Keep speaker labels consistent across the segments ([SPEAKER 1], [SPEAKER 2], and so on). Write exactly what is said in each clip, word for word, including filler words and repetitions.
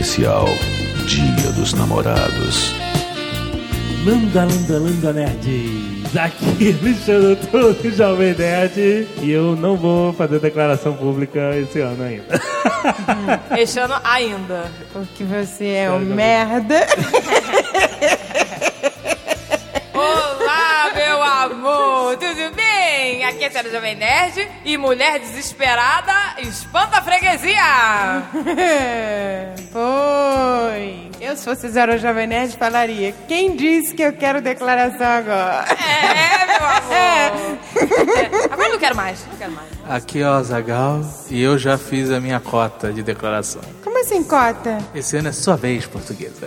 [SPEAKER 1] especial Dia dos Namorados.
[SPEAKER 2] Landa, landa, landa, nerds. Aqui Alexandre Todo Jovem Nerd. E eu não vou fazer declaração pública esse ano ainda.
[SPEAKER 3] Esse ano ainda.
[SPEAKER 4] Porque você é um merda.
[SPEAKER 3] Olá, meu amor, tudo bem? Aqui é a Senhora Jovem Nerd e mulher desesperada espanta a freguesia.
[SPEAKER 4] Foi. Eu, se fosse Zero Jovem Nerd, falaria: quem disse que eu quero declaração agora?
[SPEAKER 3] É, meu amor. É, agora não quero mais, não quero mais.
[SPEAKER 5] Aqui é o Azaghal e eu já fiz a minha cota de declaração.
[SPEAKER 4] Como assim, cota?
[SPEAKER 5] Esse ano é sua vez, portuguesa.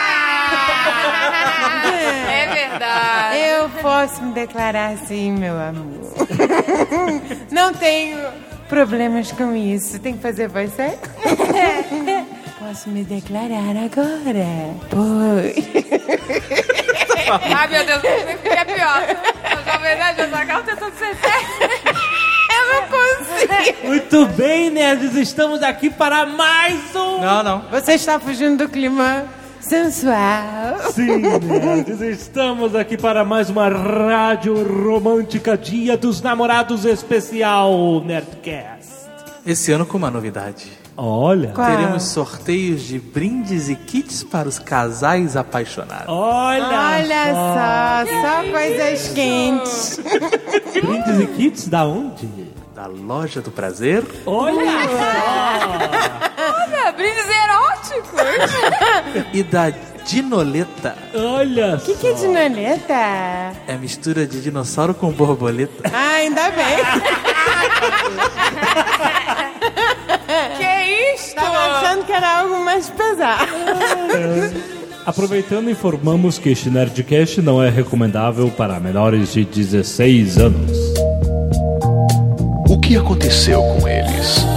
[SPEAKER 3] É verdade.
[SPEAKER 4] Eu posso me declarar sim, meu amor. Não tenho problemas com isso. Tem que fazer voz séria? Posso me declarar agora. Pois.
[SPEAKER 3] Ai, meu Deus, fica pior. A Jovem Nerd, o Azaghal tentando ser sério.
[SPEAKER 4] Eu não consigo.
[SPEAKER 2] Muito bem, nerds, estamos aqui para mais um...
[SPEAKER 5] Não, não.
[SPEAKER 4] Você está fugindo do clima sensual.
[SPEAKER 2] Sim, nerds, estamos aqui para mais uma rádio romântica Dia dos Namorados especial Nerdcast.
[SPEAKER 5] Esse ano com uma novidade.
[SPEAKER 2] Olha.
[SPEAKER 4] Qual?
[SPEAKER 5] Teremos sorteios de brindes e kits para os casais apaixonados.
[SPEAKER 2] Olha,
[SPEAKER 4] Olha só, só, só coisas quentes.
[SPEAKER 2] Brindes e kits da onde?
[SPEAKER 5] Da Loja do Prazer.
[SPEAKER 2] Olha
[SPEAKER 3] Olha, brindes eróticos.
[SPEAKER 5] E da Dinoleta.
[SPEAKER 2] Olha
[SPEAKER 4] O que, que é dinoleta?
[SPEAKER 5] É a mistura de dinossauro com borboleta.
[SPEAKER 4] Ah, ainda bem.
[SPEAKER 3] Que isto?
[SPEAKER 4] Tava achando que era algo mais pesado.
[SPEAKER 2] Aproveitando, informamos que este Nerdcast não é recomendável para menores de dezesseis anos.
[SPEAKER 1] O que aconteceu com eles?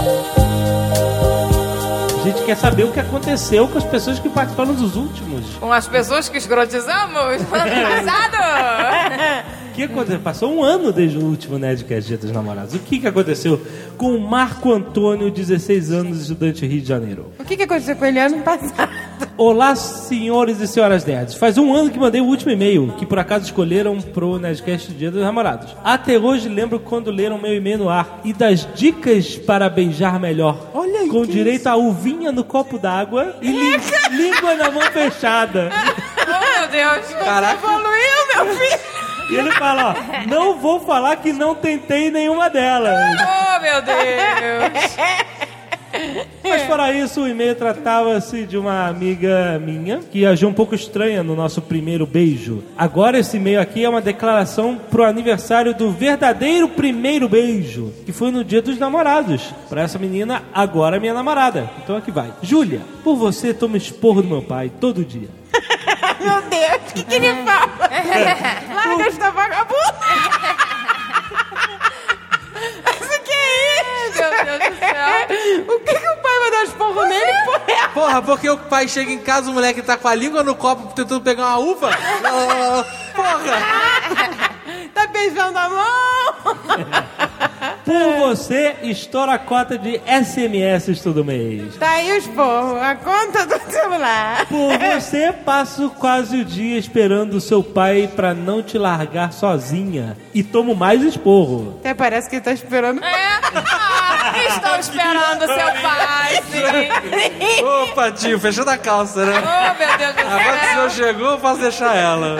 [SPEAKER 2] A gente quer saber o que aconteceu com as pessoas que participaram dos últimos.
[SPEAKER 3] Com as pessoas que escrotizamos no ano passado.
[SPEAKER 2] O que aconteceu? Passou um ano desde o último Nerdcast Dia dos Namorados. O que, que aconteceu com o Marco Antônio, dezesseis anos, estudante Rio de Janeiro?
[SPEAKER 4] O que, que aconteceu com ele ano passado?
[SPEAKER 2] Olá, senhores e senhoras nerds. Faz um ano que mandei o último e-mail, que por acaso escolheram pro Nerdcast Dia dos Namorados. Até hoje lembro quando leram meu e-mail no ar e das dicas para beijar melhor.
[SPEAKER 4] Olha aí,
[SPEAKER 2] com
[SPEAKER 4] que
[SPEAKER 2] direito a uvinha no copo d'água e li- língua na mão fechada.
[SPEAKER 3] Oh, meu Deus.
[SPEAKER 5] Caraca.
[SPEAKER 4] Evoluiu, meu filho.
[SPEAKER 2] E ele fala, ó, não vou falar que não tentei nenhuma delas.
[SPEAKER 3] Oh, meu Deus.
[SPEAKER 2] Mas fora isso, o e-mail tratava-se de uma amiga minha que agiu um pouco estranha no nosso primeiro beijo. Agora esse e-mail aqui é uma declaração pro aniversário do verdadeiro primeiro beijo, que foi no Dia dos Namorados. Pra essa menina, agora é minha namorada. Então aqui vai. Júlia, por você tomo esporro do meu pai todo dia.
[SPEAKER 4] Meu Deus, o que, que ele fala? Larga esta vagabunda. Mas o que é isso?
[SPEAKER 3] Meu Deus do céu.
[SPEAKER 4] O que, que o pai vai dar esporro nele? Porra.
[SPEAKER 5] Porra, porque o pai chega em casa, o moleque tá com a língua no copo tentando pegar uma uva? Porra!
[SPEAKER 4] Tá beijando a mão?
[SPEAKER 2] Por você, estoura a cota de S M S todo mês.
[SPEAKER 4] Tá aí o esporro, a conta do celular.
[SPEAKER 2] Por você, passo quase o dia esperando o seu pai pra não te largar sozinha. E tomo mais esporro.
[SPEAKER 4] Até parece que ele tá esperando.
[SPEAKER 3] É. Ah, estou esperando seu pai, sim.
[SPEAKER 5] Opa, tio, fechando a calça, né?
[SPEAKER 3] Oh, meu Deus do céu.
[SPEAKER 5] Agora que o senhor chegou, eu posso deixar ela.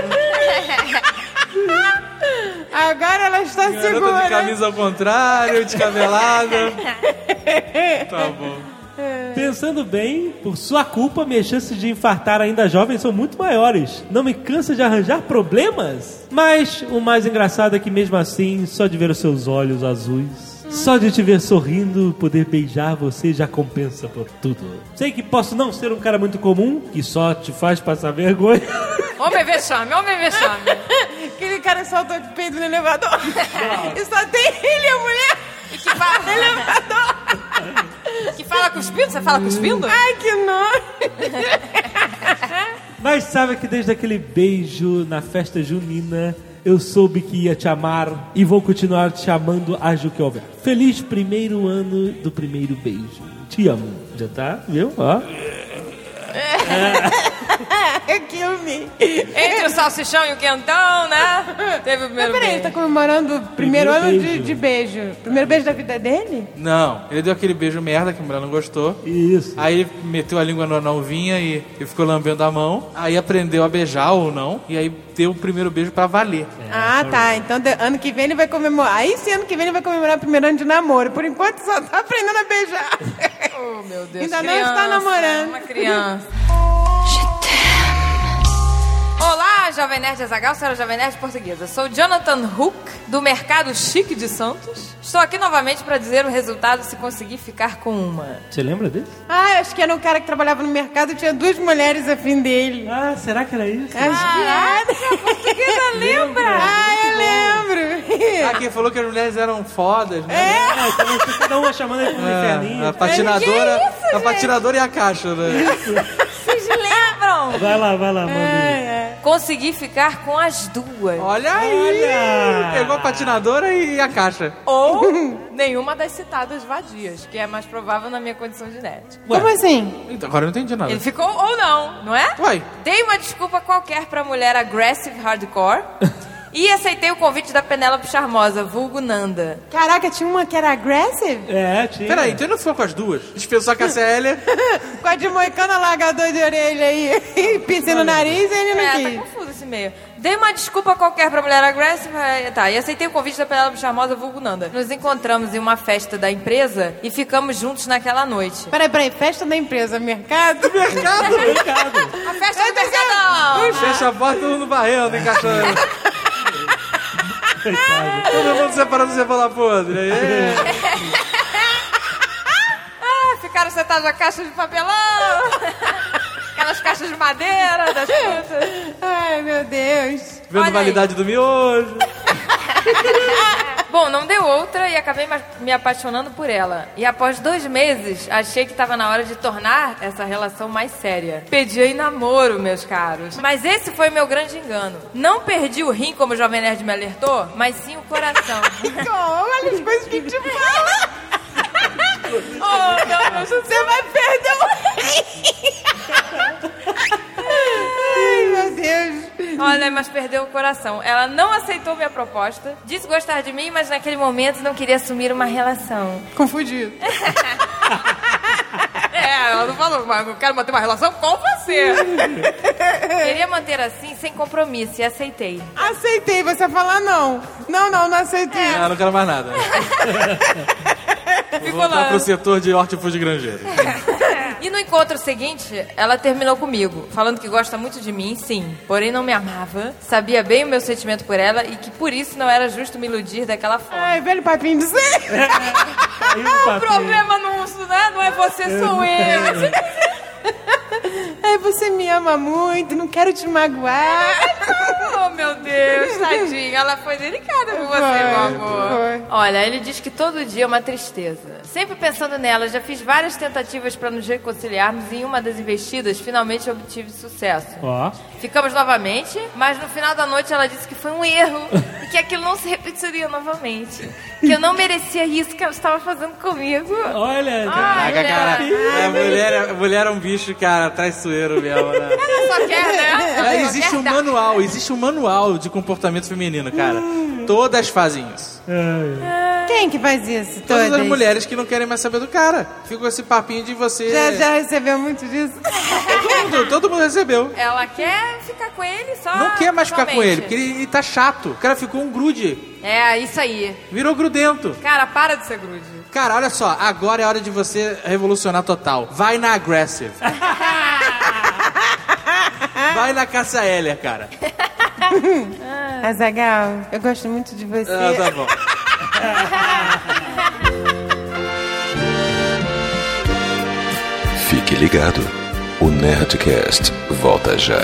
[SPEAKER 4] Agora ela está
[SPEAKER 5] Garota
[SPEAKER 4] segura.
[SPEAKER 5] de camisa ao contrário, descabelada. Tá bom.
[SPEAKER 2] Pensando bem, por sua culpa, minhas chances de infartar ainda jovem são muito maiores. Não me cansa de arranjar problemas? Mas o mais engraçado é que mesmo assim, só de ver os seus olhos azuis, só de te ver sorrindo, poder beijar você já compensa por tudo. Sei que posso não ser um cara muito comum, que só te faz passar vergonha.
[SPEAKER 3] Homem vexame, homem vexame.
[SPEAKER 4] Aquele cara que soltou de peito no elevador. E só tem ele e a mulher.
[SPEAKER 3] E que fala...
[SPEAKER 4] No elevador.
[SPEAKER 3] Que fala cuspindo? Você fala cuspindo?
[SPEAKER 4] Ai, que nojo.
[SPEAKER 2] Mas sabe que desde aquele beijo na festa junina, eu soube que ia te amar e vou continuar te amando, haja o que houver. Feliz primeiro ano do primeiro beijo. Te amo. Já tá? Viu? Ó.
[SPEAKER 4] Kill me.
[SPEAKER 3] Entre o salsichão e o quentão, né? Teve o primeiro
[SPEAKER 4] Mas peraí, ele
[SPEAKER 3] beijo.
[SPEAKER 4] tá comemorando o primeiro,
[SPEAKER 2] Primeiro
[SPEAKER 4] ano
[SPEAKER 2] beijo.
[SPEAKER 4] De, de beijo. Primeiro beijo da vida dele?
[SPEAKER 5] Não, ele deu aquele beijo merda que a mulher não gostou.
[SPEAKER 2] Isso.
[SPEAKER 5] Aí ele meteu a língua na na uvinha e, e ficou lambendo a mão. Aí aprendeu a beijar ou não. E aí deu o primeiro beijo pra valer.
[SPEAKER 4] Ah, tá. Então de- ano que vem ele vai comemorar. Aí sim, ano que vem ele vai comemorar o primeiro ano de namoro. Por enquanto só tá aprendendo a beijar.
[SPEAKER 3] Oh, meu Deus.
[SPEAKER 4] Ainda não
[SPEAKER 3] criança,
[SPEAKER 4] está namorando.
[SPEAKER 3] Uma criança. Olá, Jovem Nerd Azaghal, senhora Jovem Nerd Portuguesa. Sou Jonathan Hook, do Mercado Chique de Santos. Estou aqui novamente para dizer o resultado se conseguir ficar com uma.
[SPEAKER 2] Você lembra desse?
[SPEAKER 4] Ah, acho que era um cara que trabalhava no mercado e tinha duas mulheres afim dele.
[SPEAKER 2] Ah, será que era isso?
[SPEAKER 4] Acho que era.
[SPEAKER 3] Portuguesa, lembra?
[SPEAKER 4] Ah, eu lembro.
[SPEAKER 5] Ah, quem falou que as mulheres eram fodas, né?
[SPEAKER 2] É, então você cada uma chamando ele pro inferninho.
[SPEAKER 5] É, a patinadora,
[SPEAKER 3] Que isso,
[SPEAKER 5] a
[SPEAKER 3] gente?
[SPEAKER 5] patinadora e a caixa, né?
[SPEAKER 3] Vocês lembram?
[SPEAKER 2] Vai lá, vai lá, manda.
[SPEAKER 3] Consegui ficar com as duas.
[SPEAKER 5] Olha aí!
[SPEAKER 2] Olha!
[SPEAKER 5] Pegou a patinadora e a caixa.
[SPEAKER 3] Ou nenhuma das citadas vadias, que é mais provável na minha condição de nerd.
[SPEAKER 4] Como assim?
[SPEAKER 5] Então, agora eu não entendi nada.
[SPEAKER 3] Ele ficou ou não, não é?
[SPEAKER 5] Uai.
[SPEAKER 3] Dei uma desculpa qualquer pra mulher aggressive hardcore e aceitei o convite da Penélope Charmosa, vulgo Nanda.
[SPEAKER 4] Caraca, tinha uma que era aggressive?
[SPEAKER 2] É, tinha.
[SPEAKER 5] Peraí, então ele não ficou com as duas? Dispensou a Cássia Eller.
[SPEAKER 4] Com a de moicano, largador de orelha aí, piercing no nariz e ele não
[SPEAKER 3] É,
[SPEAKER 4] quis.
[SPEAKER 3] tá confuso esse meio. Dei uma desculpa qualquer pra mulher aggressive, é, tá, e aceitei o convite da Penélope Charmosa, vulgo Nanda. Nos encontramos em uma festa da empresa e ficamos juntos naquela noite.
[SPEAKER 4] Peraí, peraí, festa da empresa, mercado?
[SPEAKER 5] Mercado!
[SPEAKER 2] Mercado.
[SPEAKER 3] A festa do Mercadão!
[SPEAKER 5] Fecha a porta, todo mundo barrendo, encaixando. Todo mundo separando cebola podre. Aí, é.
[SPEAKER 3] Ah, ficaram sentados na caixa de papelão! Aquelas caixas de madeira das frutas.
[SPEAKER 4] Ai, meu Deus.
[SPEAKER 5] Vendo
[SPEAKER 3] Olha
[SPEAKER 5] validade do miojo.
[SPEAKER 3] Bom, não deu outra e acabei ma- me apaixonando por ela. E após dois meses, achei que estava na hora de tornar essa relação mais séria. Pedi em namoro, meus caros. Mas esse foi meu grande engano. Não perdi o rim, como o Jovem Nerd me alertou, mas sim o coração.
[SPEAKER 4] Olha as coisas que te falam.
[SPEAKER 3] Oh, meu Deus,
[SPEAKER 4] Você vai perder o rim. Ai, meu Deus.
[SPEAKER 3] olha, mas perdeu o coração. Ela não aceitou minha proposta, disse gostar de mim, mas naquele momento não queria assumir uma relação.
[SPEAKER 4] Confundido.
[SPEAKER 3] É, ela não falou, mas eu quero manter uma relação com você. Queria manter assim, sem compromisso, e aceitei.
[SPEAKER 4] Aceitei, você falar não. Não, não, não aceitei.
[SPEAKER 5] Ah, não quero mais nada. Vou
[SPEAKER 3] Ficou
[SPEAKER 5] voltar
[SPEAKER 3] lá.
[SPEAKER 5] pro setor de hortifruti granjeiro.
[SPEAKER 3] E no encontro seguinte, ela terminou comigo, falando que gosta muito de mim, sim. Porém não me amava, sabia bem o meu sentimento por ela e que por isso não era justo me iludir daquela forma.
[SPEAKER 4] Ai, velho papinho de sempre.
[SPEAKER 2] Caiu no
[SPEAKER 3] O
[SPEAKER 2] papel.
[SPEAKER 3] problema não, né? Não é você, sou eu.
[SPEAKER 4] Ai, você me ama muito, não quero te magoar.
[SPEAKER 3] Oh, meu Deus, tadinha. Ela foi delicada com você,
[SPEAKER 4] Foi,
[SPEAKER 3] meu amor.
[SPEAKER 4] foi.
[SPEAKER 3] Olha, ele diz que todo dia é uma tristeza. Sempre pensando nela, já fiz várias tentativas para nos reconciliarmos e em uma das investidas, finalmente obtive sucesso.
[SPEAKER 2] Ó.
[SPEAKER 3] Ficamos novamente, mas no final da noite ela disse que foi um erro e que aquilo não se repetiria novamente. Que eu não merecia isso que ela estava fazendo comigo.
[SPEAKER 2] Olha,
[SPEAKER 3] Ai,
[SPEAKER 5] Caraca, cara.
[SPEAKER 3] olha.
[SPEAKER 5] A mulher, a mulher é um bicho, cara, traiçoeiro mesmo, né?
[SPEAKER 3] Ela só quer, né? Ela
[SPEAKER 5] É,
[SPEAKER 3] só
[SPEAKER 5] existe
[SPEAKER 3] quer
[SPEAKER 5] um
[SPEAKER 3] dar.
[SPEAKER 5] manual, existe um manual de comportamento feminino, cara. Todas fazem isso.
[SPEAKER 4] Quem que faz isso?
[SPEAKER 5] Todas
[SPEAKER 4] Todas
[SPEAKER 5] as mulheres que não querem mais saber do cara. Ficam com esse papinho de você.
[SPEAKER 4] Já, já recebeu muito disso?
[SPEAKER 5] Todo, mundo, todo mundo recebeu.
[SPEAKER 3] Ela quer ficar com ele só.
[SPEAKER 5] Não quer mais ficar com
[SPEAKER 3] somente.
[SPEAKER 5] ele, porque ele, ele tá chato. O cara ficou um grude.
[SPEAKER 3] É, isso aí.
[SPEAKER 5] Virou grudento.
[SPEAKER 3] Cara, para de ser grude.
[SPEAKER 5] Cara, olha só, agora é hora de você revolucionar total. Vai na Aggressive. Vai na Cássia Eller, cara.
[SPEAKER 4] Azaghal, eu gosto muito de você.
[SPEAKER 5] Ah, tá bom.
[SPEAKER 1] Fique ligado. O Nerdcast volta já.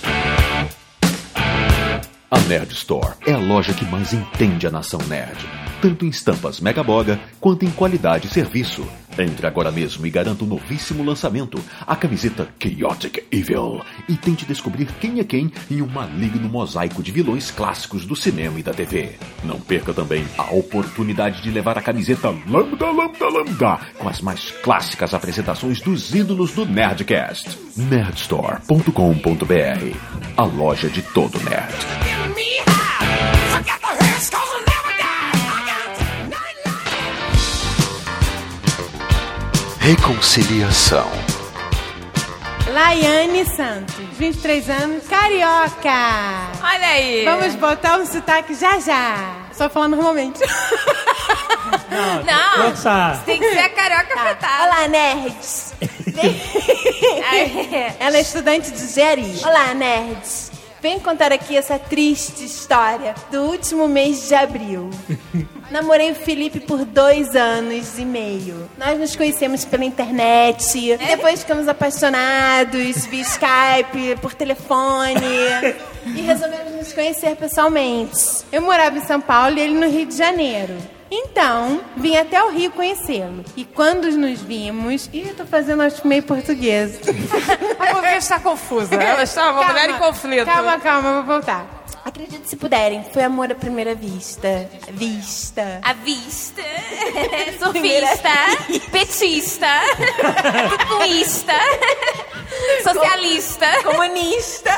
[SPEAKER 6] A Nerd Store é a loja que mais entende a nação nerd. tanto em estampas Megaboga quanto em qualidade e serviço. Entre agora mesmo e garanta o novíssimo lançamento, a camiseta Chaotic Evil, e tente descobrir quem é quem em um maligno mosaico de vilões clássicos do cinema e da T V. Não perca também a oportunidade de levar a camiseta Lambda Lambda Lambda, com as mais clássicas apresentações dos ídolos do Nerdcast. nerdstore ponto com ponto b r, a loja de todo nerd.
[SPEAKER 1] Reconciliação.
[SPEAKER 4] Laiane Santos, vinte e três anos, carioca.
[SPEAKER 3] Olha aí.
[SPEAKER 4] Vamos botar um sotaque já já. Só falar normalmente.
[SPEAKER 2] Não,
[SPEAKER 3] Não,
[SPEAKER 2] Nossa.
[SPEAKER 3] tem que ser a carioca afetada.
[SPEAKER 4] Olá, nerds. Ela é estudante de engenharia. Olá, nerds. Venho contar aqui essa triste história do último mês de abril. Namorei o Felipe por dois anos e meio. Nós nos conhecemos pela internet. E depois ficamos apaixonados via Skype, por telefone. E resolvemos nos conhecer pessoalmente. Eu morava em São Paulo e ele no Rio de Janeiro. Então, vim até o Rio conhecê-lo. E quando nos vimos... Ih, eu tô fazendo acho meio português.
[SPEAKER 3] A portuguesa está confusa. Ela está uma mulher em conflito.
[SPEAKER 4] Calma, calma, vou voltar. Acredite se puderem, foi amor à primeira vista. Vista.
[SPEAKER 3] A vista, surfista, petista, tutuísta, socialista,
[SPEAKER 4] Comunista.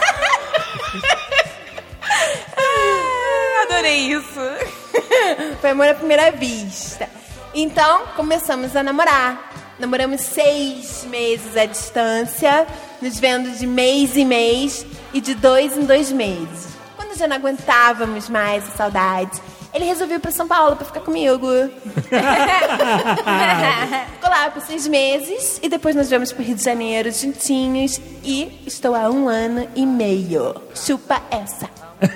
[SPEAKER 3] Ah, adorei isso.
[SPEAKER 4] Foi amor à primeira vista. Então, começamos a namorar. Namoramos seis meses à distância, nos vendo de mês em mês e de dois em dois meses. Quando já não aguentávamos mais a saudade, ele resolveu ir para São Paulo para ficar comigo. Ficou lá por seis meses e depois nós viemos para o Rio de Janeiro juntinhos e estou há um ano e meio. Chupa essa.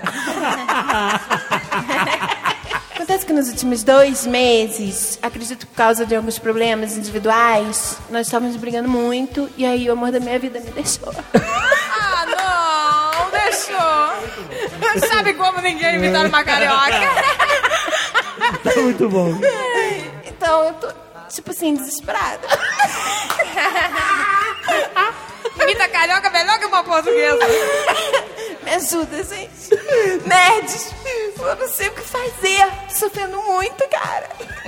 [SPEAKER 4] Acontece que nos últimos dois meses, acredito por causa de alguns problemas individuais, nós estávamos brigando muito e aí o amor da minha vida me deixou.
[SPEAKER 3] Ah, não, deixou. Sabe como ninguém imitar uma carioca?
[SPEAKER 2] Tá muito bom.
[SPEAKER 4] Então eu tô, tipo assim, desesperada.
[SPEAKER 3] Imita carioca melhor que uma portuguesa.
[SPEAKER 4] Me ajuda, gente. Nerds, eu não sei o que fazer. Tô sofrendo muito, cara.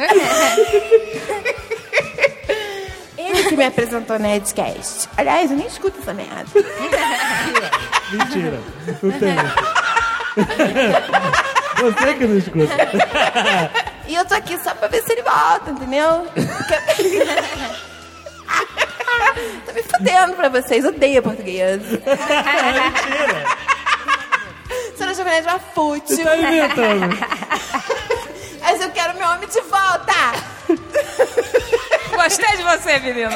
[SPEAKER 4] Ele que me apresentou no Nerdcast. Aliás, eu nem escuto essa merda.
[SPEAKER 2] Mentira. Não tem. Você que não escuta.
[SPEAKER 4] E eu tô aqui só pra ver se ele volta, entendeu? Tô me fudendo pra vocês. Odeio português.
[SPEAKER 2] Mentira.
[SPEAKER 4] Você não chama de uma fútil.
[SPEAKER 2] Você tá inventando.
[SPEAKER 4] Mas eu quero meu homem de volta.
[SPEAKER 3] Gostei de você, menina.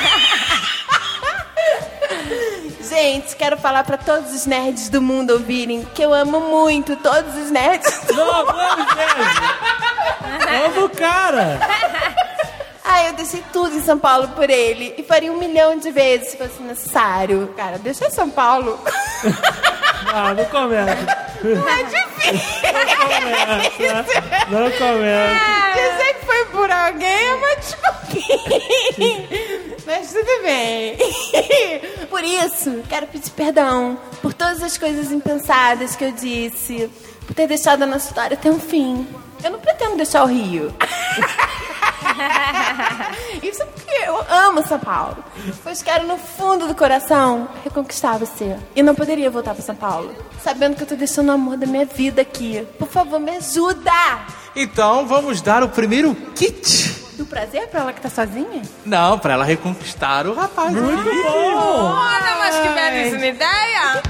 [SPEAKER 4] Gente, quero falar pra todos os nerds do mundo ouvirem que eu amo muito todos os nerds do
[SPEAKER 2] Não, vamos, gente. Amo o cara.
[SPEAKER 4] Ah, eu deixei tudo em São Paulo por ele. E faria um milhão de vezes se fosse necessário. Cara, deixar São Paulo.
[SPEAKER 2] Ah, não começa.
[SPEAKER 4] É difícil.
[SPEAKER 2] Não começa.
[SPEAKER 4] Dizer que foi por alguém é uma desculpinha. Mas tudo bem. Por isso, quero pedir perdão por todas as coisas impensadas que eu disse. Por ter deixado a nossa história ter um fim. Eu não pretendo deixar o Rio. Isso é porque eu amo São Paulo. Pois quero, no fundo do coração, reconquistar você. E não poderia voltar para São Paulo, sabendo que eu tô deixando o amor da minha vida aqui. Por favor, me ajuda!
[SPEAKER 5] Então vamos dar o primeiro kit.
[SPEAKER 4] Do prazer pra ela que tá sozinha?
[SPEAKER 5] Não, pra ela reconquistar o rapaz.
[SPEAKER 2] Muito bom.
[SPEAKER 3] Olha, mas que belíssima ideia.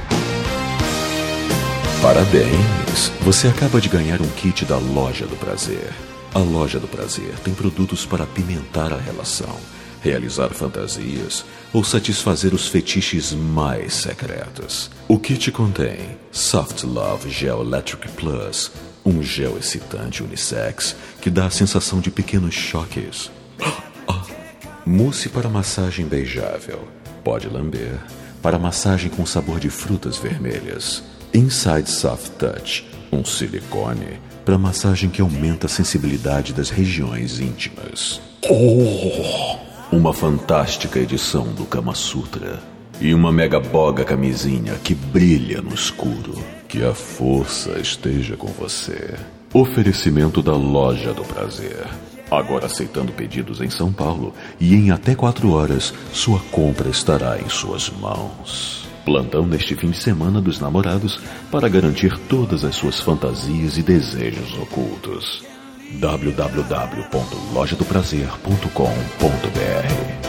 [SPEAKER 1] Parabéns! Você acaba de ganhar um kit da Loja do Prazer. A Loja do Prazer tem produtos para apimentar a relação, realizar fantasias ou satisfazer os fetiches mais secretos. O kit contém Soft Love Gel Electric Plus, um gel excitante unissex que dá a sensação de pequenos choques. Mousse para massagem beijável, pode lamber, para massagem com sabor de frutas vermelhas. Inside Soft Touch, Um silicone para massagem que aumenta a sensibilidade das regiões íntimas. Oh, uma fantástica edição do Kama Sutra. E uma mega boga camisinha que brilha no escuro. Que a força esteja com você. Oferecimento da Loja do Prazer. Agora aceitando pedidos em São Paulo. E em até quatro horas, sua compra estará em suas mãos. Plantão neste fim de semana dos namorados para garantir todas as suas fantasias e desejos ocultos. w w w ponto loja do prazer ponto com ponto b r.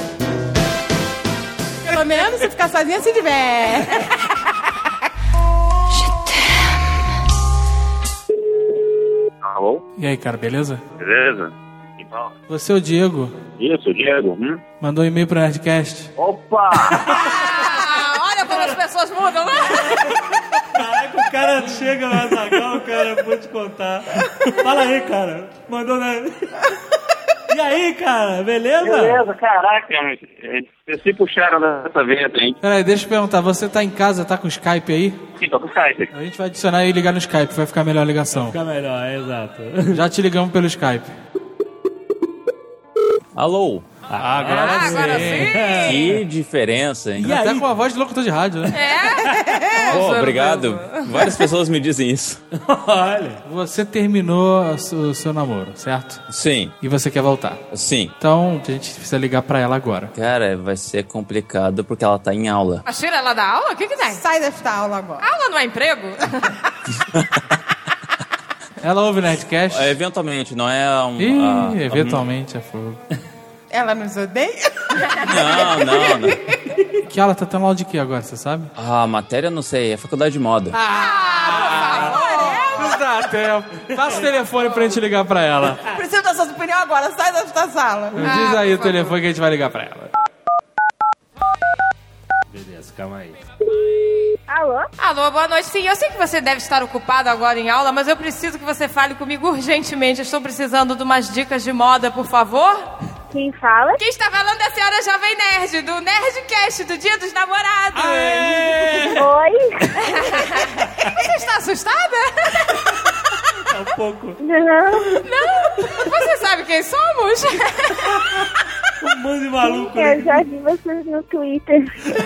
[SPEAKER 4] Pelo menos se ficar sozinha se diverte.
[SPEAKER 7] Alô?
[SPEAKER 5] E aí, cara, beleza?
[SPEAKER 7] Beleza? Então.
[SPEAKER 5] Você é o Diego.
[SPEAKER 7] Isso, Diego. Hum?
[SPEAKER 5] Mandou um e-mail pro Nerdcast.
[SPEAKER 7] Opa!
[SPEAKER 3] Olha como as pessoas mudam, né?
[SPEAKER 2] Caraca, o cara chega lá na Zagal, cara, vou te contar. Fala aí, cara. Mandou na... E aí, cara, beleza?
[SPEAKER 7] Beleza, caraca. Vocês se puxaram dessa vez, hein?
[SPEAKER 5] Peraí, deixa eu perguntar. Você tá em casa, tá com o Skype aí?
[SPEAKER 7] Sim, tô com o Skype.
[SPEAKER 5] A gente vai adicionar e ligar no Skype, vai ficar melhor a ligação.
[SPEAKER 2] Fica melhor, é exato.
[SPEAKER 5] Já te ligamos pelo Skype.
[SPEAKER 8] Alô?
[SPEAKER 5] Ah, agora,
[SPEAKER 3] Ah,
[SPEAKER 5] sim.
[SPEAKER 3] agora sim.
[SPEAKER 8] Que diferença, hein?
[SPEAKER 2] E
[SPEAKER 5] Até
[SPEAKER 2] aí?
[SPEAKER 5] com a voz de locutor de rádio, né?
[SPEAKER 3] É?
[SPEAKER 8] Pô, obrigado. Várias pessoas me dizem isso.
[SPEAKER 2] Olha.
[SPEAKER 5] Você terminou o seu, o seu namoro, certo?
[SPEAKER 8] Sim,
[SPEAKER 5] E você quer voltar.
[SPEAKER 8] sim.
[SPEAKER 5] Então, a gente precisa ligar pra ela agora.
[SPEAKER 8] Cara, vai ser complicado porque ela tá em aula.
[SPEAKER 3] Mas tira ela da aula? O que que tem?
[SPEAKER 4] Sai desta aula agora.
[SPEAKER 3] Aula não é emprego?
[SPEAKER 5] Ela ouve o Nerdcast?
[SPEAKER 8] É, eventualmente, não é um...
[SPEAKER 5] Ih,
[SPEAKER 8] ah,
[SPEAKER 5] eventualmente é fogo.
[SPEAKER 4] Ela nos odeia?
[SPEAKER 8] Não, não, não.
[SPEAKER 5] Que aula tá tendo aula de quê agora, você sabe?
[SPEAKER 8] Ah, matéria não sei, é faculdade de moda.
[SPEAKER 5] Não dá tempo. Passa o telefone pra gente ligar pra ela.
[SPEAKER 4] Preciso da sua opinião agora. Sai desta sala.
[SPEAKER 5] Diz aí o telefone que a gente vai ligar pra ela.
[SPEAKER 2] Beleza, calma aí.
[SPEAKER 9] Alô?
[SPEAKER 3] Alô, boa noite. Sim, eu sei que você deve estar ocupado agora em aula, mas eu preciso que você fale comigo urgentemente. Eu estou precisando de umas dicas de moda, por favor.
[SPEAKER 9] Quem fala?
[SPEAKER 3] Quem está falando é a senhora Jovem Nerd, do Nerdcast, do Dia dos Namorados.
[SPEAKER 9] Oi?
[SPEAKER 3] Você está assustada?
[SPEAKER 2] É um pouco.
[SPEAKER 9] Não.
[SPEAKER 3] Não? Você sabe quem somos?
[SPEAKER 2] Um monte de maluco.
[SPEAKER 9] Eu
[SPEAKER 2] Né?
[SPEAKER 9] já vi vocês no Twitter.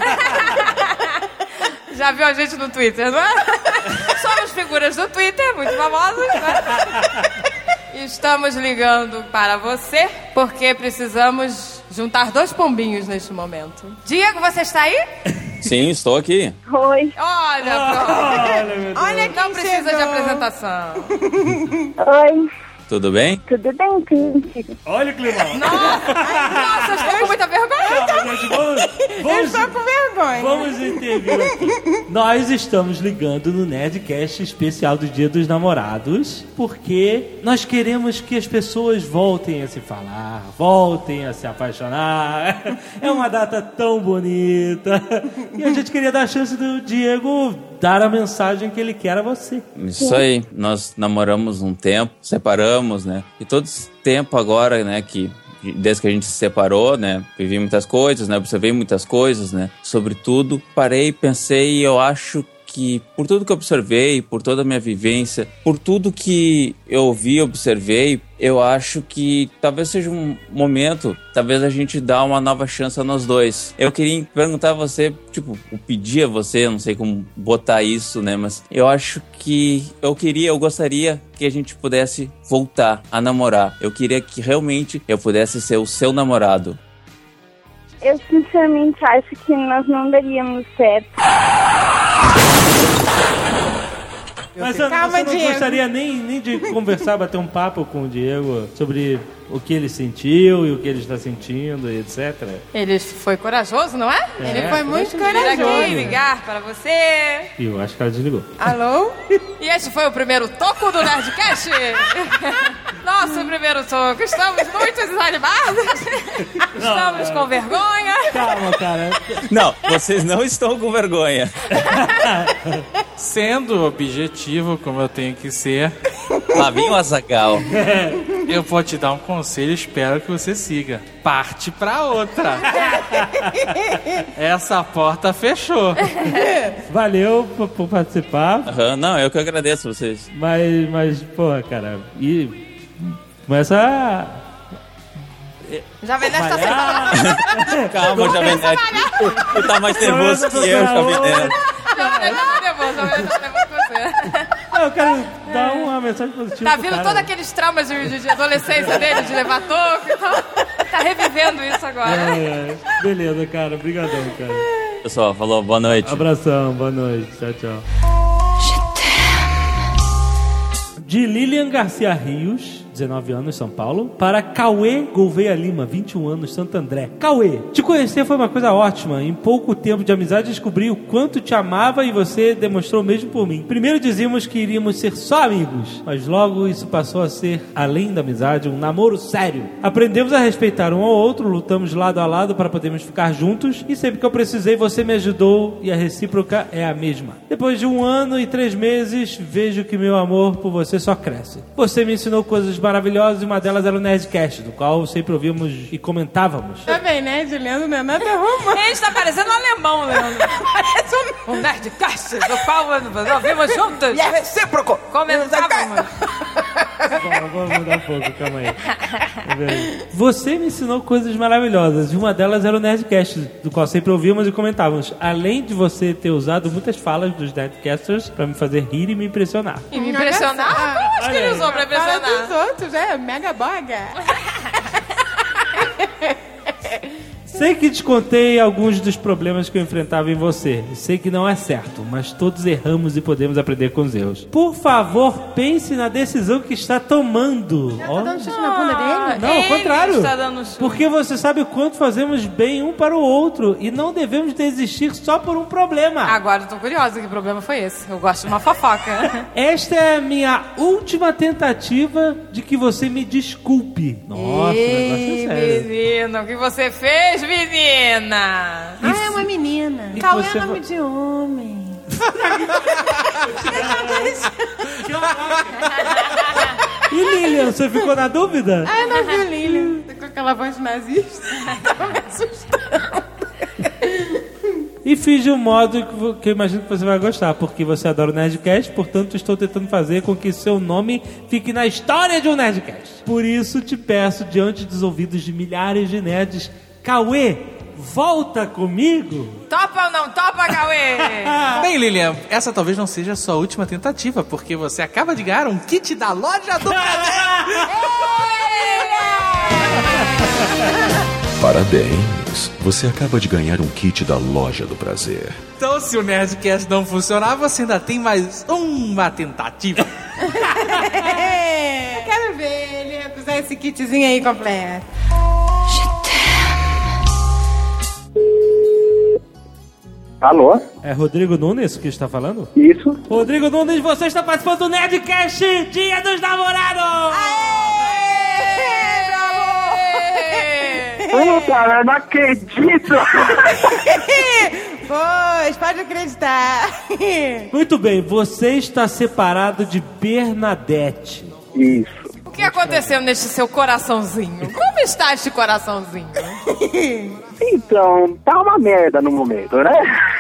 [SPEAKER 3] Já viu a gente no Twitter, não é? Somos figuras do Twitter, muito famosos, né? Estamos ligando para você porque precisamos juntar dois pombinhos neste momento. Diego, você está aí?
[SPEAKER 8] Sim, estou aqui.
[SPEAKER 9] Oi.
[SPEAKER 3] Olha, pronto.
[SPEAKER 2] Olha, meu Deus.
[SPEAKER 4] Olha quem
[SPEAKER 3] Não precisa
[SPEAKER 4] chegou.
[SPEAKER 3] de apresentação.
[SPEAKER 9] Oi.
[SPEAKER 8] Tudo bem?
[SPEAKER 9] Tudo bem, Príncipe?
[SPEAKER 2] Olha o climão.
[SPEAKER 3] Nossa, nossa, eu estou com muita vergonha.
[SPEAKER 2] Calma, gente, vamos,
[SPEAKER 4] Eu
[SPEAKER 2] vamos,
[SPEAKER 4] estou com vergonha.
[SPEAKER 2] vamos intervir aqui. Nós estamos ligando no Nerdcast especial do Dia dos Namorados porque nós queremos que as pessoas voltem a se falar, voltem a se apaixonar. É uma data tão bonita. E a gente queria dar a chance do Diego dar a mensagem que ele quer a você.
[SPEAKER 8] Isso aí. Nós namoramos um tempo, separamos, né? E todo esse tempo agora, né, que... Desde que a gente se separou, né? Vivi muitas coisas, né? Observei muitas coisas, né? Sobre tudo, parei, pensei e eu acho que por tudo que eu observei, por toda a minha vivência, por tudo que eu vi, observei, eu acho que talvez seja um momento, talvez a gente dá uma nova chance a nós dois. Eu queria perguntar a você, tipo, eu pedi a você, não sei como botar isso, né? Mas eu acho que eu queria, eu gostaria que a gente pudesse voltar a namorar. Eu queria que realmente eu pudesse ser o seu namorado.
[SPEAKER 9] Eu sinceramente acho que nós não daríamos certo.
[SPEAKER 2] Mas você,
[SPEAKER 4] Calma,
[SPEAKER 2] você não
[SPEAKER 4] Diego.
[SPEAKER 2] gostaria nem, nem de conversar, bater um papo com o Diego sobre o que ele sentiu e o que ele está sentindo e etcétera?
[SPEAKER 3] Ele foi corajoso, não é?
[SPEAKER 2] É,
[SPEAKER 4] Ele foi muito
[SPEAKER 3] Vir aqui
[SPEAKER 4] corajoso.
[SPEAKER 3] ligar para você.
[SPEAKER 2] E eu acho que ela desligou.
[SPEAKER 4] Alô?
[SPEAKER 3] E este foi o primeiro toco do Nerdcast. Nosso primeiro toco. Estamos muito desanimados. Estamos com vergonha.
[SPEAKER 2] Calma, cara.
[SPEAKER 8] Não, vocês não estão com vergonha.
[SPEAKER 5] Sendo objetivo, como eu tenho que ser,
[SPEAKER 8] Lá vem o Azaghal.
[SPEAKER 5] Eu vou te dar um conselho, espero que você siga. Parte pra outra. Essa porta fechou.
[SPEAKER 2] Valeu por, por participar.
[SPEAKER 8] Uhum, não, eu que agradeço vocês.
[SPEAKER 2] Mas, mas, porra, cara, e começa a...
[SPEAKER 3] Jovem Nerd tá sem
[SPEAKER 8] Calma, Jovem Nerd. Tu tá mais nervoso que eu, Jovem Nerd.
[SPEAKER 3] Jovem Nerd tá nervoso, Jovem Nerd tá nervoso com você.
[SPEAKER 2] Eu quero dar uma mensagem positiva.
[SPEAKER 3] Tá vindo todos aqueles traumas de, de adolescência dele, de levar toco e tal. Tá revivendo isso agora.
[SPEAKER 2] É, é. Beleza, cara. Obrigadão, cara.
[SPEAKER 8] Pessoal, falou, boa noite.
[SPEAKER 2] Abração, boa noite. Tchau, tchau. De Lilian Garcia Rios, dezenove anos, São Paulo, para Cauê Gouveia Lima, vinte e um anos, Santo André. Cauê, te conhecer foi uma coisa ótima. Em pouco tempo de amizade descobri o quanto te amava e você demonstrou o mesmo por mim. Primeiro dizíamos que iríamos ser só amigos, mas logo isso passou a ser, além da amizade, um namoro sério. Aprendemos a respeitar um ao outro, lutamos lado a lado para podermos ficar juntos e sempre que eu precisei você me ajudou e a recíproca é a mesma. Depois de um ano e três meses, vejo que meu amor por você só cresce. Você me ensinou coisas maravilhosas e uma delas era o Nerdcast, do qual sempre ouvimos e comentávamos.
[SPEAKER 4] Tá bem, né, Leandro? Não é nada romântico.
[SPEAKER 3] Ele está parecendo um alemão, Leandro. Parece um, um Nerdcast, do qual nós ouvimos juntos.
[SPEAKER 10] E é recíproco.
[SPEAKER 3] Comentávamos.
[SPEAKER 2] Bom, vamos mudar um pouco, calma aí. Você me ensinou coisas maravilhosas e uma delas era o Nerdcast, do qual sempre ouvimos e comentávamos. Além de você ter usado muitas falas dos Nerdcasters pra me fazer rir e me impressionar.
[SPEAKER 3] E me impressionar? Como acho que ele usou pra impressionar?
[SPEAKER 4] Fala dos outros, é, mega boga.
[SPEAKER 2] Sei que te contei alguns dos problemas que eu enfrentava em você. Sei que não é certo, mas todos erramos e podemos aprender com os erros. Por favor, pense na decisão que está tomando.
[SPEAKER 4] Já tá dando chute na bunda dele?
[SPEAKER 2] Não, ao contrário.
[SPEAKER 3] Está dando chute.
[SPEAKER 2] Porque você sabe o quanto fazemos bem um para o outro e não devemos desistir só por um problema.
[SPEAKER 3] Agora eu tô curiosa, que problema foi esse? Eu gosto de uma fofoca.
[SPEAKER 2] Esta é a minha última tentativa de que você me desculpe. Nossa,
[SPEAKER 3] Ei,
[SPEAKER 2] o negócio é sério.
[SPEAKER 3] menino, o que você fez, menina?
[SPEAKER 4] Ah, é uma menina.
[SPEAKER 2] E
[SPEAKER 4] Cauê
[SPEAKER 2] você
[SPEAKER 4] é nome
[SPEAKER 2] va-
[SPEAKER 4] de homem.
[SPEAKER 2] E Lilian, você ficou na dúvida?
[SPEAKER 4] Ah, eu não vi o Lilian. Com aquela voz nazista. Tava me assustando.
[SPEAKER 2] E fiz de um modo que vo- que eu imagino que você vai gostar, porque você adora o Nerdcast, portanto estou tentando fazer com que seu nome fique na história de um Nerdcast. Por isso te peço, diante dos ouvidos de milhares de nerds, Cauê, volta comigo?
[SPEAKER 3] Topa ou não topa, Cauê?
[SPEAKER 5] Bem, Lilian, essa talvez não seja a sua última tentativa, porque você acaba de ganhar um kit da loja do Prazer.
[SPEAKER 1] Parabéns! Você acaba de ganhar um kit da Loja do Prazer.
[SPEAKER 5] Então, se o Nerdcast não funcionar, você ainda tem mais uma tentativa.
[SPEAKER 4] Eu quero ver ele usar esse kitzinho aí completo.
[SPEAKER 7] Alô?
[SPEAKER 2] É Rodrigo Nunes que está falando?
[SPEAKER 7] Isso?
[SPEAKER 2] Rodrigo Nunes, você está participando do Nerdcast Dia dos Namorados!
[SPEAKER 7] Ô, cara, eu não acredito!
[SPEAKER 4] Pois, pode acreditar.
[SPEAKER 2] Muito bem, você está separado de Bernadette.
[SPEAKER 7] Isso.
[SPEAKER 3] O que aconteceu neste seu coraçãozinho? Como está este coraçãozinho?
[SPEAKER 7] Então, tá uma merda no momento, né?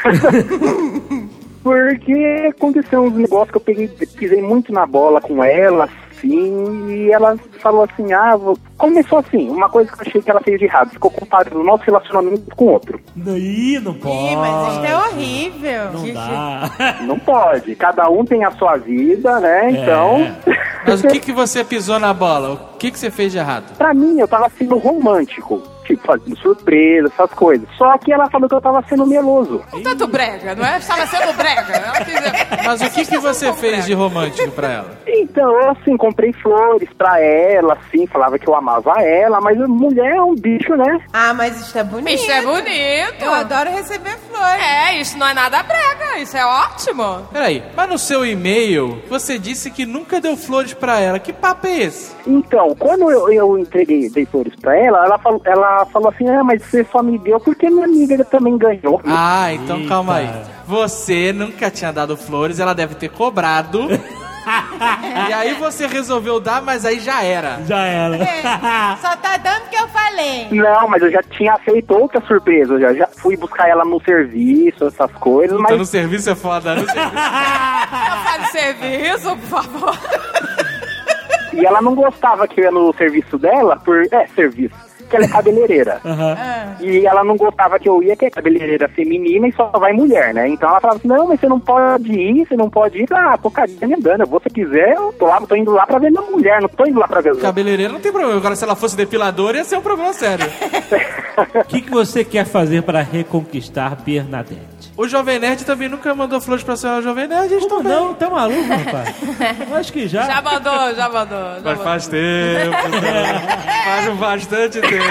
[SPEAKER 7] Porque aconteceu uns negócios que eu peguei, pisei muito na bola com ela, assim, e ela falou assim, ah, vou... começou assim, uma coisa que eu achei que ela fez de errado, ficou comparando o nosso relacionamento com outro.
[SPEAKER 2] Ih, não pode.
[SPEAKER 4] Ih, mas isso é horrível.
[SPEAKER 2] Não dá.
[SPEAKER 7] Não pode, cada um tem a sua vida, né, então...
[SPEAKER 5] Mas o que, que você pisou na bola? O que, que você fez de errado?
[SPEAKER 7] Pra mim, eu tava sendo romântico. Tipo, fazendo surpresa, essas coisas. Só que ela falou que eu tava sendo meloso.
[SPEAKER 3] Um tanto brega, não é? Estava sendo brega. Ela quis...
[SPEAKER 5] Mas o que, que você fez de romântico pra ela?
[SPEAKER 7] Então, eu, assim, comprei flores pra ela, assim, falava que eu amava ela, mas a mulher é um bicho, né?
[SPEAKER 4] Ah, mas isso é bonito.
[SPEAKER 3] Isso é bonito.
[SPEAKER 4] Eu adoro receber flores.
[SPEAKER 3] É, isso não é nada brega, isso é ótimo.
[SPEAKER 5] Peraí, mas no seu e-mail, você disse que nunca deu flores pra ela. Que papo é esse?
[SPEAKER 7] Então, quando eu, eu entreguei, dei flores pra ela, ela falou, ela falou assim, ah, mas você só me deu porque minha amiga também ganhou.
[SPEAKER 5] Ah, então
[SPEAKER 2] Eita.
[SPEAKER 5] calma aí. Você nunca tinha dado flores, ela deve ter cobrado E aí você resolveu dar, mas aí já era.
[SPEAKER 2] Já era.
[SPEAKER 4] É, só tá dando o que eu falei.
[SPEAKER 7] Não, mas eu já tinha feito outra surpresa. Eu já, já fui buscar ela no serviço, essas coisas,
[SPEAKER 5] Puta,
[SPEAKER 7] mas...
[SPEAKER 5] no serviço é foda, no serviço.
[SPEAKER 3] Não fale serviço, por favor.
[SPEAKER 7] E ela não gostava que eu ia no serviço dela por... É, serviço. Que ela é cabeleireira.
[SPEAKER 2] Uhum.
[SPEAKER 7] E ela não gostava que eu ia, que é cabeleireira feminina e só vai mulher, né? Então ela falava assim, não, mas você não pode ir, você não pode ir. Ah, tô cagando andando. Você quiser, eu tô lá, tô indo lá pra ver minha mulher, não tô indo lá pra ver...
[SPEAKER 5] Cabeleireira não tem problema. Agora, se ela fosse depiladora, ia ser um problema sério.
[SPEAKER 2] O que, que você quer fazer para reconquistar Bernadette?
[SPEAKER 5] O Jovem Nerd também nunca mandou flores pra senhora Jovem Nerd. Eles
[SPEAKER 2] Como
[SPEAKER 5] estão
[SPEAKER 2] não? Tá maluco, rapaz? Acho que já.
[SPEAKER 3] Já mandou, já mandou. Já
[SPEAKER 5] Mas
[SPEAKER 3] mandou.
[SPEAKER 5] faz tempo, faz bastante tempo.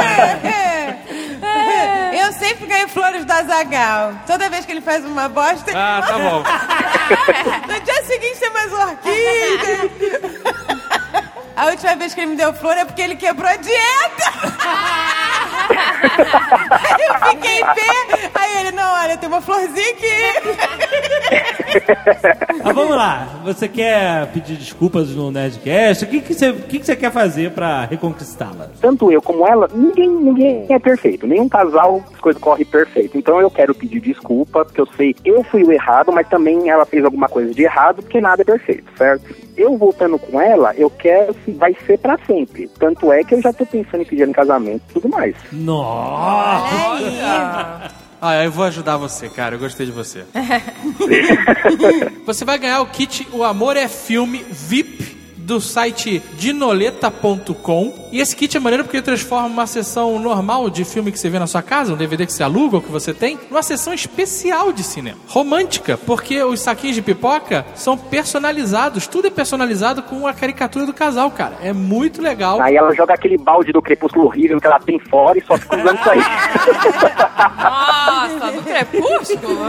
[SPEAKER 4] Eu sempre ganho flores do Azaghal. Toda vez que ele faz uma bosta...
[SPEAKER 5] Ah, tá bom.
[SPEAKER 4] No dia seguinte tem mais orquídea. A última vez que ele me deu flor é porque ele quebrou a dieta. Aí eu fiquei em pé. Aí ele, não, olha, tem uma florzinha aqui.
[SPEAKER 2] Ah, vamos lá. Você quer pedir desculpas no Nerdcast? O que, que, você, o que, que você quer fazer pra reconquistá-la?
[SPEAKER 7] Tanto eu como ela, ninguém, ninguém é perfeito. Nenhum casal, as coisas correm perfeito. Então eu quero pedir desculpa, porque eu sei eu fui o errado, mas também ela fez alguma coisa de errado, porque nada é perfeito, certo? Eu voltando com ela, eu quero que vai ser pra sempre. Tanto é que eu já tô pensando em pedir em casamento e tudo mais.
[SPEAKER 2] Nossa!
[SPEAKER 5] Ah, eu vou ajudar você, cara. Eu gostei de você. Você vai ganhar o kit O Amor é Filme V I P do site dinoleta ponto com. E esse kit é maneiro porque ele transforma uma sessão normal de filme que você vê na sua casa, um D V D que você aluga ou que você tem, numa sessão especial de cinema. Romântica, porque os saquinhos de pipoca são personalizados. Tudo é personalizado com a caricatura do casal, cara. É muito legal.
[SPEAKER 7] Aí ela joga aquele balde do Crepúsculo horrível que ela tem fora e só fica usando isso aí.
[SPEAKER 3] Nossa, do Crepúsculo?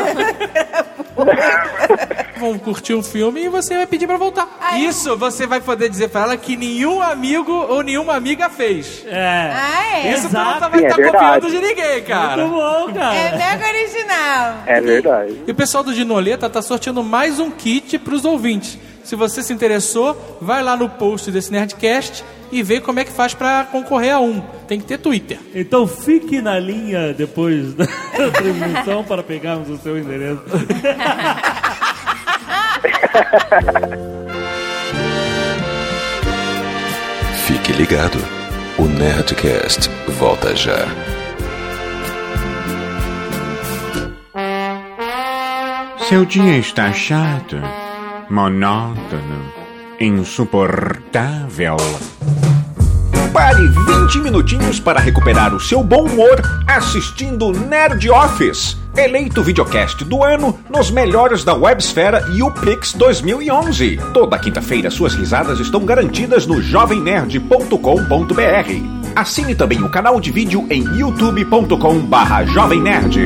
[SPEAKER 5] Vão curtir um filme e você vai pedir pra voltar. Ai. Isso você vai poder dizer pra ela que nenhum amigo ou nenhuma amiga fez.
[SPEAKER 2] É.
[SPEAKER 4] Ah, é?
[SPEAKER 5] Isso tu
[SPEAKER 2] Exato.
[SPEAKER 5] não vai
[SPEAKER 7] Sim, é
[SPEAKER 5] estar
[SPEAKER 7] verdade.
[SPEAKER 5] copiando de ninguém, cara.
[SPEAKER 2] Muito bom, cara.
[SPEAKER 4] É mega original.
[SPEAKER 7] É verdade.
[SPEAKER 5] E o pessoal do Dinoleta tá sorteando mais um kit pros ouvintes. Se você se interessou, vai lá no post desse Nerdcast e vê como é que faz pra concorrer a um. Tem que ter Twitter.
[SPEAKER 2] Então fique na linha depois da transmissão para pegarmos o seu endereço.
[SPEAKER 1] Fique ligado. O Nerdcast volta já.
[SPEAKER 10] Seu dia está chato, monótono, insuportável.
[SPEAKER 6] Pare vinte minutinhos para recuperar o seu bom humor assistindo Nerd Office, eleito videocast do ano nos melhores da Websfera e o Pix dois mil e onze. Toda quinta-feira suas risadas estão garantidas no jovem nerd ponto com ponto b r. Assine também o canal de vídeo em youtube ponto com barra jovem nerd.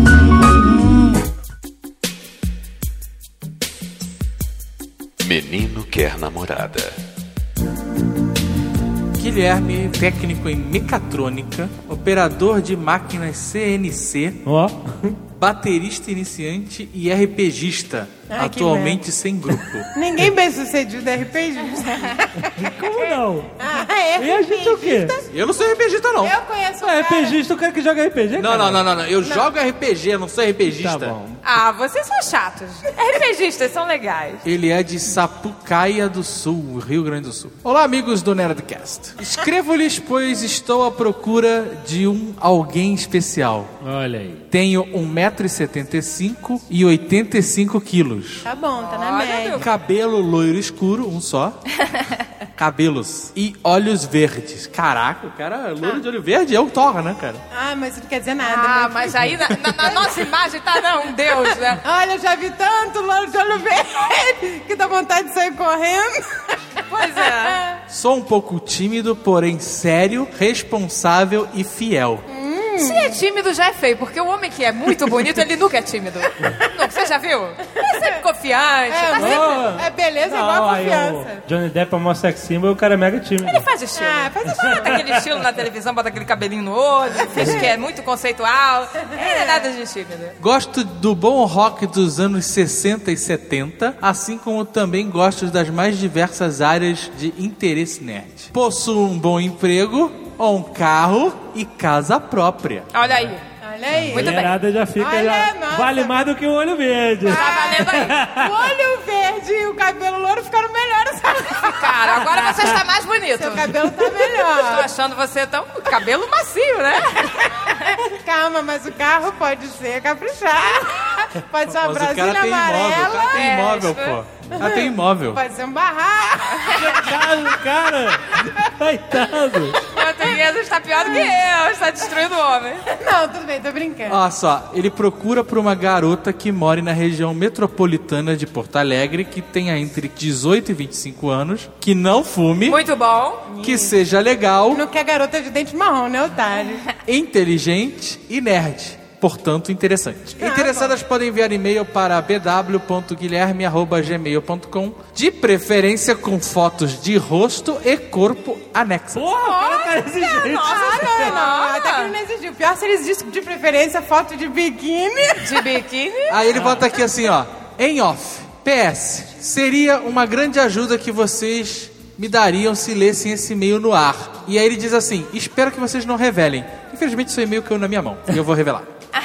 [SPEAKER 1] Menino quer namorada.
[SPEAKER 5] Guilherme, técnico em mecatrônica, operador de máquinas C N C,
[SPEAKER 2] Ó.
[SPEAKER 5] baterista iniciante e RPGista,
[SPEAKER 4] Ai, que
[SPEAKER 5] atualmente sem grupo.
[SPEAKER 4] Ninguém bem sucedido é R P G.
[SPEAKER 2] Como não?
[SPEAKER 4] Ah, é
[SPEAKER 2] E a gente o quê?
[SPEAKER 5] Eu não sou RPGista, não.
[SPEAKER 4] Eu conheço um
[SPEAKER 2] Ah,
[SPEAKER 4] cara.
[SPEAKER 2] RPGista, o cara que joga R P G,
[SPEAKER 5] Não,
[SPEAKER 2] cara?
[SPEAKER 5] não, não, não, não. Eu jogo R P G, eu não sou RPGista.
[SPEAKER 2] Tá bom.
[SPEAKER 3] Ah, vocês são chatos. RPGistas são legais.
[SPEAKER 5] Ele é de Sapucaia do Sul, Rio Grande do Sul. Olá, amigos do Nerdcast. Escrevo-lhes, pois estou à procura de um alguém especial.
[SPEAKER 2] Olha aí.
[SPEAKER 5] Tenho um metro e setenta e cinco e oitenta e cinco quilos.
[SPEAKER 4] Tá bom, tá na
[SPEAKER 3] Olha,
[SPEAKER 4] média.
[SPEAKER 3] meu.
[SPEAKER 5] Cabelo loiro escuro, um só. Cabelos. E olhos verdes. Caraca, o cara loiro de olho verde é o Thor, né, cara?
[SPEAKER 4] Ah, mas isso não quer dizer nada.
[SPEAKER 3] Ah, mas aí na, na- na nossa imagem tá não, um deus, né?
[SPEAKER 4] Olha, eu já vi tanto louro de olho verde que dá vontade de sair correndo.
[SPEAKER 3] Pois é.
[SPEAKER 5] Sou um pouco tímido, porém sério, responsável e fiel.
[SPEAKER 4] Hum,
[SPEAKER 3] Se é tímido, já é feio, porque o homem que é muito bonito, ele nunca é tímido. Não, você já viu? É sempre confiante.
[SPEAKER 4] É,
[SPEAKER 3] tá
[SPEAKER 4] sempre... é beleza
[SPEAKER 2] Não,
[SPEAKER 4] igual a
[SPEAKER 2] aí
[SPEAKER 4] confiança.
[SPEAKER 2] o Johnny Depp é o maior sex symbol e o cara é mega tímido.
[SPEAKER 3] Ele faz estilo.
[SPEAKER 4] Ah, faz estilo.
[SPEAKER 3] Bota aquele estilo na televisão, bota aquele cabelinho no olho, finge que é muito conceitual. Ele não é nada de tímido.
[SPEAKER 5] Gosto do bom rock dos anos sessenta e setenta, assim como também gosto das mais diversas áreas de interesse nerd. Possuo um bom emprego, um carro e casa própria.
[SPEAKER 3] Olha aí.
[SPEAKER 4] Olha aí.
[SPEAKER 3] Muito bem.
[SPEAKER 2] A já fica,
[SPEAKER 4] Olha,
[SPEAKER 2] já
[SPEAKER 4] nossa.
[SPEAKER 2] vale mais do que o olho verde.
[SPEAKER 3] Tá valendo aí.
[SPEAKER 4] O olho verde e o cabelo louro ficaram melhores.
[SPEAKER 3] Cara, agora você está mais bonito.
[SPEAKER 4] Seu cabelo tá
[SPEAKER 3] Tô
[SPEAKER 4] melhor.
[SPEAKER 3] achando você tão... cabelo macio, né?
[SPEAKER 4] Calma, mas o carro pode ser caprichar. Pode ser uma
[SPEAKER 5] Mas o cara
[SPEAKER 4] Brasília
[SPEAKER 5] tem imóvel, o
[SPEAKER 4] amarela.
[SPEAKER 5] cara tem
[SPEAKER 3] É,
[SPEAKER 5] imóvel,
[SPEAKER 3] isso-
[SPEAKER 5] pô. O cara tem imóvel.
[SPEAKER 4] Pode ser um barraco.
[SPEAKER 2] Coitado, cara. Coitado.
[SPEAKER 3] O português está pior do que eu. Está destruindo o homem.
[SPEAKER 4] Não, tudo bem, tô brincando.
[SPEAKER 5] Olha só, ele procura por uma garota que mora na região metropolitana de Porto Alegre, que tenha entre dezoito e vinte e cinco anos, que não fume,
[SPEAKER 3] Muito bom.
[SPEAKER 5] que seja legal,
[SPEAKER 4] Não quer garota de dente marrom, né, otário?
[SPEAKER 5] inteligente e nerd. Portanto, interessante.
[SPEAKER 4] Ah,
[SPEAKER 5] Interessadas podem enviar e-mail para b w ponto guilherme arroba gmail ponto com, de preferência com fotos de rosto e corpo anexas.
[SPEAKER 2] Porra, o cara tá exigente.
[SPEAKER 4] Ah, não, não. Até que ele não exigiu. Pior se eles dizem de preferência foto de biquíni.
[SPEAKER 3] De biquíni.
[SPEAKER 5] Aí ele bota aqui assim, ó, em off, P S, seria uma grande ajuda que vocês me dariam se lessem esse e-mail no ar. E aí ele diz assim, espero que vocês não revelem. Infelizmente, seu e-mail caiu na minha mão e eu vou revelar.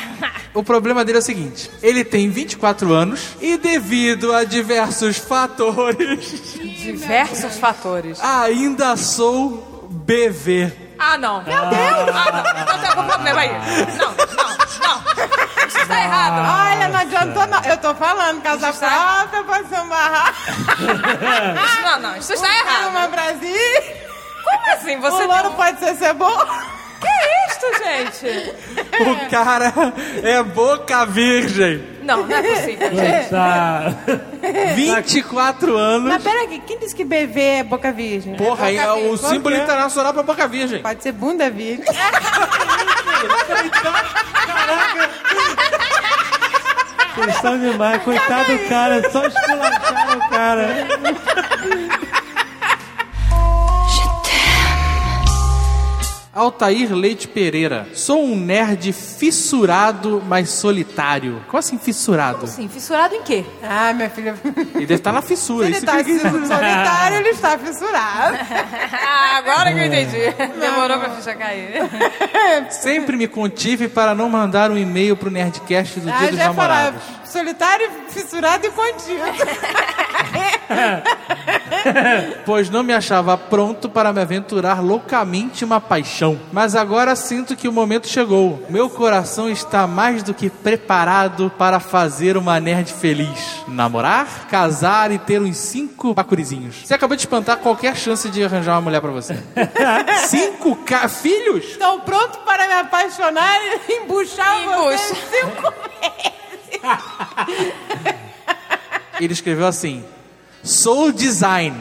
[SPEAKER 5] O problema dele é o seguinte, ele tem vinte e quatro anos e devido a diversos fatores,
[SPEAKER 3] Diversos fatores.
[SPEAKER 5] ainda sou B V.
[SPEAKER 3] Ah, não. Meu Deus. Ah, não. Então tem algum problema aí. Não, não, não. Isso está errado.
[SPEAKER 4] Olha, não adiantou não. Eu tô falando, casa
[SPEAKER 3] Isso está-
[SPEAKER 4] própria pode ser um barraco.
[SPEAKER 3] Isso não, não. Isso está errado.
[SPEAKER 4] Uma Brasil.
[SPEAKER 3] Como assim? Você
[SPEAKER 4] O louro
[SPEAKER 3] tem um-
[SPEAKER 4] pode ser cebola.
[SPEAKER 3] Que é isto, gente?
[SPEAKER 5] O cara é boca virgem.
[SPEAKER 3] Não, não é possível, gente.
[SPEAKER 2] Tá.
[SPEAKER 5] vinte e quatro anos.
[SPEAKER 4] Mas peraí, quem disse que B V é boca virgem?
[SPEAKER 5] Porra,
[SPEAKER 4] é
[SPEAKER 5] é
[SPEAKER 4] boca
[SPEAKER 5] o
[SPEAKER 4] virgem.
[SPEAKER 5] símbolo
[SPEAKER 4] Qual que é?
[SPEAKER 5] internacional pra boca virgem.
[SPEAKER 4] Pode ser bunda virgem.
[SPEAKER 2] Vocês são demais. Coitado do cara. Só esculacharam o cara.
[SPEAKER 5] Altair Leite Pereira. Sou um nerd fissurado, mas solitário. Como assim fissurado?
[SPEAKER 3] Sim, fissurado em quê?
[SPEAKER 4] Ah, minha filha.
[SPEAKER 5] Ele deve estar na fissura.
[SPEAKER 4] Se ele
[SPEAKER 5] Isso
[SPEAKER 4] tá
[SPEAKER 5] que...
[SPEAKER 4] solitário, ele está fissurado.
[SPEAKER 3] Ah, agora que eu entendi. Demorou pra ficha cair.
[SPEAKER 5] Sempre me contive para não mandar um e-mail pro Nerdcast do Dia
[SPEAKER 4] Ah,
[SPEAKER 5] dos
[SPEAKER 4] já ia falar,
[SPEAKER 5] Namorados.
[SPEAKER 4] solitário, fissurado e contido.
[SPEAKER 5] Pois não me achava pronto para me aventurar loucamente em uma paixão. Mas agora sinto que o momento chegou. Meu coração está mais do que preparado para fazer uma nerd feliz. Namorar, casar e ter uns cinco bacurizinhos. Você acabou de espantar qualquer chance de arranjar uma mulher para você. Cinco ca... filhos?
[SPEAKER 4] Estou pronto para me apaixonar e embuchar você
[SPEAKER 3] Embucha.
[SPEAKER 4] em cinco meses.
[SPEAKER 5] Ele escreveu assim: Sou design.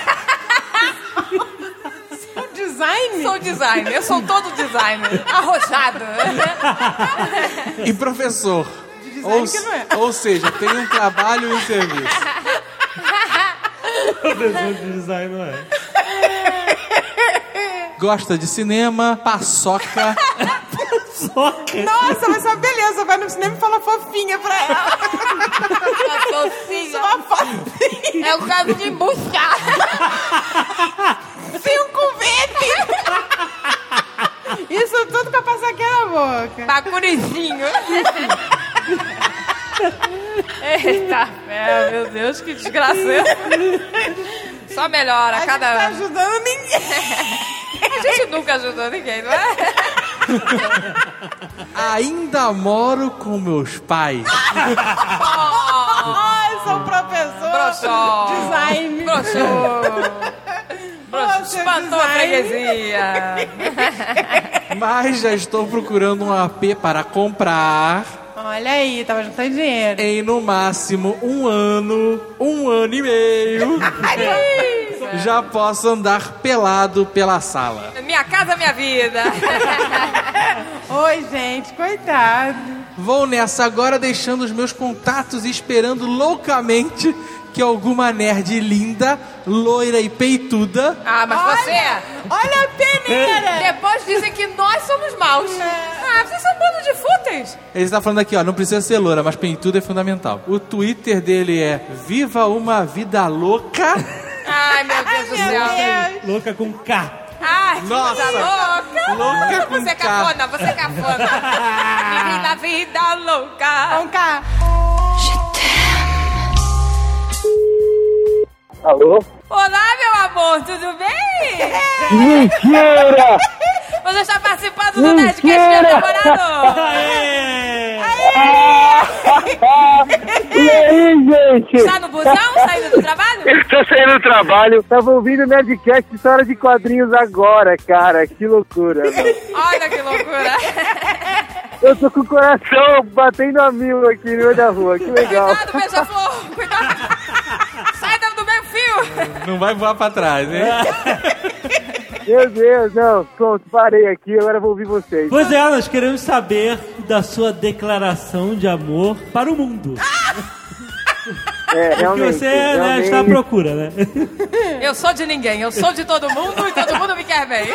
[SPEAKER 4] O design?
[SPEAKER 3] Sou designer. Eu sou todo designer. Arrojado.
[SPEAKER 5] E professor.
[SPEAKER 4] design
[SPEAKER 5] Ou,
[SPEAKER 4] que não é.
[SPEAKER 5] ou seja, tem um trabalho e um serviço.
[SPEAKER 2] Professor de design não é.
[SPEAKER 5] Gosta de cinema, paçoca.
[SPEAKER 4] Nossa, mas só beleza. Vai no cinema e fala fofinha pra ela.
[SPEAKER 3] Fofinha.
[SPEAKER 4] Só fofinha.
[SPEAKER 3] É o caso de embuchar.
[SPEAKER 4] Cinco vezes. Isso tudo pra passar aqui na boca.
[SPEAKER 3] Bacurizinho. Eita, é, meu Deus, que desgraça. Só melhora a
[SPEAKER 4] A gente
[SPEAKER 3] cada
[SPEAKER 4] tá
[SPEAKER 3] ano.
[SPEAKER 4] ajudando ninguém.
[SPEAKER 3] A gente nunca ajudou ninguém, não é?
[SPEAKER 5] Ainda moro com meus pais.
[SPEAKER 4] Ai, sou professor.
[SPEAKER 3] Broxou.
[SPEAKER 4] Design.
[SPEAKER 3] Broxou. Broxou.
[SPEAKER 4] Você
[SPEAKER 3] Espantou a
[SPEAKER 4] design.
[SPEAKER 3] freguesia.
[SPEAKER 5] Mas já estou procurando um A P para comprar
[SPEAKER 4] Olha aí, tava juntando dinheiro.
[SPEAKER 5] em no máximo um ano, um ano e meio. Já posso andar pelado pela sala.
[SPEAKER 3] Minha casa, minha vida.
[SPEAKER 4] Oi, gente, coitado.
[SPEAKER 5] Vou nessa agora, deixando os meus contatos e esperando loucamente que alguma nerd linda, loira e peituda...
[SPEAKER 3] Ah, mas
[SPEAKER 4] Olha,
[SPEAKER 3] você...
[SPEAKER 4] olha a peneira.
[SPEAKER 3] Depois dizem que nós somos maus. Ah, vocês são um bando de fúteis.
[SPEAKER 5] Ele está falando aqui, ó, não precisa ser loura, mas peituda é fundamental. O Twitter dele é Viva uma Vida Louca.
[SPEAKER 3] Ai, meu Deus do céu.
[SPEAKER 2] Louca com K.
[SPEAKER 3] Ai, que
[SPEAKER 5] Nossa.
[SPEAKER 3] coisa louca.
[SPEAKER 5] Louca com
[SPEAKER 3] Você é
[SPEAKER 5] K.
[SPEAKER 3] cafona, você é cafona. Vive na vida louca.
[SPEAKER 4] Com K.
[SPEAKER 7] Alô?
[SPEAKER 3] Olá, meu amor, tudo bem?
[SPEAKER 7] Mentira!
[SPEAKER 3] Você está participando do Nerdcast, meu namorado?
[SPEAKER 7] E aí, gente?
[SPEAKER 3] Está no busão, saindo do trabalho?
[SPEAKER 7] Eu tô saindo do trabalho. Tava ouvindo o Nerdcast História de Quadrinhos agora, cara. Que loucura, mano.
[SPEAKER 3] Olha que loucura.
[SPEAKER 7] Eu tô com o coração batendo a mil aqui no meio da rua. Que legal.
[SPEAKER 3] Cuidado, beija-flor, cuidado. Sai do meio fio.
[SPEAKER 5] Não vai voar pra trás, hein?
[SPEAKER 7] Meu Deus, não. Pronto, parei aqui. Agora vou ouvir vocês.
[SPEAKER 2] Pois é, nós queremos saber da sua declaração de amor para o mundo.
[SPEAKER 7] É,
[SPEAKER 2] Porque
[SPEAKER 7] realmente.
[SPEAKER 2] você né,
[SPEAKER 7] realmente...
[SPEAKER 2] está à procura, né?
[SPEAKER 3] Eu sou de ninguém, eu sou de todo mundo e todo mundo me quer bem.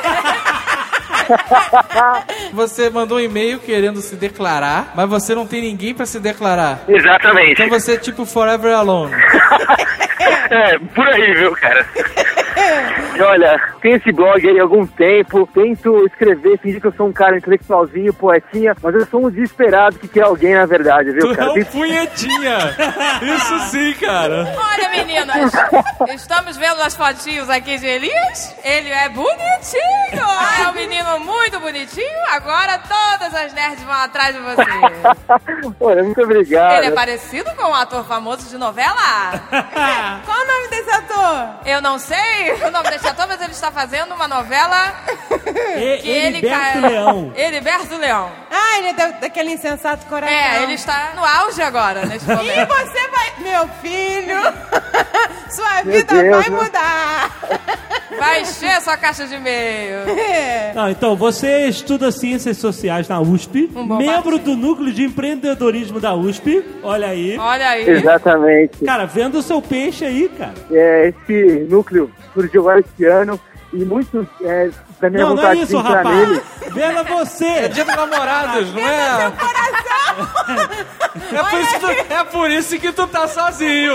[SPEAKER 5] Você mandou um e-mail querendo se declarar, mas você não tem ninguém pra se declarar.
[SPEAKER 7] Exatamente.
[SPEAKER 5] Então você é tipo Forever Alone.
[SPEAKER 7] É, por aí, viu, cara? E olha, tem esse blog aí há algum tempo, tento escrever, fingir que eu sou um cara intelectualzinho, poetinha, mas eu sou um desesperado que quer alguém na verdade, viu,
[SPEAKER 5] Tu
[SPEAKER 7] cara?
[SPEAKER 5] é um
[SPEAKER 7] Tem-
[SPEAKER 5] punhetinha. Isso sim, cara.
[SPEAKER 3] Olha, meninas, estamos vendo as fotinhos aqui de Elias. Ele é bonitinho. É um menino muito bonitinho. Agora todas as nerds vão atrás de você.
[SPEAKER 7] Olha, muito obrigado.
[SPEAKER 3] Ele é parecido com um ator famoso de novela.
[SPEAKER 4] Qual o nome desse ator?
[SPEAKER 3] Eu não sei o nome desse ator, mas ele está fazendo uma novela
[SPEAKER 2] E,
[SPEAKER 3] que ele
[SPEAKER 2] Heriberto
[SPEAKER 3] cai-
[SPEAKER 2] Leão.
[SPEAKER 3] Heriberto Leão.
[SPEAKER 4] Ah, ele é da- daquele insensato coração.
[SPEAKER 3] É, ele está no auge agora, neste
[SPEAKER 4] E
[SPEAKER 3] momento.
[SPEAKER 4] você vai... Meu filho, sua
[SPEAKER 7] Meu
[SPEAKER 4] vida
[SPEAKER 7] Deus,
[SPEAKER 4] vai
[SPEAKER 7] né?
[SPEAKER 4] mudar.
[SPEAKER 3] Vai encher sua caixa de e-mail.
[SPEAKER 2] Não, então, você estuda Ciências Sociais na U S P,
[SPEAKER 3] Um bom
[SPEAKER 2] membro
[SPEAKER 3] partido.
[SPEAKER 2] do Núcleo de Empreendedorismo da U S P, olha aí.
[SPEAKER 3] Olha aí.
[SPEAKER 7] Exatamente.
[SPEAKER 2] Cara, vendo o seu peixe aí, cara.
[SPEAKER 7] É, esse núcleo surgiu agora esse ano e muitos é, da minha
[SPEAKER 2] Não, não é
[SPEAKER 7] vontade de
[SPEAKER 2] isso,
[SPEAKER 7] entrar
[SPEAKER 2] rapaz.
[SPEAKER 7] nele.
[SPEAKER 2] Vendo
[SPEAKER 5] É
[SPEAKER 2] você.
[SPEAKER 5] dia dos namorados, não é? É por, isso que tu, é por isso que tu tá sozinho.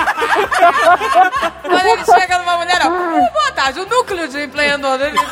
[SPEAKER 3] Quando ele chega numa mulher, ó, "Uh, boa tarde, o núcleo de empreendedor. Ele...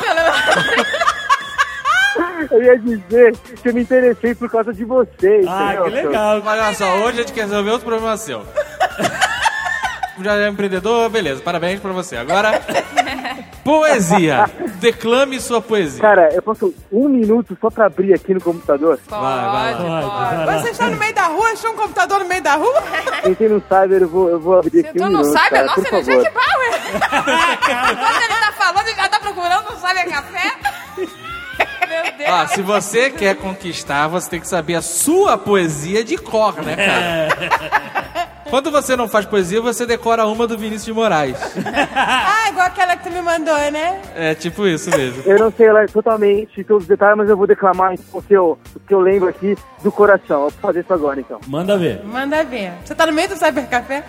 [SPEAKER 7] Eu ia dizer que eu me interessei por causa de vocês.
[SPEAKER 2] Ah,
[SPEAKER 7] entendeu?
[SPEAKER 2] que legal.
[SPEAKER 5] Mas olha só, hoje a gente quer resolver outro problema seu. Já é empreendedor, beleza, parabéns pra você. Agora, poesia. Declame sua poesia.
[SPEAKER 7] Cara, eu posso um minuto só pra abrir aqui no computador?
[SPEAKER 3] Pode,
[SPEAKER 5] Vai, vai
[SPEAKER 2] Pode,
[SPEAKER 3] pode.
[SPEAKER 2] vai lá.
[SPEAKER 4] Você está no meio da rua, achou um computador no meio da rua?
[SPEAKER 7] Entrei no cyber, eu vou, eu vou abrir aqui
[SPEAKER 3] Tu
[SPEAKER 7] um
[SPEAKER 3] não
[SPEAKER 7] minuto,
[SPEAKER 3] sabe?
[SPEAKER 7] cara,
[SPEAKER 3] Nossa,
[SPEAKER 7] por
[SPEAKER 3] ele é
[SPEAKER 7] favor.
[SPEAKER 3] Jack Bauer. Enquanto ele tá falando, ele já tá procurando, não sabe a café. Meu Deus.
[SPEAKER 5] Ó, se você quer conquistar, você tem que saber a sua poesia de cor, né, cara? Quando você não faz poesia, você decora uma do Vinícius de Moraes.
[SPEAKER 4] Ah, igual aquela que tu me mandou, né?
[SPEAKER 5] É tipo isso mesmo.
[SPEAKER 7] Eu não sei lá totalmente todos os detalhes, mas eu vou declamar o que eu, o que eu lembro aqui do coração. Eu vou fazer isso agora, então.
[SPEAKER 2] Manda ver.
[SPEAKER 4] Manda ver. Você tá no meio do cybercafé?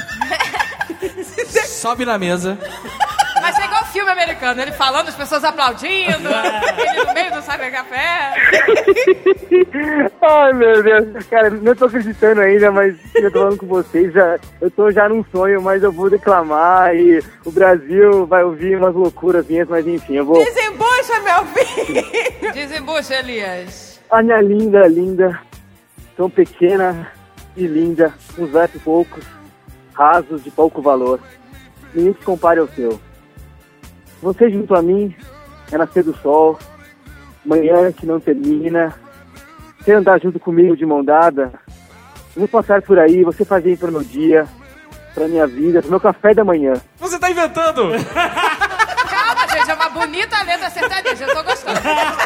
[SPEAKER 5] Sobe na mesa.
[SPEAKER 3] Mas é igual filme americano, ele falando, as pessoas aplaudindo, ele no meio do cybercafé.
[SPEAKER 7] Ai, meu Deus. Cara, não tô acreditando ainda, mas eu tô falando com vocês. Já, eu tô já num sonho, mas eu vou declamar e o Brasil vai ouvir umas loucuras minhas, mas enfim, eu vou...
[SPEAKER 4] Desembucha, meu filho!
[SPEAKER 3] Desembucha, Elias.
[SPEAKER 7] A minha linda, linda, tão pequena e linda, uns versos poucos, rasos de pouco valor. Nenhum se compare ao seu. Você junto a mim é nascer do sol, manhã que não termina. Você andar junto comigo de mão dada, eu vou passar por aí, você fazer pro meu dia, pra minha vida, pro meu café da manhã.
[SPEAKER 5] Você tá inventando!
[SPEAKER 3] Calma, gente, é uma bonita letra sertaneja, eu tô gostando.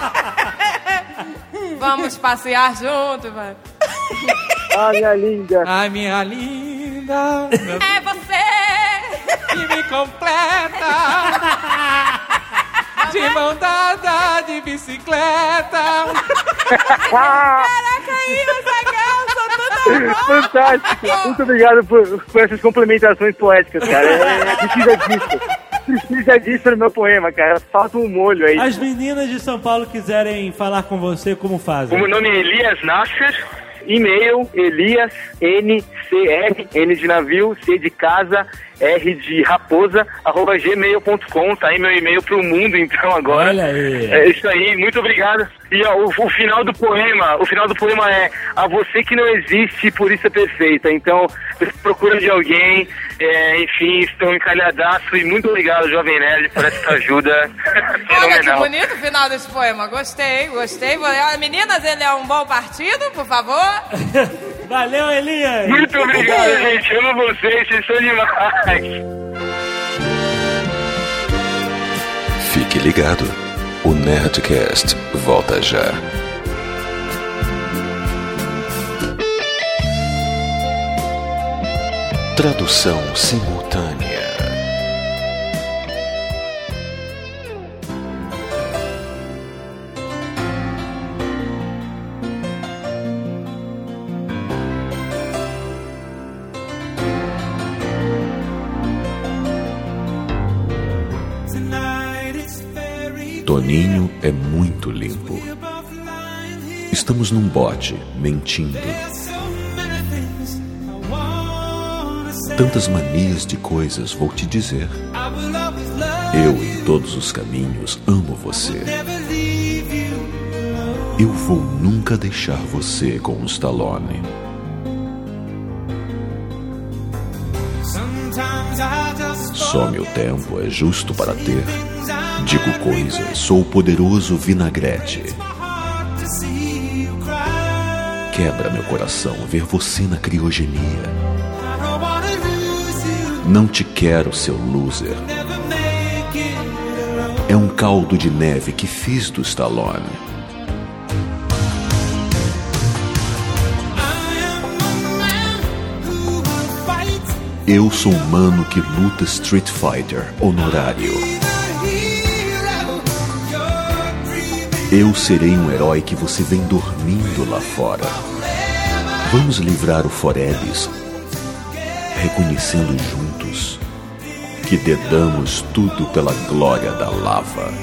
[SPEAKER 3] Vamos passear juntos, vai.
[SPEAKER 7] Ah, minha linda.
[SPEAKER 5] Ai, minha linda,
[SPEAKER 3] É você!
[SPEAKER 5] que me completa. De mão dada, de bicicleta.
[SPEAKER 4] Caraca, aí, Azaghal, sou toda boa.
[SPEAKER 7] Fantástico. Muito obrigado por, por essas complementações poéticas, cara. É, precisa disso. Precisa disso no meu poema, cara. Falta um molho aí.
[SPEAKER 2] As meninas de São Paulo quiserem falar com você, como fazem?
[SPEAKER 7] O meu nome é Elias Nasser. E-mail, Elias, N C R, N de navio, C de casa, R de raposa, arroba gmail ponto com. Tá aí meu e-mail pro mundo, então, agora.
[SPEAKER 2] Olha aí.
[SPEAKER 7] É isso aí, muito obrigado. E ó, o, o final do poema, o final do poema é: a você que não existe, por isso é perfeita. Então, procura de alguém, é, enfim, estão encalhadaço. E muito obrigado, Jovem Nerd, por essa ajuda.
[SPEAKER 3] Olha que bonito o final desse poema. Gostei, gostei. Meninas, ele é um bom partido, por favor.
[SPEAKER 2] Valeu, Elias.
[SPEAKER 7] Muito obrigado, gente. Amo vocês, vocês são demais.
[SPEAKER 1] Fique ligado. O Nerdcast volta já. Tradução simultânea. Toninho é muito limpo. Estamos num bote, mentindo. Tantas manias de coisas vou te dizer. Eu, em todos os caminhos, amo você. Eu vou nunca deixar você com o Stallone. Só meu tempo é justo para ter. Digo coisas, sou o poderoso vinagrete. Quebra meu coração ver você na criogenia. Não te quero, seu loser. É um caldo de neve que fiz do Stallone. Eu sou um mano que luta Street Fighter honorário. Eu serei um herói que você vem dormindo lá fora. Vamos livrar o Forebis, reconhecendo juntos que dedamos tudo pela glória da lava.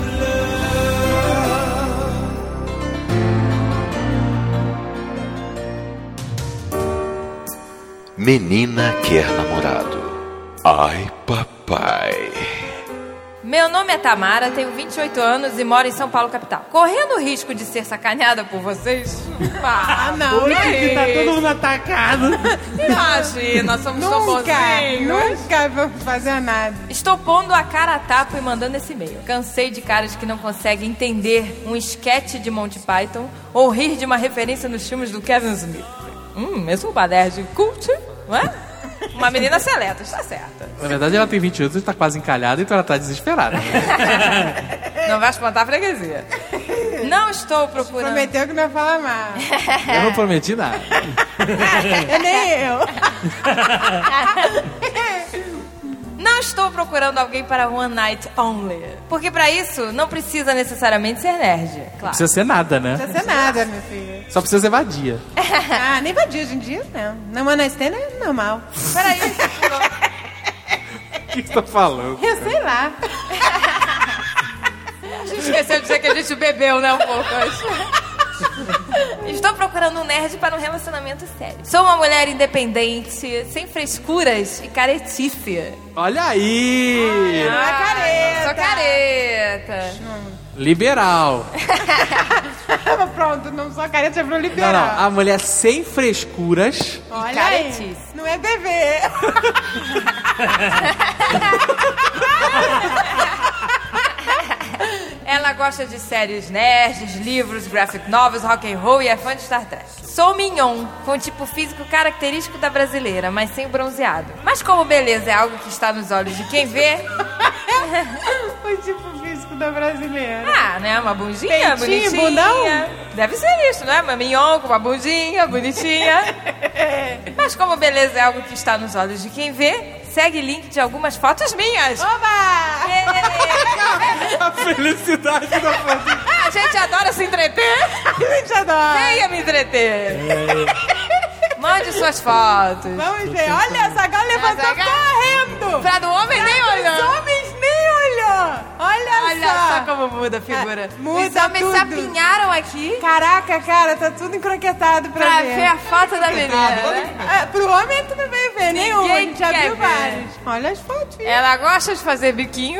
[SPEAKER 1] Menina quer namorado. Ai, papai.
[SPEAKER 3] Meu nome é Tamara, tenho vinte e oito anos e moro em São Paulo, capital. Correndo o risco de ser sacaneada por vocês? Ah, não,
[SPEAKER 2] Hoje que tá todo mundo atacado.
[SPEAKER 3] Imagina, somos tão
[SPEAKER 4] Nunca,
[SPEAKER 3] bonzinhos.
[SPEAKER 4] nunca vou fazer nada.
[SPEAKER 3] Estou pondo a cara a tapa e mandando esse e-mail. Cansei de caras que não conseguem entender um esquete de Monty Python ou rir de uma referência nos filmes do Kevin Smith. Hum, eu sou uma nerd cult, não é? Uma menina seleta, está certa.
[SPEAKER 5] Na verdade, ela tem vinte anos e está quase encalhada, então ela está desesperada.
[SPEAKER 3] Não vai espantar a freguesia. Não estou procurando...
[SPEAKER 4] Prometeu que não ia falar mal.
[SPEAKER 5] Eu não prometi nada.
[SPEAKER 4] Eu nem eu.
[SPEAKER 3] Não estou procurando alguém para one night only. Porque para isso, não precisa necessariamente ser nerd. Claro.
[SPEAKER 5] Não precisa ser nada, né?
[SPEAKER 4] Não precisa ser nada, meu filho.
[SPEAKER 5] Só precisa ser vadia.
[SPEAKER 4] Ah, nem vadia hoje em dia, não. Não, one night stand é normal.
[SPEAKER 3] Peraí.
[SPEAKER 5] O que você tá falando?
[SPEAKER 4] Eu sei lá.
[SPEAKER 3] A gente esqueceu de dizer que a gente bebeu, né, um pouco hoje. Estou procurando um nerd para um relacionamento sério. Sou uma mulher independente, sem frescuras e caretice.
[SPEAKER 5] Olha aí!
[SPEAKER 3] Ah,
[SPEAKER 4] é careta.
[SPEAKER 3] Sou careta.
[SPEAKER 5] Liberal.
[SPEAKER 4] Pronto, não sou careta, é pro
[SPEAKER 5] Não,
[SPEAKER 4] liberal.
[SPEAKER 5] não. A mulher sem frescuras.
[SPEAKER 4] Olha
[SPEAKER 3] caretice.
[SPEAKER 4] aí. Não é bebê.
[SPEAKER 3] Ela gosta de séries nerds, livros, graphic novels, rock and roll e é fã de Star Trek. Sou mignon, com o tipo físico característico da brasileira, mas sem bronzeado. Mas como beleza é algo que está nos olhos de quem vê...
[SPEAKER 4] O tipo físico da brasileira.
[SPEAKER 3] Ah, né? Uma bundinha
[SPEAKER 4] Peitinho,
[SPEAKER 3] bonitinha.
[SPEAKER 4] bundão?
[SPEAKER 3] Deve ser isso, né? Uma mignon com uma bundinha bonitinha. Mas como beleza é algo que está nos olhos de quem vê, segue link de algumas fotos minhas.
[SPEAKER 4] Oba!
[SPEAKER 5] A felicidade da foto.
[SPEAKER 3] A gente adora se entreter.
[SPEAKER 4] A gente adora.
[SPEAKER 3] Venha me entreter. Mande suas fotos.
[SPEAKER 4] Vamos ver. Olha, a Zagal levantou
[SPEAKER 3] Zagal-
[SPEAKER 4] correndo.
[SPEAKER 3] Pra do homem nem
[SPEAKER 4] Os
[SPEAKER 3] olhou.
[SPEAKER 4] homens nem olhou. Olha,
[SPEAKER 3] Olha
[SPEAKER 4] só.
[SPEAKER 3] só como muda a figura.
[SPEAKER 4] É, muda
[SPEAKER 3] Os homens
[SPEAKER 4] tudo.
[SPEAKER 3] se apinharam aqui
[SPEAKER 4] Caraca, cara, tá tudo encroquetado pra,
[SPEAKER 3] pra
[SPEAKER 4] ver.
[SPEAKER 3] ver a foto da menina. né?
[SPEAKER 4] É, pro homem tu não veio ver nenhum, a
[SPEAKER 3] Ninguém
[SPEAKER 4] gente já
[SPEAKER 3] quer
[SPEAKER 4] viu
[SPEAKER 3] ver.
[SPEAKER 4] vários. Olha as fotos.
[SPEAKER 3] Ela gosta de fazer biquinho.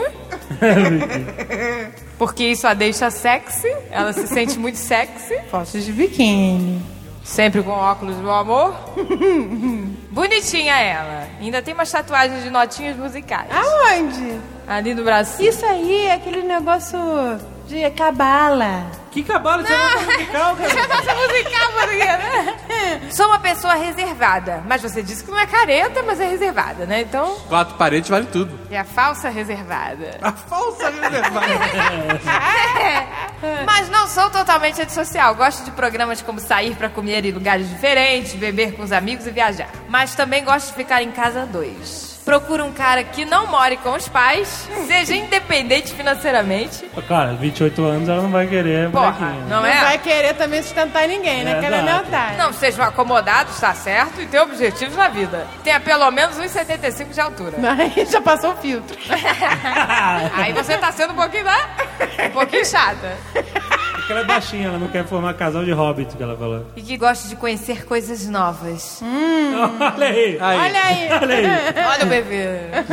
[SPEAKER 3] Porque isso a deixa sexy. Ela se sente muito sexy.
[SPEAKER 4] Fotos de biquíni.
[SPEAKER 3] Sempre com óculos do amor. Bonitinha ela. Ainda tem umas tatuagens de notinhas musicais.
[SPEAKER 4] Aonde?
[SPEAKER 3] Ali no bracinho.
[SPEAKER 4] Isso aí é aquele negócio de cabala.
[SPEAKER 2] Que cabalo, isso é uma musical, cara.
[SPEAKER 3] Essa musical, né? Sou uma pessoa reservada. Mas você disse que não é careta, mas é reservada, né? Então,
[SPEAKER 5] Quatro paredes vale tudo.
[SPEAKER 3] é a falsa reservada.
[SPEAKER 5] A falsa reservada.
[SPEAKER 3] Mas não sou totalmente antissocial. Gosto de programas como sair pra comer em lugares diferentes, beber com os amigos e viajar. Mas também gosto de ficar em casa a dois. Procuro um cara que não more com os pais, seja independente financeiramente.
[SPEAKER 2] Cara, vinte e oito anos ela não vai querer
[SPEAKER 3] Porra,
[SPEAKER 2] bonequinha.
[SPEAKER 3] não
[SPEAKER 4] Não
[SPEAKER 3] é?
[SPEAKER 4] vai querer também sustentar ninguém, né?
[SPEAKER 2] É,
[SPEAKER 4] Quer
[SPEAKER 2] exato.
[SPEAKER 4] aumentar.
[SPEAKER 3] Não, sejam acomodados, está certo, e tenham objetivos na vida. Tenha pelo menos um e setenta e cinco de altura.
[SPEAKER 4] Aí já passou o filtro.
[SPEAKER 3] Aí você tá sendo um pouquinho, né? Um pouquinho chata.
[SPEAKER 2] Porque ela é baixinha, ela não quer formar casal de hobbit, que ela falou.
[SPEAKER 3] E que gosta de conhecer coisas novas.
[SPEAKER 2] Olha aí.
[SPEAKER 5] Aí.
[SPEAKER 4] Olha aí.
[SPEAKER 2] Olha aí.
[SPEAKER 3] Olha o bebê.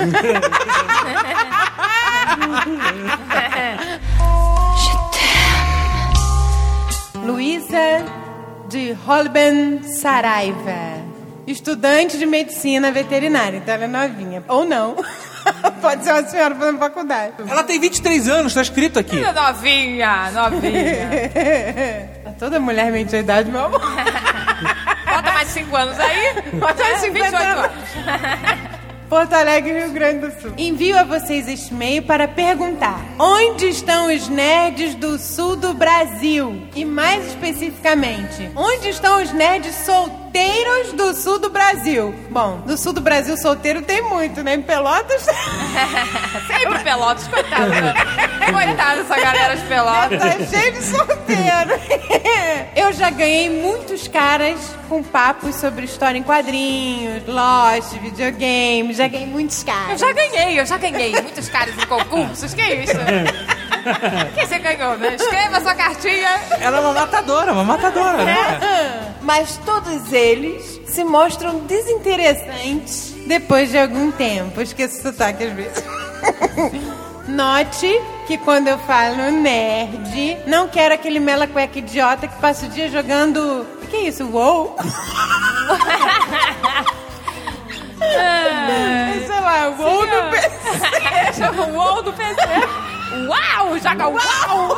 [SPEAKER 4] Luísa de Holben Saraiva. Estudante de medicina veterinária. Então ela é novinha. Ou não. Pode ser uma senhora fazendo faculdade.
[SPEAKER 5] Ela tem vinte e três anos, tá escrito aqui.
[SPEAKER 3] Novinha, novinha.
[SPEAKER 4] Toda mulher mente a idade, meu amor.
[SPEAKER 3] Bota mais cinco anos aí.
[SPEAKER 4] Bota mais
[SPEAKER 3] É,
[SPEAKER 4] cinquenta
[SPEAKER 3] vinte e oito
[SPEAKER 4] anos. Porto Alegre, Rio Grande do Sul. Envio a vocês este e-mail para perguntar: onde estão os nerds do sul do Brasil? E mais especificamente, onde estão os nerds solteiros do sul do Brasil? Bom, do sul do Brasil solteiro tem muito, né? Em Pelotas...
[SPEAKER 3] Sempre Pelotas, coitada. Coitada essa galera de Pelotas.
[SPEAKER 4] Tá cheio de solteiro. Eu já ganhei muitos caras com papos sobre história em quadrinhos, Lost, videogame. Já ganhei muitos
[SPEAKER 3] Eu
[SPEAKER 4] caras.
[SPEAKER 3] já ganhei, eu já ganhei. Muitos caras em concursos. Que isso? O que você ganhou, né? Escreva sua cartinha.
[SPEAKER 5] Ela é uma matadora, uma matadora, né?
[SPEAKER 4] Mas todos eles se mostram desinteressantes depois de algum tempo. Eu esqueço o sotaque às vezes. Note que quando eu falo nerd, não quero aquele mela cueca idiota que passa o dia jogando... O que é isso? WoW? Sei lá, WoW no P C.
[SPEAKER 3] Chama o WoW do P C. Uau, joga uau.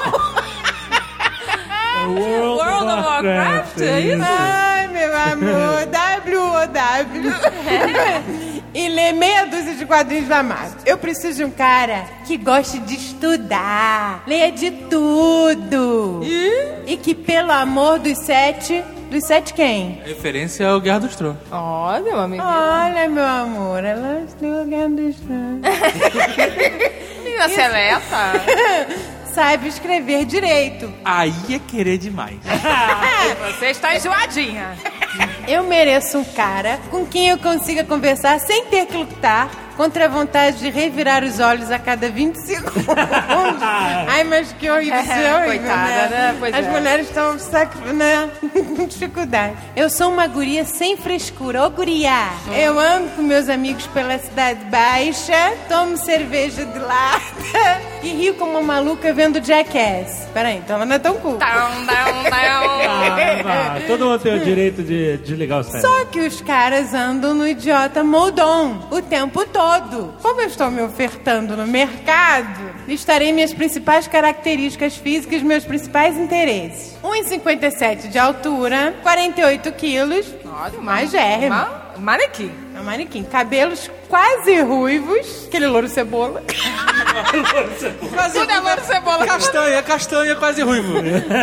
[SPEAKER 2] World,
[SPEAKER 3] World of Warcraft, é isso?
[SPEAKER 4] Ai, meu amor, W O W. E lê meia dúzia de quadrinhos da Marvel. Eu preciso de um cara que goste de estudar, leia de tudo. E que, pelo amor dos sete... Dos sete quem?
[SPEAKER 5] Referência ao Guerra dos Tronos.
[SPEAKER 3] Olha, uma menina.
[SPEAKER 4] Olha, meu amor, ela estudou Guerra dos Tronos.
[SPEAKER 3] Menina seleta.
[SPEAKER 4] Sabe escrever direito.
[SPEAKER 5] Aí é querer demais.
[SPEAKER 3] Você está enjoadinha.
[SPEAKER 4] Eu mereço um cara com quem eu consiga conversar sem ter que lutar contra a vontade de revirar os olhos a cada vinte segundos. Ai, mas que horrível, isso é horrível,
[SPEAKER 3] Coitada,
[SPEAKER 4] né?
[SPEAKER 3] né? Pois
[SPEAKER 4] As
[SPEAKER 3] é.
[SPEAKER 4] mulheres estão sac... né? com dificuldade. Eu sou uma guria sem frescura. Ô, guria! Eu ando com meus amigos pela Cidade Baixa, tomo cerveja de lata e rio como uma maluca vendo Jackass. Peraí, então ela não é tão cool.
[SPEAKER 3] Down, down, down.
[SPEAKER 2] Ah, todo mundo tem o direito de desligar o cérebro.
[SPEAKER 4] Só que os caras andam no idiota moldon o tempo todo. Como eu estou me ofertando no mercado, listarei minhas principais características físicas, meus principais interesses. um e cinquenta e sete de altura, quarenta e oito quilos,
[SPEAKER 3] Olha,
[SPEAKER 4] mais gérrimo.
[SPEAKER 3] uma- Manequim.
[SPEAKER 4] É um manequim. Cabelos quase ruivos, aquele louro cebola.
[SPEAKER 5] Quase
[SPEAKER 3] Tudo é louro cebola.
[SPEAKER 5] castanha, castanha, quase ruivo.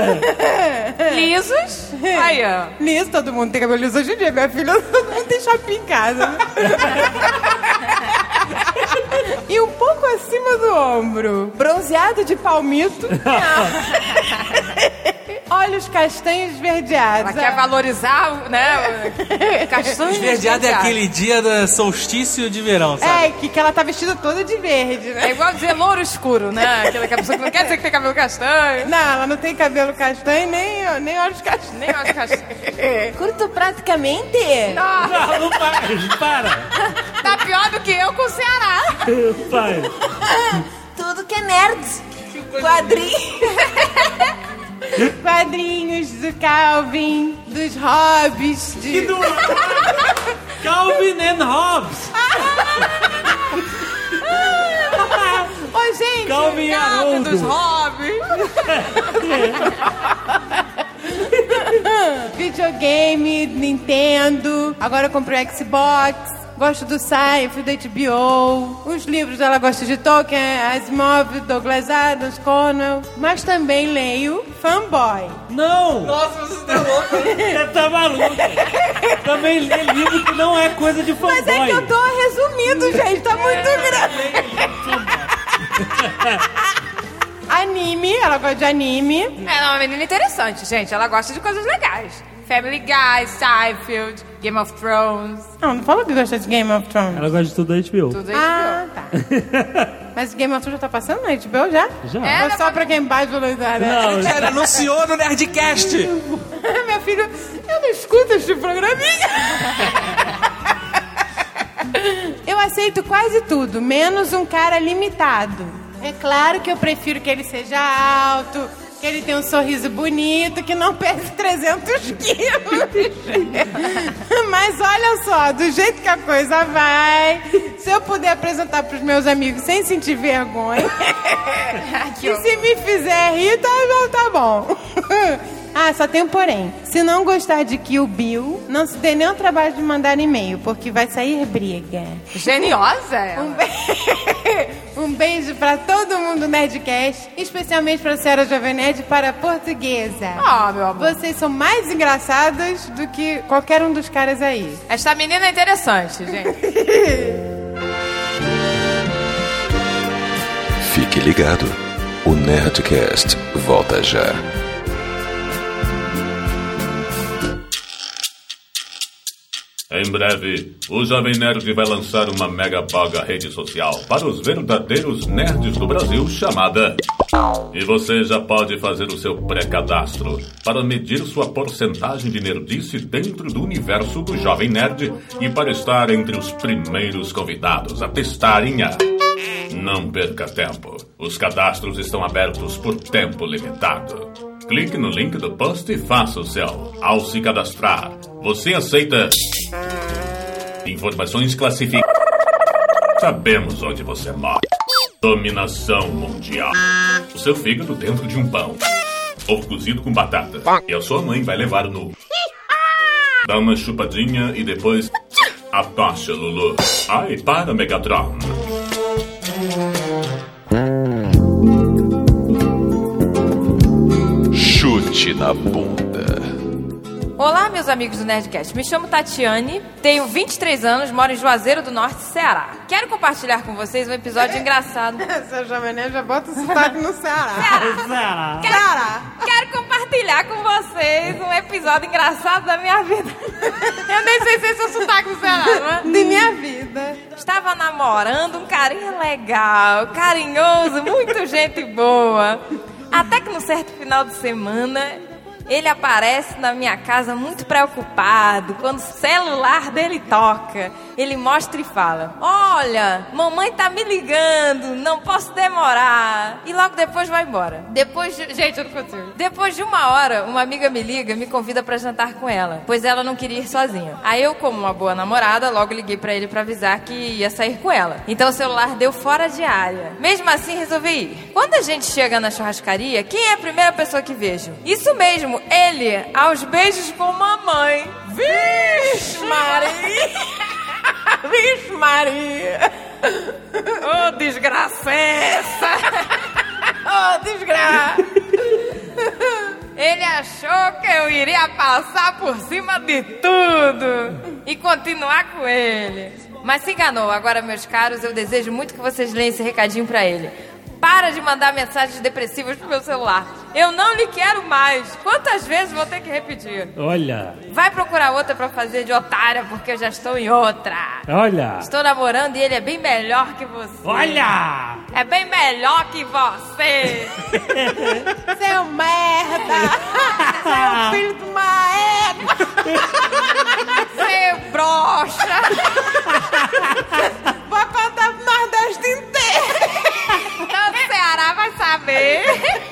[SPEAKER 3] Lisos. Aí, ó.
[SPEAKER 4] Nisso, todo mundo tem cabelo liso hoje em dia. Minha filha, todo mundo tem shopping em casa. do ombro, bronzeado de palmito, olhos castanhos esverdeados.
[SPEAKER 3] Ela quer valorizar, né? Castanhos
[SPEAKER 5] Esverdeado é aquele dia do solstício de verão, sabe?
[SPEAKER 4] É, que, que ela tá vestida toda de verde, né?
[SPEAKER 3] É igual dizer louro escuro, né? Aquela que a pessoa que não quer dizer que tem cabelo castanho.
[SPEAKER 4] Não, ela não tem cabelo castanho nem, nem olhos castanhos.
[SPEAKER 3] Nem olhos castanhos.
[SPEAKER 4] Curto praticamente.
[SPEAKER 3] Não,
[SPEAKER 2] Não, não faz, para.
[SPEAKER 3] tá pior do que eu com o Ceará.
[SPEAKER 2] Pai.
[SPEAKER 4] Tudo que é nerd. Quadrinhos. Quadrinhos do Calvin, dos Hobbes. De...
[SPEAKER 2] E do... Calvin and Hobbes.
[SPEAKER 4] Ô, gente.
[SPEAKER 2] Calvin e
[SPEAKER 3] Calvin
[SPEAKER 2] Haroldo.
[SPEAKER 3] dos Hobbes.
[SPEAKER 4] Videogame, Nintendo. Agora eu comprei o Xbox. Gosto do Seinfeld, da H B O. Os livros ela gosta de Tolkien, Asimov, Douglas Adams, Cornwell. Mas também leio Fanboy.
[SPEAKER 2] Não.
[SPEAKER 5] Nossa, você tá louco.
[SPEAKER 2] Você tá maluco. Também lê livro que não é coisa de fanboy.
[SPEAKER 4] Mas é que eu tô resumindo, gente. Tá muito grande. Anime, ela gosta de anime.
[SPEAKER 3] Ela é uma menina interessante, gente. Ela gosta de coisas legais. Family Guy, Seinfeld, Game of Thrones.
[SPEAKER 4] Não, não falou que gosta de Game of Thrones.
[SPEAKER 2] Ela gosta de tudo da H B O.
[SPEAKER 3] Tudo
[SPEAKER 4] Ah, tá. Mas Game of Thrones já tá passando na H B O já?
[SPEAKER 2] Já.
[SPEAKER 3] É,
[SPEAKER 4] Ou só pra quem baixa o né?
[SPEAKER 2] Não,
[SPEAKER 5] Ela anunciou no Nerdcast.
[SPEAKER 4] Meu filho, eu não escuto este programinha. Eu aceito quase tudo, menos um cara limitado. É claro que eu prefiro que ele seja alto, que ele tenha um sorriso bonito, que não pese trezentos quilos. Mas olha só, do jeito que a coisa vai, se eu puder apresentar pros meus amigos sem sentir vergonha, e se me fizer rir, tá, tá bom. Ah, só tem um porém. Se não gostar de Kill Bill, não se dê nem o trabalho de mandar e-mail, porque vai sair briga.
[SPEAKER 3] Geniosa ela.
[SPEAKER 4] Um, be... um beijo pra todo mundo do Nerdcast, especialmente pra senhora Jovem Nerd e para a portuguesa.
[SPEAKER 3] Ah, meu amor.
[SPEAKER 4] Vocês são mais engraçados do que qualquer um dos caras aí.
[SPEAKER 3] Esta menina é interessante, gente.
[SPEAKER 1] Fique ligado. O Nerdcast volta já.
[SPEAKER 11] Em breve, o Jovem Nerd vai lançar uma mega paga rede social para os verdadeiros nerds do Brasil chamada... E você já pode fazer o seu pré-cadastro para medir sua porcentagem de nerdice dentro do universo do Jovem Nerd e para estar entre os primeiros convidados a testarem a... Não perca tempo. Os cadastros estão abertos por tempo limitado. Clique no link do post e faça o seu. Ao se cadastrar, você aceita... Informações classificadas. Sabemos onde você mora. Dominação mundial. O seu fígado dentro de um pão. Ovo cozido com batata. E a sua mãe vai levar no... Dá uma chupadinha e depois... Atocha, Lulu. Ai, para, Megatron.
[SPEAKER 1] Chute na bunda.
[SPEAKER 3] Olá, meus amigos do Nerdcast. Me chamo Tatiane, tenho vinte e três anos, moro em Juazeiro do Norte, Ceará. Quero compartilhar com vocês um episódio engraçado.
[SPEAKER 4] Seu Jovem Nerd já bota o sotaque no Ceará.
[SPEAKER 3] Ceará. Quero, quero compartilhar com vocês um episódio engraçado da minha vida. Eu nem sei se esse é o sotaque do Ceará, não é?
[SPEAKER 4] De minha vida.
[SPEAKER 3] Estava namorando um carinha legal, carinhoso, muito gente boa. Até que num certo final de semana... Ele aparece na minha casa muito preocupado. Quando o celular dele toca, ele mostra e fala: olha, mamãe tá me ligando, não posso demorar. E logo depois vai embora. Depois de... Gente, eu não consigo. Depois de uma hora, uma amiga me liga e me convida pra jantar com ela, pois ela não queria ir sozinha. Aí eu, como uma boa namorada, logo liguei pra ele pra avisar que ia sair com ela. Então o celular deu fora de área. Mesmo assim, resolvi ir. Quando a gente chega na churrascaria, quem é a primeira pessoa que vejo? Isso mesmo, ele, aos beijos com mamãe. Vixe, Maria! Vixe, Maria! Ô, oh, desgraça essa! Ô, oh, desgraça! Ele achou que eu iria passar por cima de tudo e continuar com ele. Mas se enganou. Agora, meus caros, eu desejo muito que vocês leiam esse recadinho pra ele. Para de mandar mensagens depressivas pro meu celular. Eu não lhe quero mais. Quantas vezes vou ter que repetir?
[SPEAKER 2] Olha.
[SPEAKER 3] Vai procurar outra pra fazer de otária, porque eu já estou em outra.
[SPEAKER 2] Olha.
[SPEAKER 3] Estou namorando e ele é bem melhor que você.
[SPEAKER 2] Olha.
[SPEAKER 3] É bem melhor que você.
[SPEAKER 4] Seu merda. Seu filho de uma égua.
[SPEAKER 3] Seu broxa.
[SPEAKER 4] Vou contar pro Nordeste inteiro.
[SPEAKER 3] Todo o Ceará vai saber.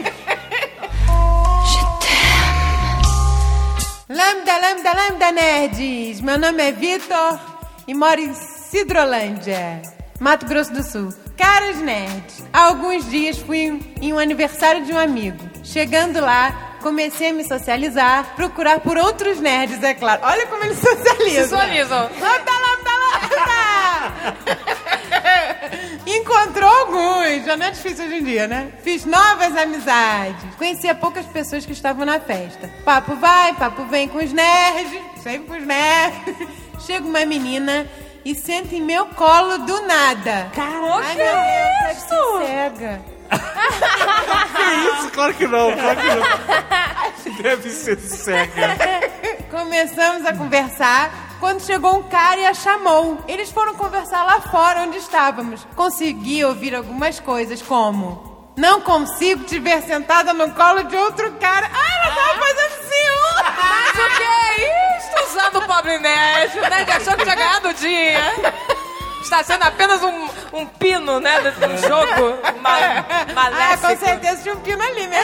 [SPEAKER 4] Lambda, lambda, lambda, nerds. Meu nome é Vitor e moro em Cidrolândia, Mato Grosso do Sul. Caros nerds, há alguns dias fui em um aniversário de um amigo. Chegando lá, comecei a me socializar, procurar por outros nerds, é claro. Olha como eles socializam.
[SPEAKER 3] Socializam.
[SPEAKER 4] Lambda, lambda, lambda. Encontrou alguns, já não é difícil hoje em dia, né? Fiz novas amizades. Conhecia poucas pessoas que estavam na festa. Papo vai, papo vem com os nerds, sempre com os nerds. Chega uma menina e senta em meu colo do nada.
[SPEAKER 3] Caraca,
[SPEAKER 4] ai, meu Deus, deve ser cega.
[SPEAKER 5] Que isso? Claro que não, claro que não. Deve ser cega.
[SPEAKER 4] Começamos a conversar quando chegou um cara e a chamou. Eles foram conversar lá fora onde estávamos. Consegui ouvir algumas coisas como: não consigo te ver sentada no colo de outro cara. Ah, ela tava fazendo ciúme.
[SPEAKER 3] Mas o que é isso? Usando o pobre nerd, o nerd achou que tinha ganhado o dia. Está sendo apenas um, um pino, né, do jogo mal, maléfico.
[SPEAKER 4] Ah, com certeza tinha um pino ali, né?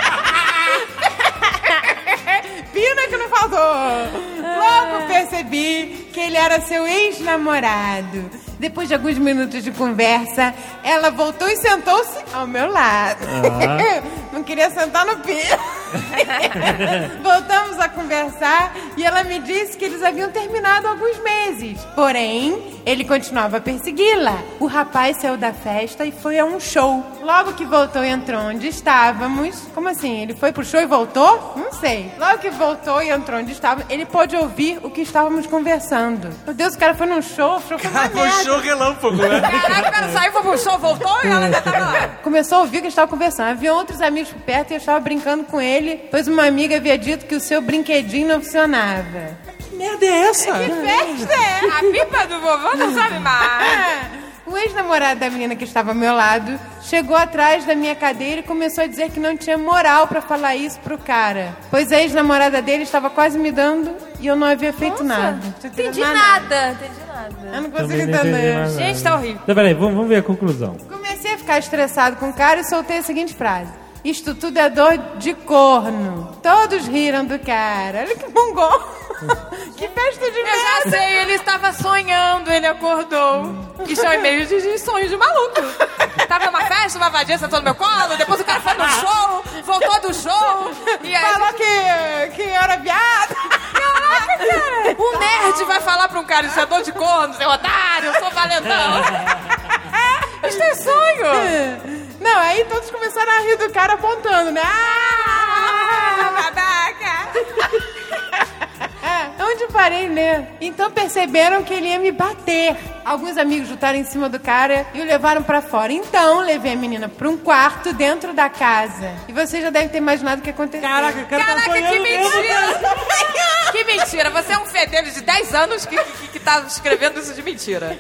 [SPEAKER 4] Pina que não faltou. Logo percebi que ele era seu ex-namorado. Depois de alguns minutos de conversa, ela voltou e sentou-se ao meu lado. Ah. Não queria sentar no pino. Voltamos a conversar e ela me disse que eles haviam terminado há alguns meses. Porém, ele continuava a persegui-la. O rapaz saiu da festa e foi a um show. Logo que voltou e entrou onde estávamos... Como assim? Ele foi pro show e voltou? Não sei. Logo que voltou e entrou onde estávamos, ele pôde ouvir o que estávamos conversando. Meu Deus, o cara foi num show, o show foi uma merda.
[SPEAKER 5] Show relâmpago, né?
[SPEAKER 3] Caraca, o cara saiu, foi pro show, voltou e ela ainda tava lá.
[SPEAKER 4] Começou a ouvir o que estava conversando. Havia outros amigos por perto e eu estava brincando com ele, pois uma amiga havia dito que o seu brinquedinho não funcionava.
[SPEAKER 5] Que merda é essa?
[SPEAKER 4] Que festa é?
[SPEAKER 3] A pipa do vovô não sabe mais.
[SPEAKER 4] O ex-namorado da menina que estava ao meu lado chegou atrás da minha cadeira e começou a dizer que não tinha moral pra falar isso pro cara, pois a ex-namorada dele estava quase me dando e eu não havia feito
[SPEAKER 3] Nossa,
[SPEAKER 4] nada.
[SPEAKER 3] Entendi nada. nada, entendi nada.
[SPEAKER 4] Eu não consigo
[SPEAKER 2] Também não
[SPEAKER 4] entender.
[SPEAKER 3] Gente, tá horrível.
[SPEAKER 2] Então, peraí, vamos, vamos ver a conclusão.
[SPEAKER 4] Comecei a ficar estressado com o cara e soltei a seguinte frase: isto tudo é dor de corno. Todos riram do cara. Olha que bongol. Que festa de
[SPEAKER 3] Eu
[SPEAKER 4] merda.
[SPEAKER 3] já sei, ele estava sonhando, ele acordou. Isso é um e-mail de, de sonhos de maluco. Tava numa festa, uma vadia sentou no meu colo, depois o cara foi no show, voltou do show. E aí
[SPEAKER 4] falou que, que era viado.
[SPEAKER 3] Caraca, cara. Um nerd vai falar pra um cara, isso é dor de corno, seu otário, eu sou valentão. Isso é sonho.
[SPEAKER 4] Não, aí todos começaram a rir do cara apontando, né? Ah, babaca! Onde parei, né? Então perceberam que ele ia me bater. Alguns amigos juntaram em cima do cara e o levaram pra fora. Então, levei a menina pra um quarto dentro da casa. E você já deve ter imaginado o que aconteceu.
[SPEAKER 2] Caraca, cara,
[SPEAKER 3] Caraca,
[SPEAKER 2] tá
[SPEAKER 3] que mentira! Que mentira! Você é um fedelho de dez anos que, que, que tá escrevendo isso de mentira.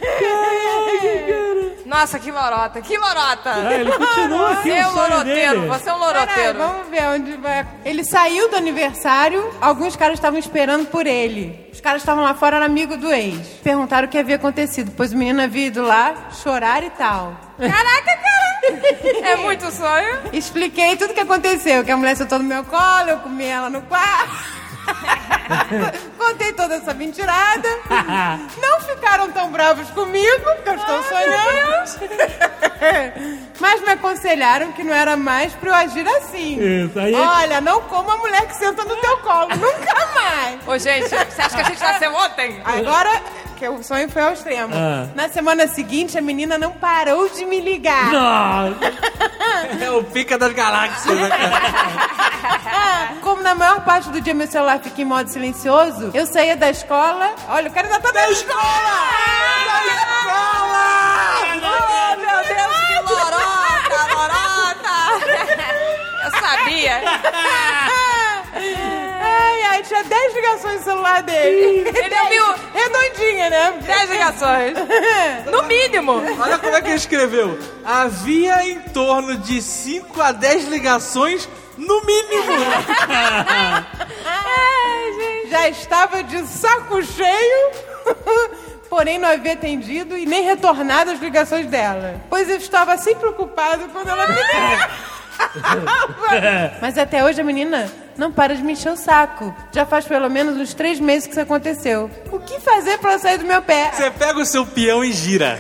[SPEAKER 3] Nossa, que lorota, que lorota!
[SPEAKER 2] Ah, ele continua aqui,
[SPEAKER 3] Você é
[SPEAKER 2] o
[SPEAKER 3] um
[SPEAKER 2] sonho
[SPEAKER 3] loroteiro,
[SPEAKER 2] dele.
[SPEAKER 3] você é um loroteiro.
[SPEAKER 4] Peraí, vamos ver onde vai. Ele saiu do aniversário, alguns caras estavam esperando por ele. Os caras estavam lá fora, eram amigos do ex. Perguntaram o que havia acontecido, pois o menino havia ido lá chorar e tal.
[SPEAKER 3] Caraca, cara! É muito sonho.
[SPEAKER 4] Expliquei tudo o que aconteceu, que a mulher sentou no meu colo, eu comi ela no quarto. Contei toda essa mentirada. Não ficaram tão bravos comigo, porque eu estou sonhando. Mas me aconselharam que não era mais pra eu agir assim.
[SPEAKER 2] Isso, aí...
[SPEAKER 4] Olha, não como a mulher que senta no teu colo, nunca mais.
[SPEAKER 3] Ô, gente, você acha que a gente nasceu ontem?
[SPEAKER 4] Agora, porque o sonho foi ao extremo.
[SPEAKER 2] Ah.
[SPEAKER 4] Na semana seguinte, a menina não parou de me ligar.
[SPEAKER 2] Nossa.
[SPEAKER 5] É o pica das galáxias, né, cara?
[SPEAKER 4] Como na maior parte do dia meu celular fica em modo silencioso, eu saía da escola... Olha, o cara ainda tá da escola! Da escola!
[SPEAKER 3] Oh, meu Deus, que lorota, lorota! Eu sabia.
[SPEAKER 4] Ai, ai, tinha dez ligações no celular dele.
[SPEAKER 3] Ele ouviu
[SPEAKER 4] redondinha, né?
[SPEAKER 3] dez ligações. No mínimo.
[SPEAKER 5] Olha como é que ele escreveu. Havia em torno de cinco a dez ligações no mínimo.
[SPEAKER 4] Ai, gente. Já estava de saco cheio, porém não havia atendido e nem retornado as ligações dela. Pois eu estava sempre preocupado quando ela me ligava. Mas até hoje a menina não para de me encher o saco. Já faz pelo menos uns três meses que isso aconteceu. O que fazer pra ela sair do meu pé?
[SPEAKER 5] Você pega o seu peão e gira.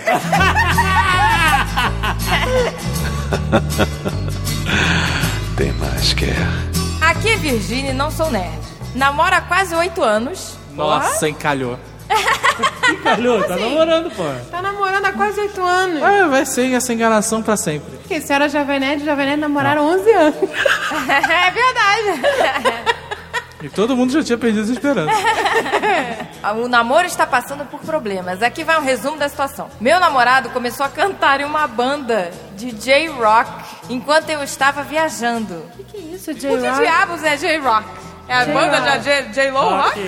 [SPEAKER 1] Tem mais que é.
[SPEAKER 3] Aqui é Virgínia e não sou nerd. Namoro há quase oito anos.
[SPEAKER 5] Nossa, encalhou.
[SPEAKER 2] Encalhou, tá namorando, pô.
[SPEAKER 4] Tá namorando há quase oito anos.
[SPEAKER 5] Ah, vai ser essa enganação pra sempre.
[SPEAKER 4] Porque a senhora Jovem Nerd e Jovem Nerd namoraram onze anos.
[SPEAKER 3] É verdade.
[SPEAKER 5] E todo mundo já tinha perdido as esperanças.
[SPEAKER 3] O namoro está passando por problemas. Aqui vai um resumo da situação. Meu namorado começou a cantar em uma banda de J-Rock enquanto eu estava viajando.
[SPEAKER 4] O que, que é isso,
[SPEAKER 3] O que
[SPEAKER 4] J-Rock?
[SPEAKER 3] diabos é J-Rock? É a banda de J- J-Lo Rock?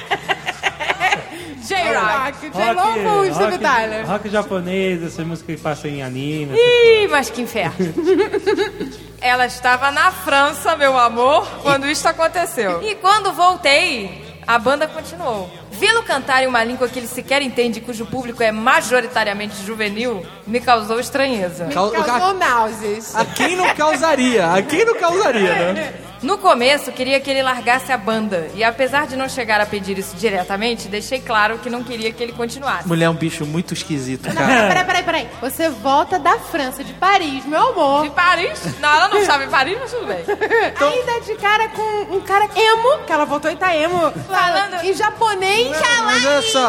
[SPEAKER 3] J-Rock.
[SPEAKER 4] J-Lo com o Steve Tyler.
[SPEAKER 2] Rock japonês, essa música que passa em anime.
[SPEAKER 3] Ih, mas que inferno. Ela estava na França, meu amor, quando isso aconteceu. E quando voltei, a banda continuou. Vê-lo cantar em uma língua que ele sequer entende, cujo público é majoritariamente juvenil, me causou estranheza.
[SPEAKER 4] Me
[SPEAKER 5] Cau-
[SPEAKER 4] causou náuseas.
[SPEAKER 5] A quem não causaria? A quem não causaria, né?
[SPEAKER 3] No começo, queria que ele largasse a banda. E apesar de não chegar a pedir isso diretamente, deixei claro que não queria que ele continuasse.
[SPEAKER 5] Mulher é um bicho muito esquisito,
[SPEAKER 4] Não,
[SPEAKER 5] cara.
[SPEAKER 4] peraí, peraí, peraí. Você volta da França, de Paris, meu amor.
[SPEAKER 3] De Paris? Não, ela não sabe Paris, mas tudo bem.
[SPEAKER 4] Ainda de cara com um cara emo, que ela voltou e tá emo.
[SPEAKER 3] Falando
[SPEAKER 4] em japonês.
[SPEAKER 5] Mas olha só.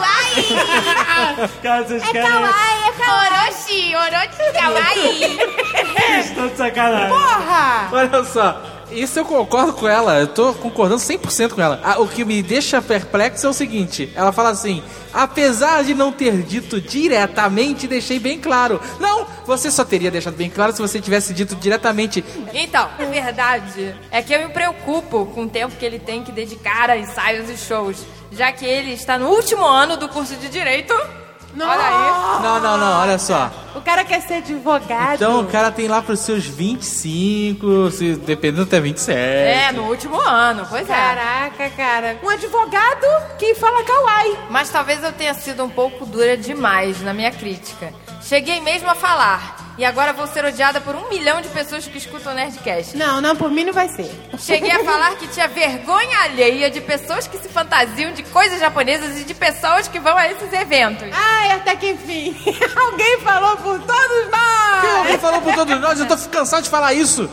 [SPEAKER 3] Kawaii!
[SPEAKER 2] Cara, vocês
[SPEAKER 3] É
[SPEAKER 2] querem...
[SPEAKER 3] kawaii, é kawaii. Orochi, orochi, kawaii.
[SPEAKER 2] Vocês estão de sacanagem.
[SPEAKER 4] Porra!
[SPEAKER 5] Olha só. Isso eu concordo com ela, eu tô concordando cem por cento com ela. Ah, o que me deixa perplexo é o seguinte, ela fala assim, apesar de não ter dito diretamente, deixei bem claro. Não, você só teria deixado bem claro se você tivesse dito diretamente.
[SPEAKER 3] Então, a verdade é que eu me preocupo com o tempo que ele tem que dedicar a ensaios e shows, já que ele está no último ano do curso de Direito.
[SPEAKER 4] Não.
[SPEAKER 3] Olha aí.
[SPEAKER 5] Não, não, não, olha só.
[SPEAKER 4] O cara quer ser advogado.
[SPEAKER 5] Então o cara tem lá pros seus vinte e cinco, se dependendo até vinte e sete.
[SPEAKER 3] É, no último ano, pois é.
[SPEAKER 4] Caraca, cara. Um advogado que fala kawaii.
[SPEAKER 3] Mas talvez eu tenha sido um pouco dura demais na minha crítica. Cheguei mesmo a falar. E agora vou ser odiada por um milhão de pessoas que escutam o Nerdcast.
[SPEAKER 4] Não, não, por mim não vai ser.
[SPEAKER 3] Cheguei a falar que tinha vergonha alheia de pessoas que se fantasiam de coisas japonesas e de pessoas que vão a esses eventos.
[SPEAKER 4] Ai, até que enfim. Alguém falou por todos nós.
[SPEAKER 5] Quem alguém falou por todos nós? Eu tô cansado de falar isso.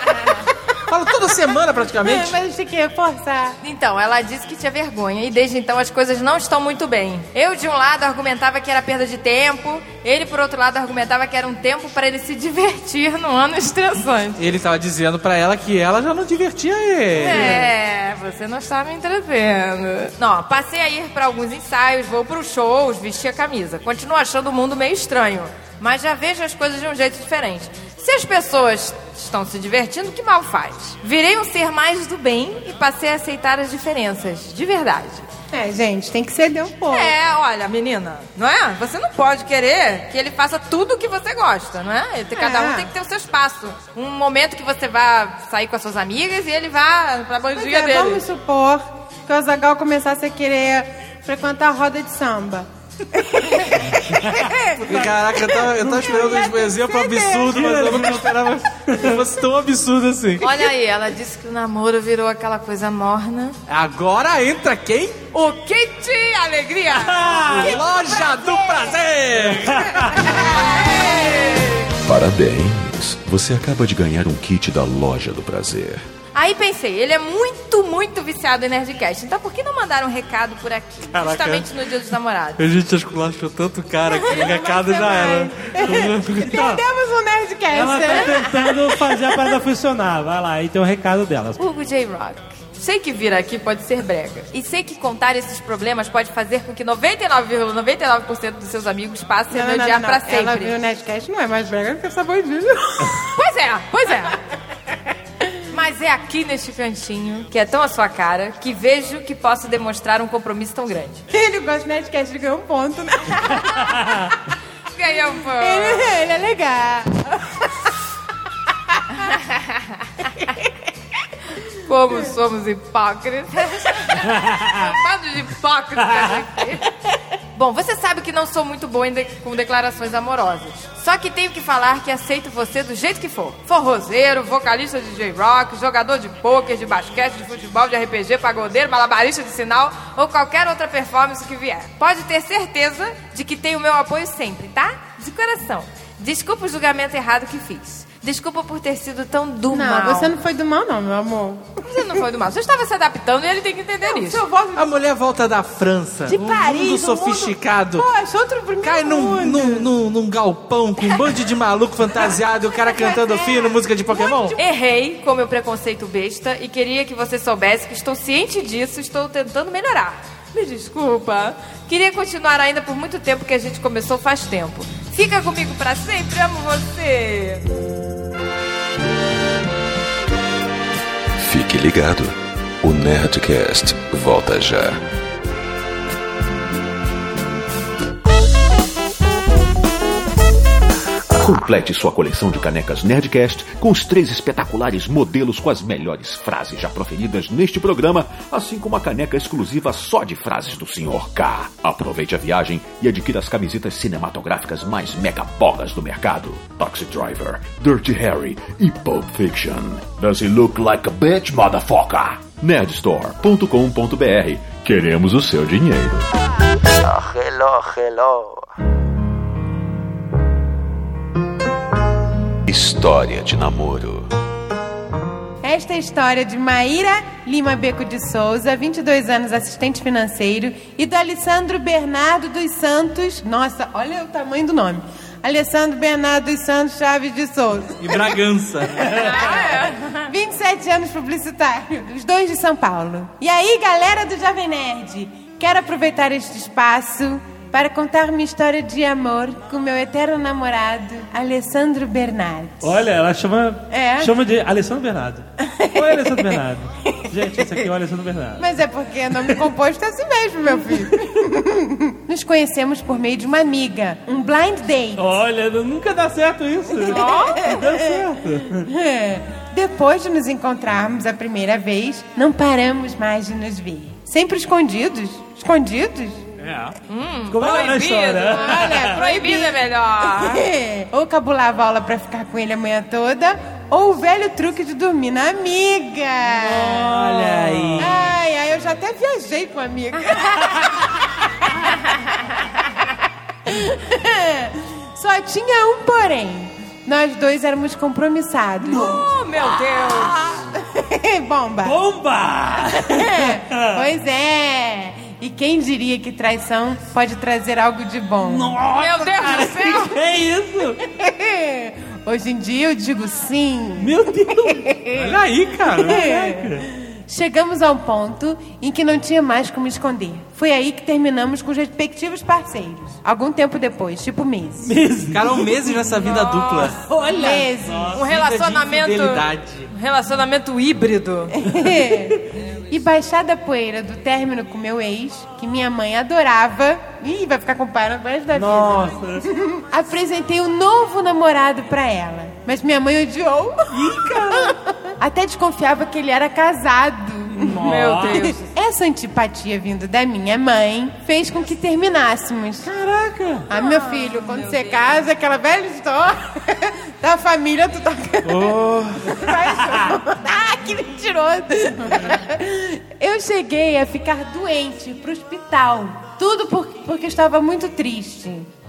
[SPEAKER 5] Falo toda semana praticamente.
[SPEAKER 4] É, mas a gente tem que reforçar.
[SPEAKER 3] Então, ela disse que tinha vergonha e desde então as coisas não estão muito bem. Eu, de um lado, argumentava que era perda de tempo. Ele, por outro lado, argumentava que era um tempo para ele se divertir no ano estressante.
[SPEAKER 5] Ele tava dizendo pra ela que ela já não divertia ele.
[SPEAKER 3] É, você não está me entretendo. Não, passei a ir para alguns ensaios, vou para os shows, vestir a camisa. Continuo achando o mundo meio estranho, mas já vejo as coisas de um jeito diferente. Se as pessoas estão se divertindo, que mal faz? Virei um ser mais do bem e passei a aceitar as diferenças, de verdade.
[SPEAKER 4] É, gente, tem que ceder um pouco.
[SPEAKER 3] É, olha, menina, não é? Você não pode querer que ele faça tudo o que você gosta, não é? Cada um
[SPEAKER 4] É.
[SPEAKER 3] tem que ter o seu espaço. Um momento que você vá sair com as suas amigas e ele vá pra
[SPEAKER 4] Pois
[SPEAKER 3] bandinha
[SPEAKER 4] é,
[SPEAKER 3] dele.
[SPEAKER 4] vamos supor que o Azaghal começasse a querer frequentar a roda de samba.
[SPEAKER 5] Caraca, eu tava, eu tava esperando um exemplo absurdo, mas eu não esperava que fosse tão absurdo assim.
[SPEAKER 3] Olha aí, ela disse que o namoro virou aquela coisa morna.
[SPEAKER 5] Agora entra quem?
[SPEAKER 3] O Kit Alegria!
[SPEAKER 5] Loja do Prazer!
[SPEAKER 1] Parabéns! Você acaba de ganhar um kit da Loja do Prazer.
[SPEAKER 3] A Aí pensei, ele é muito, muito viciado em Nerdcast. Então por que não mandar um recado por aqui?
[SPEAKER 5] Caraca.
[SPEAKER 3] Justamente no Dia dos Namorados.
[SPEAKER 5] A gente esculachou tanto cara que o recado já era.
[SPEAKER 4] Perdemos um Nerdcast.
[SPEAKER 2] Ela tá tentando fazer a parada funcionar. Vai lá, aí tem o recado dela.
[SPEAKER 3] Hugo J. Rock. Sei que vir aqui pode ser brega. E sei que contar esses problemas pode fazer com que noventa e nove vírgula noventa e nove por cento dos seus amigos passem a me odiar pra sempre.
[SPEAKER 4] Ela viu o Nerdcast, não é mais brega do que essa bandida.
[SPEAKER 3] Pois é, pois é. Mas é aqui neste cantinho, que é tão a sua cara, que vejo que posso demonstrar um compromisso tão grande.
[SPEAKER 4] Ele gosta do Nerdcast, ele ganhou um ponto, né?
[SPEAKER 3] Ganhou um ponto.
[SPEAKER 4] Ele, ele é legal.
[SPEAKER 3] Como somos hipócritas. Bando de hipócritas aqui. Bom, você sabe que não sou muito boa em de- com declarações amorosas. Só que tenho que falar que aceito você do jeito que for. Forrozeiro, vocalista de J-Rock, jogador de pôquer, de basquete, de futebol, de R P G, pagodeiro, malabarista de sinal ou qualquer outra performance que vier. Pode ter certeza de que tem o meu apoio sempre, tá? De coração. Desculpa o julgamento errado que fiz. Desculpa por ter sido tão do
[SPEAKER 4] Não,
[SPEAKER 3] mal.
[SPEAKER 4] você não foi do mal, não, meu amor.
[SPEAKER 3] Você não foi do mal. Você estava se adaptando e ele tem que entender isso.
[SPEAKER 4] Seu voz
[SPEAKER 5] A mulher volta da França.
[SPEAKER 4] de
[SPEAKER 5] um
[SPEAKER 4] Paris,
[SPEAKER 5] mundo
[SPEAKER 4] um
[SPEAKER 5] sofisticado.
[SPEAKER 4] Mundo... Poxa, outro primeiro
[SPEAKER 5] Cai num,
[SPEAKER 4] mundo.
[SPEAKER 5] num, num, num galpão com um bando de maluco fantasiado e o cara cantando fino, música de Pokémon.
[SPEAKER 3] Errei com meu preconceito besta e queria que você soubesse que estou ciente disso e estou tentando melhorar. Me desculpa. Queria continuar ainda por muito tempo que a gente começou faz tempo. Fica comigo pra sempre, amo você.
[SPEAKER 1] Fique ligado. O Nerdcast volta já.
[SPEAKER 6] Complete sua coleção de canecas Nerdcast com os três espetaculares modelos com as melhores frases já proferidas neste programa, assim como a caneca exclusiva só de frases do senhor K. Aproveite a viagem e adquira as camisetas cinematográficas mais megabogas do mercado. Taxi Driver, Dirty Harry e Pulp Fiction. Does he look like a bitch, motherfucker? nerdstore ponto com ponto b r. Queremos o seu dinheiro.
[SPEAKER 12] Oh, hello, hello.
[SPEAKER 1] História de namoro.
[SPEAKER 4] Esta é a história de Maíra Lima Beco de Souza, vinte e dois anos, assistente financeiro, e do Alessandro Bernardo dos Santos. Nossa, olha o tamanho do nome. Alessandro Bernardo dos Santos Chaves de Souza.
[SPEAKER 5] E Bragança.
[SPEAKER 4] vinte e sete anos, publicitário. Os dois de São Paulo. E aí, galera do Jovem Nerd, quero aproveitar este espaço para contar minha história de amor com meu eterno namorado, Alessandro Bernardo.
[SPEAKER 2] Olha, ela chama,
[SPEAKER 4] É?
[SPEAKER 2] chama de Alessandro Bernardo. Oi, Alessandro Bernardo. Gente, esse aqui é o Alessandro Bernardo.
[SPEAKER 4] Mas é porque é nome composto é assim mesmo, meu filho. Nos conhecemos por meio de uma amiga, um blind date.
[SPEAKER 2] Olha, nunca dá certo isso. Não dá certo.
[SPEAKER 4] É. Depois de nos encontrarmos a primeira vez, não paramos mais de nos ver. Sempre escondidos. Escondidos?
[SPEAKER 2] É.
[SPEAKER 3] Hum,
[SPEAKER 2] Ficou melhor na história.
[SPEAKER 3] Olha, proibido é melhor.
[SPEAKER 4] Ou cabulava aula pra ficar com ele a manhã toda, ou o velho truque de dormir na amiga.
[SPEAKER 2] Olha aí.
[SPEAKER 4] Ai, ai, eu já até viajei com a amiga. Só tinha um porém. Nós dois éramos compromissados.
[SPEAKER 3] Oh, meu Deus.
[SPEAKER 4] Bomba.
[SPEAKER 2] Bomba!
[SPEAKER 4] Pois é. E quem diria que traição pode trazer algo de bom?
[SPEAKER 3] Meu Deus do céu.
[SPEAKER 2] Que é isso?
[SPEAKER 4] Hoje em dia eu digo sim.
[SPEAKER 2] Meu Deus. Olha aí, cara.
[SPEAKER 4] Chegamos a um ponto em que não tinha mais como esconder. Foi aí que terminamos com os respectivos parceiros. Algum tempo depois, tipo meses.
[SPEAKER 2] Meses?
[SPEAKER 5] Cara, um meses nessa vida dupla.
[SPEAKER 4] Olha! Meses.
[SPEAKER 3] Um relacionamento... Um relacionamento híbrido.
[SPEAKER 4] E baixada a poeira do término com meu ex, que minha mãe adorava... Ih, vai ficar comparando o resto da vida.
[SPEAKER 2] Nossa.
[SPEAKER 4] Apresentei um novo namorado pra ela. Mas minha mãe odiou.
[SPEAKER 2] Ih, cara.
[SPEAKER 4] Até desconfiava que ele era casado.
[SPEAKER 3] Meu Deus.
[SPEAKER 4] Essa antipatia vindo da minha mãe fez com que terminássemos.
[SPEAKER 2] Caraca.
[SPEAKER 4] Ah, meu filho, quando você casa, aquela velha história da família, tu tá...
[SPEAKER 2] Oh.
[SPEAKER 4] Ah, que mentiroso. Eu cheguei a ficar doente pro hospital. Tudo por, porque estava muito triste.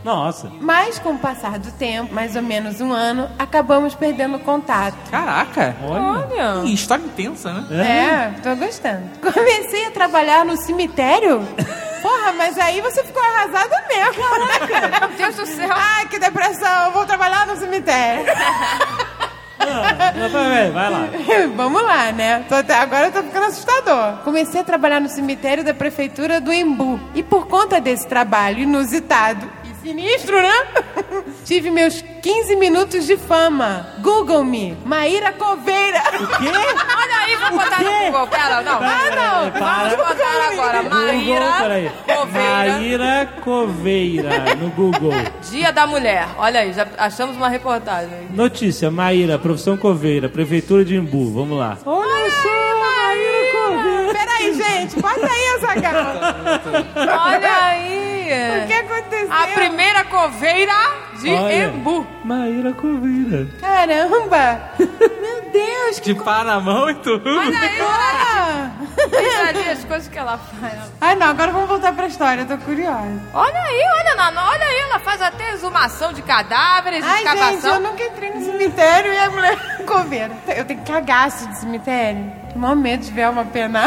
[SPEAKER 2] Nossa.
[SPEAKER 4] Mas, com o passar do tempo, mais ou menos um ano, acabamos perdendo contato.
[SPEAKER 5] Caraca.
[SPEAKER 3] Olha.
[SPEAKER 5] Ih, história intensa, né?
[SPEAKER 4] É, tô gostando. Comecei a trabalhar no cemitério. Porra, mas aí você ficou arrasada mesmo. Caraca.
[SPEAKER 3] Meu Deus do céu.
[SPEAKER 4] Ai, que depressão. Vou trabalhar no cemitério.
[SPEAKER 2] Não, vai, vai lá.
[SPEAKER 4] Vamos lá, né? Tô até agora tô ficando assustador. Comecei a trabalhar no cemitério da prefeitura do Embu. E por conta desse trabalho inusitado e sinistro, né? Tive meus quinze minutos de fama. Google me. Maíra Coveira.
[SPEAKER 2] O quê?
[SPEAKER 3] Olha aí, vou botar no Google. Pera, não.
[SPEAKER 4] Ah, não.
[SPEAKER 3] Vamos botar agora. Maíra Coveira.
[SPEAKER 2] Maíra Coveira no Google.
[SPEAKER 3] Dia da Mulher. Olha aí, já achamos uma reportagem.
[SPEAKER 2] Notícia, Maíra, profissão Coveira, prefeitura de Embu. Vamos lá.
[SPEAKER 4] Olha só, Maíra Coveira. Peraí, gente. Bota aí essa gata.
[SPEAKER 3] Olha aí.
[SPEAKER 4] O que aconteceu?
[SPEAKER 3] A primeira coveira de
[SPEAKER 2] Olha,
[SPEAKER 3] Embu.
[SPEAKER 2] Maíra Coveira.
[SPEAKER 4] Caramba. Meu Deus.
[SPEAKER 5] De pá na mão e tudo.
[SPEAKER 3] Olha aí,
[SPEAKER 4] Ah.
[SPEAKER 3] olha ali as coisas que ela faz.
[SPEAKER 4] Ai, não. Agora vamos voltar pra história. Eu tô curiosa.
[SPEAKER 3] Olha aí, olha, Nana, olha aí, ela faz até exumação de cadáveres,
[SPEAKER 4] Ai,
[SPEAKER 3] escavação.
[SPEAKER 4] gente, eu nunca entrei no cemitério e a mulher coveira. Eu tenho cagaço de cemitério. Tenho maior medo de ver uma penar.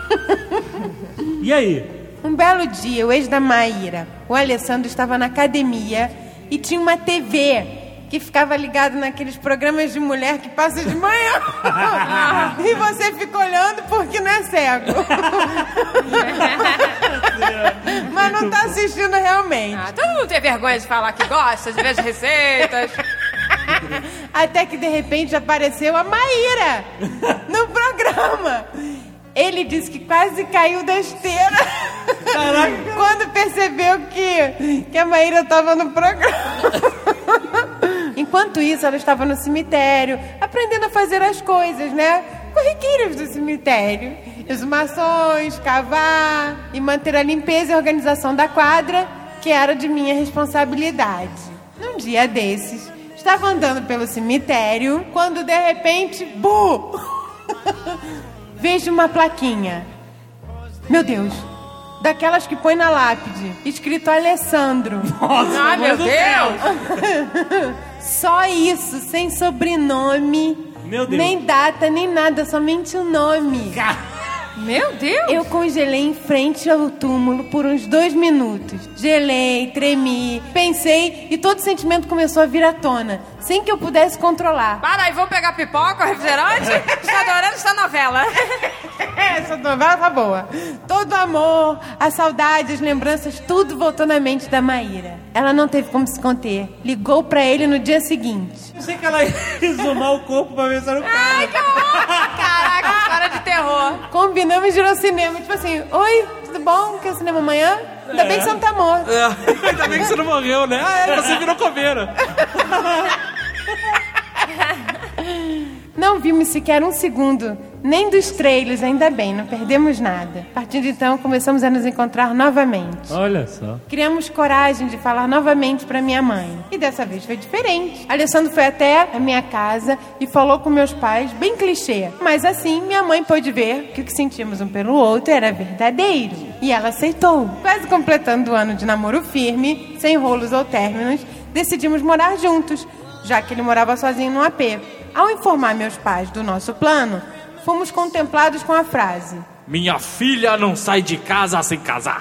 [SPEAKER 2] E aí?
[SPEAKER 4] Um belo dia, o ex da Maíra, o Alessandro, estava na academia e tinha uma T V que ficava ligado naqueles programas de mulher que passa de manhã. E você fica olhando porque não é cego. Mas não tá assistindo realmente.
[SPEAKER 3] Ah, todo mundo tem vergonha de falar que gosta, de ver as receitas.
[SPEAKER 4] Até que de repente apareceu a Maíra no programa. Ele disse que quase caiu da esteira. Caraca. Quando percebeu que, que a Maíra estava no programa. Enquanto isso, ela estava no cemitério, aprendendo a fazer as coisas, né? Corriqueiras do cemitério. Exumações, cavar e manter a limpeza e a organização da quadra, que era de minha responsabilidade. Num dia desses, estava andando pelo cemitério, quando de repente, bu! Vejo uma plaquinha. Meu Deus, daquelas que põe na lápide, escrito Alessandro.
[SPEAKER 3] Nossa, ai, meu Deus!
[SPEAKER 4] Só isso, sem sobrenome,
[SPEAKER 2] meu Deus,
[SPEAKER 4] nem data, nem nada, somente o nome.
[SPEAKER 3] Meu Deus!
[SPEAKER 4] Eu congelei em frente ao túmulo por uns dois minutos. Gelei, tremi, pensei e todo sentimento começou a vir à tona, sem que eu pudesse controlar.
[SPEAKER 3] Para aí, vamos pegar pipoca, refrigerante? Está adorando essa novela.
[SPEAKER 4] Essa novela tá boa. Todo o amor, a saudade, as lembranças, tudo voltou na mente da Maíra. Ela não teve como se conter. Ligou pra ele no dia seguinte.
[SPEAKER 2] Eu sei que ela ia exumar o corpo pra ver se era o cara.
[SPEAKER 3] Ai, que horror! Caraca, história de terror.
[SPEAKER 4] Combinamos de ir ao cinema. Tipo assim, oi, tudo bom? Quer cinema amanhã? Ainda é. bem que você não tá morto.
[SPEAKER 5] É. Ainda bem que você não morreu, né? Ah, é, você virou coveira.
[SPEAKER 4] Não vimos sequer um segundo, nem dos trailers, ainda bem, não perdemos nada. A partir de então, começamos a nos encontrar novamente.
[SPEAKER 2] Olha só.
[SPEAKER 4] Criamos coragem de falar novamente pra minha mãe. E dessa vez foi diferente. Alessandro foi até a minha casa e falou com meus pais, bem clichê. Mas assim, minha mãe pôde ver que o que sentimos um pelo outro era verdadeiro. E ela aceitou. Quase completando o ano de namoro firme, sem rolos ou términos, decidimos morar juntos, já que ele morava sozinho no A P. Ao informar meus pais do nosso plano, fomos contemplados com a frase:
[SPEAKER 5] minha filha não sai de casa sem casar.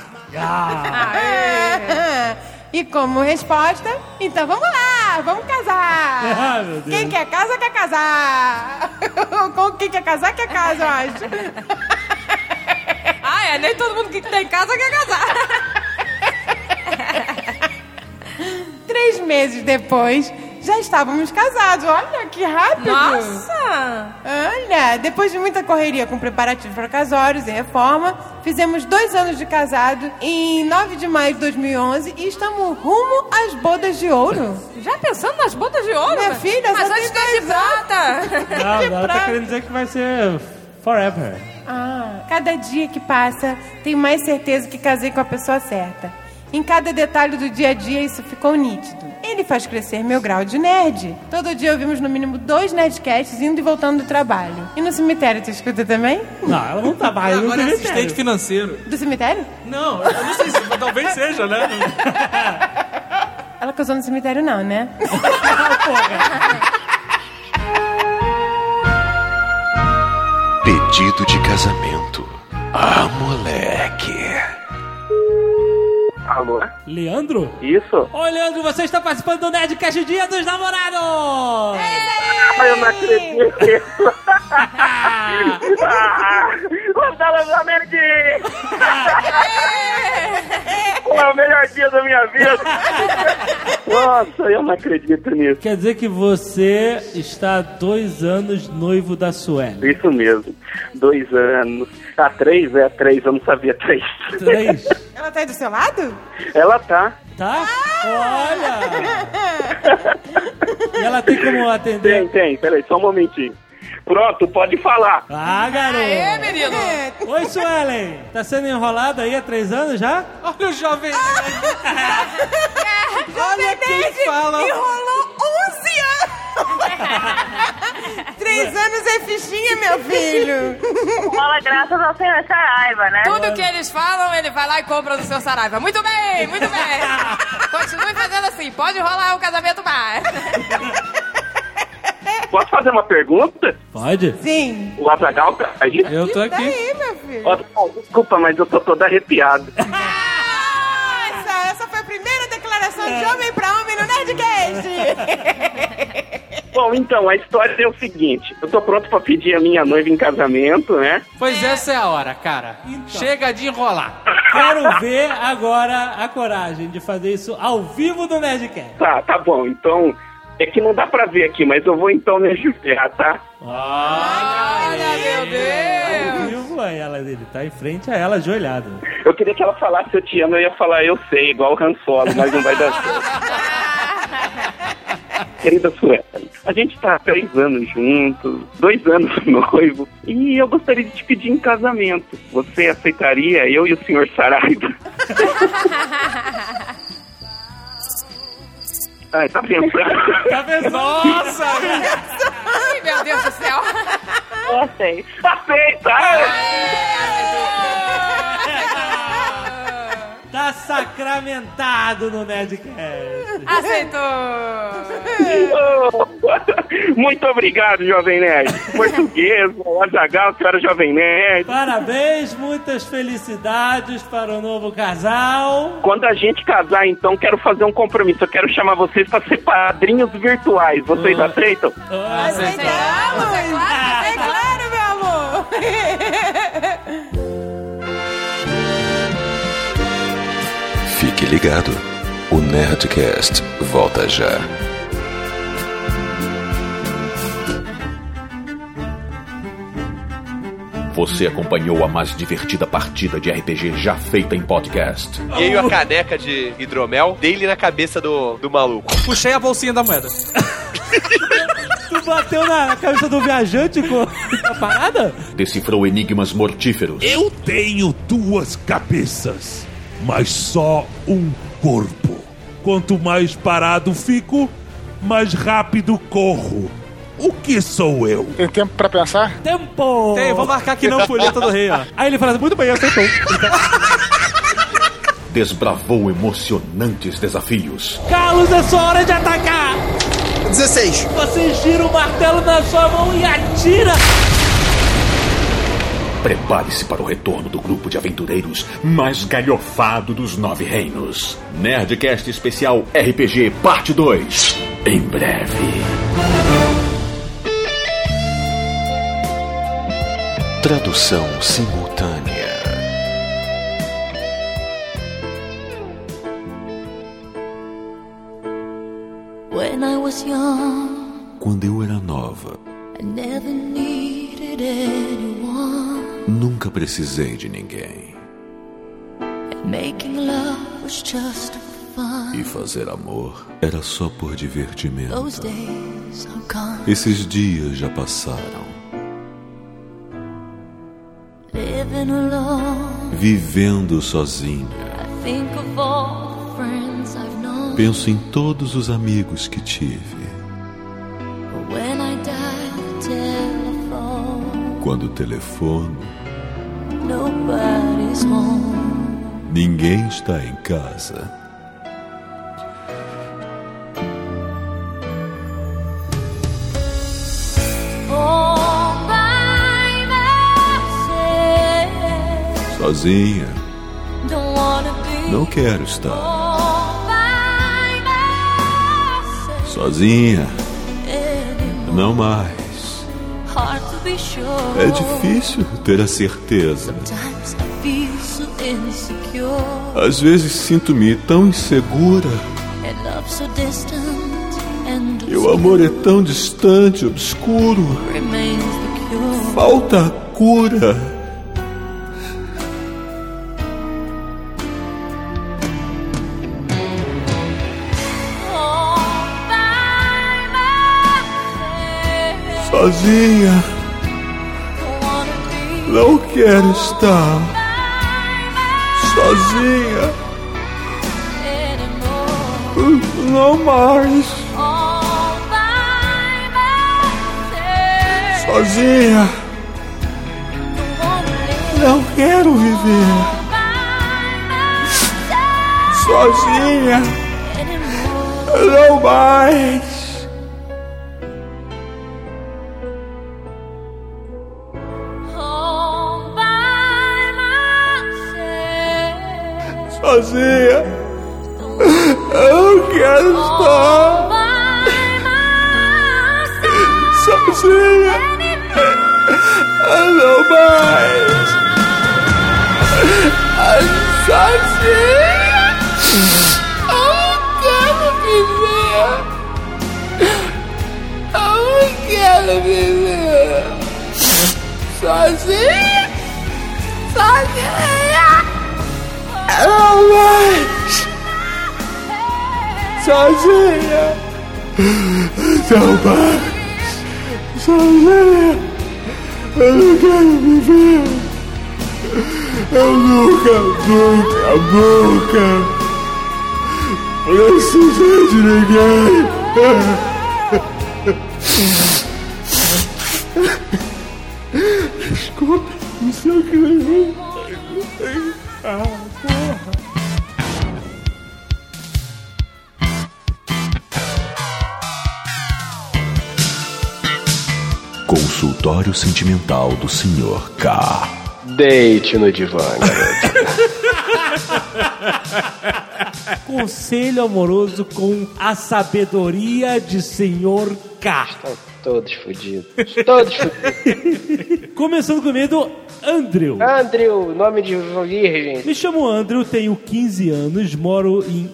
[SPEAKER 4] Ah. E como resposta, então vamos lá, vamos casar.
[SPEAKER 2] Ah, meu Deus.
[SPEAKER 4] Quem quer casa, quer casar. Com quem quer casar, quer casa, eu acho.
[SPEAKER 3] Ah, é, nem todo mundo que tem casa quer casar.
[SPEAKER 4] Três meses depois, já estávamos casados. Olha que rápido.
[SPEAKER 3] Nossa!
[SPEAKER 4] Olha, depois de muita correria com preparativos para casórios e reforma, fizemos dois anos de casado em nove de maio de dois mil e onze e estamos rumo às bodas de ouro.
[SPEAKER 3] Já pensando nas bodas de ouro?
[SPEAKER 4] Minha filha,
[SPEAKER 3] mas
[SPEAKER 4] só
[SPEAKER 3] antes
[SPEAKER 4] tem
[SPEAKER 3] tem de prata.
[SPEAKER 2] Não, ela tá querendo dizer que vai ser forever.
[SPEAKER 4] Ah, cada dia que passa, tenho mais certeza que casei com a pessoa certa. Em cada detalhe do dia a dia, isso ficou nítido. Ele faz crescer meu grau de nerd. Todo dia ouvimos no mínimo dois nerdcasts indo e voltando do trabalho. E no cemitério, tu escuta também?
[SPEAKER 2] Não, ela não trabalha no
[SPEAKER 5] Agora é
[SPEAKER 2] cemitério.
[SPEAKER 5] assistente financeiro.
[SPEAKER 4] Do cemitério?
[SPEAKER 5] Não, eu não sei se talvez seja, né?
[SPEAKER 4] Ela casou no cemitério não, né?
[SPEAKER 1] Pedido de casamento. Ah, moleque.
[SPEAKER 7] Alô?
[SPEAKER 2] Leandro?
[SPEAKER 7] Isso?
[SPEAKER 2] Ô, Leandro, você está participando do Nerdcast Dia dos Namorados!
[SPEAKER 7] Ah, eu não acredito! Gonzalo Zamendi! É o melhor dia da minha vida! Nossa, eu não acredito nisso.
[SPEAKER 2] Quer dizer que você está há dois anos noivo da Sueli.
[SPEAKER 7] Isso mesmo, dois anos. Ah, três? É, três, eu não sabia, três.
[SPEAKER 2] Três?
[SPEAKER 4] Ela tá aí do seu lado?
[SPEAKER 7] Ela tá.
[SPEAKER 2] Tá? Olha! E ela tem como atender?
[SPEAKER 7] Tem, tem, peraí, só um momentinho. Pronto, pode falar.
[SPEAKER 2] Ah, garoto!
[SPEAKER 3] Aê, menino!
[SPEAKER 2] Oi, Suelen! Tá sendo enrolada aí há três anos já?
[SPEAKER 5] Olha o jovem.
[SPEAKER 4] Olha
[SPEAKER 5] quem fala.
[SPEAKER 4] Enrolou onze anos! Três anos é fichinha, meu filho!
[SPEAKER 9] Rola graças ao senhor Saraiva, né?
[SPEAKER 3] Tudo que eles falam, ele vai lá e compra do seu Saraiva. Muito bem, muito bem. Continue fazendo assim, pode rolar o casamento mais.
[SPEAKER 7] Posso fazer uma pergunta?
[SPEAKER 2] Pode?
[SPEAKER 4] Sim.
[SPEAKER 7] O Azaghal tá aí?
[SPEAKER 5] Eu tô aqui.
[SPEAKER 4] Tá aí, meu filho.
[SPEAKER 7] Ó, desculpa, mas eu tô todo arrepiado.
[SPEAKER 4] Essa, essa foi a primeira declaração de homem pra homem no Nerdcast.
[SPEAKER 7] Bom, então, a história é o seguinte. Eu tô pronto pra pedir a minha noiva em casamento, né?
[SPEAKER 5] Pois essa é a hora, cara.
[SPEAKER 2] Então.
[SPEAKER 5] Chega de enrolar.
[SPEAKER 2] Quero ver agora a coragem de fazer isso ao vivo do Nerdcast.
[SPEAKER 7] Tá, tá bom. Então, é que não dá pra ver aqui, mas eu vou então me ajoelhar, tá?
[SPEAKER 3] Olha, meu Deus!
[SPEAKER 2] Ao vivo, aí ela, ele tá em frente a ela, ajoelhado.
[SPEAKER 7] Eu queria que ela falasse eu te amo, eu ia falar eu sei, igual o Han Solo, mas não vai dar certo. Querida Sueli, a gente tá há três anos juntos, dois anos noivo, e eu gostaria de te pedir em casamento. Você aceitaria eu e o senhor Saraiva? Ai, tá pensando?
[SPEAKER 2] Tá vendo?
[SPEAKER 5] Nossa!
[SPEAKER 3] Ai, meu Deus do céu!
[SPEAKER 9] Eu aceito.
[SPEAKER 7] Aceita!
[SPEAKER 2] Tá sacramentado no Nerdcast.
[SPEAKER 3] Aceitou!
[SPEAKER 7] Muito obrigado, Jovem Nerd. Português, o Azaghal, senhora Jovem Nerd.
[SPEAKER 2] Parabéns, muitas felicidades para o novo casal.
[SPEAKER 7] Quando a gente casar, então, quero fazer um compromisso. Eu quero chamar vocês para ser padrinhos virtuais. Vocês
[SPEAKER 2] Ah.
[SPEAKER 7] aceitam?
[SPEAKER 4] Aceitamos!
[SPEAKER 3] É claro,
[SPEAKER 4] É claro, meu amor!
[SPEAKER 1] Fique ligado. O Nerdcast volta já.
[SPEAKER 6] Você acompanhou a mais divertida partida de R P G já feita em podcast.
[SPEAKER 13] Peguei a caneca de hidromel, dei-lhe na cabeça do, do maluco.
[SPEAKER 5] Puxei a bolsinha da moeda.
[SPEAKER 2] Tu bateu na, na cabeça do viajante com a parada?
[SPEAKER 6] Decifrou enigmas mortíferos.
[SPEAKER 14] Eu tenho duas cabeças, mas só um corpo. Quanto mais parado fico, mais rápido corro. O que sou eu?
[SPEAKER 15] Tem tempo pra pensar?
[SPEAKER 2] Tempo!
[SPEAKER 5] Tem, vou marcar aqui não, folheta do rei, ó.
[SPEAKER 2] Aí ele fala assim, muito bem, aceitou.
[SPEAKER 6] Desbravou emocionantes desafios.
[SPEAKER 2] Carlos, é sua hora de atacar!
[SPEAKER 15] dezesseis.
[SPEAKER 2] Você gira o martelo na sua mão e atira!
[SPEAKER 6] Prepare-se para o retorno do grupo de aventureiros mais galhofado dos Nove Reinos. Nerdcast Especial R P G Parte dois. Em breve.
[SPEAKER 1] Tradução simultânea.
[SPEAKER 16] When I was young,
[SPEAKER 1] Quando eu era nova,
[SPEAKER 16] I never needed anyone.
[SPEAKER 1] nunca precisei de ninguém.
[SPEAKER 16] And making love was just fun.
[SPEAKER 1] E fazer amor era só por divertimento.
[SPEAKER 16] Those days are gone.
[SPEAKER 1] Esses dias já passaram.
[SPEAKER 16] Living alone,
[SPEAKER 1] Vivendo sozinha.
[SPEAKER 16] I think of all the friends I've known.
[SPEAKER 1] Penso em todos os amigos que tive.
[SPEAKER 16] But when I dial the telephone,
[SPEAKER 1] Quando telefono,
[SPEAKER 16] nobody's home.
[SPEAKER 1] ninguém está em casa. Sozinha.
[SPEAKER 16] Don't wanna be
[SPEAKER 1] Não quero estar.
[SPEAKER 16] all by myself
[SPEAKER 1] Sozinha.
[SPEAKER 16] anymore.
[SPEAKER 1] Não mais.
[SPEAKER 16] Hard to be sure.
[SPEAKER 1] É difícil ter a certeza.
[SPEAKER 16] Sometimes I feel so insecure.
[SPEAKER 1] Às vezes sinto-me tão insegura.
[SPEAKER 16] And love so distant and
[SPEAKER 1] E o amor é tão distante, obscuro.
[SPEAKER 16] remains the cure.
[SPEAKER 1] Falta a cura.
[SPEAKER 16] All by myself.
[SPEAKER 1] Sozinha.
[SPEAKER 16] Don't wanna be
[SPEAKER 1] Não quero estar. Sozinha.
[SPEAKER 16] anymore.
[SPEAKER 1] Não mais.
[SPEAKER 16] All by myself.
[SPEAKER 1] Sozinha.
[SPEAKER 16] Don't wanna live
[SPEAKER 1] Não quero viver. Sozinha.
[SPEAKER 16] anymore.
[SPEAKER 1] Não mais.
[SPEAKER 16] All by myself.
[SPEAKER 1] Sozinha. Eu não quero estar. Sozinha. Não mais. Sozinha. Eu não quero viver. Sozinha. Sozinha. Não mais. Sozinha. Não mais. Sozinha. Eu não quero viver. Eu nunca, nunca, nunca precisei de ninguém. Desculpa, não sei o que eu... Ah, porra. Consultório Sentimental do senhor K.
[SPEAKER 13] Deite no divã, garoto.
[SPEAKER 2] Conselho amoroso com a sabedoria de senhor K.
[SPEAKER 13] Estão todos fodidos. Todos fodidos.
[SPEAKER 2] Começando comigo, Andrew.
[SPEAKER 13] Andrew, nome de virgem.
[SPEAKER 2] Me chamo Andrew, tenho quinze anos, moro em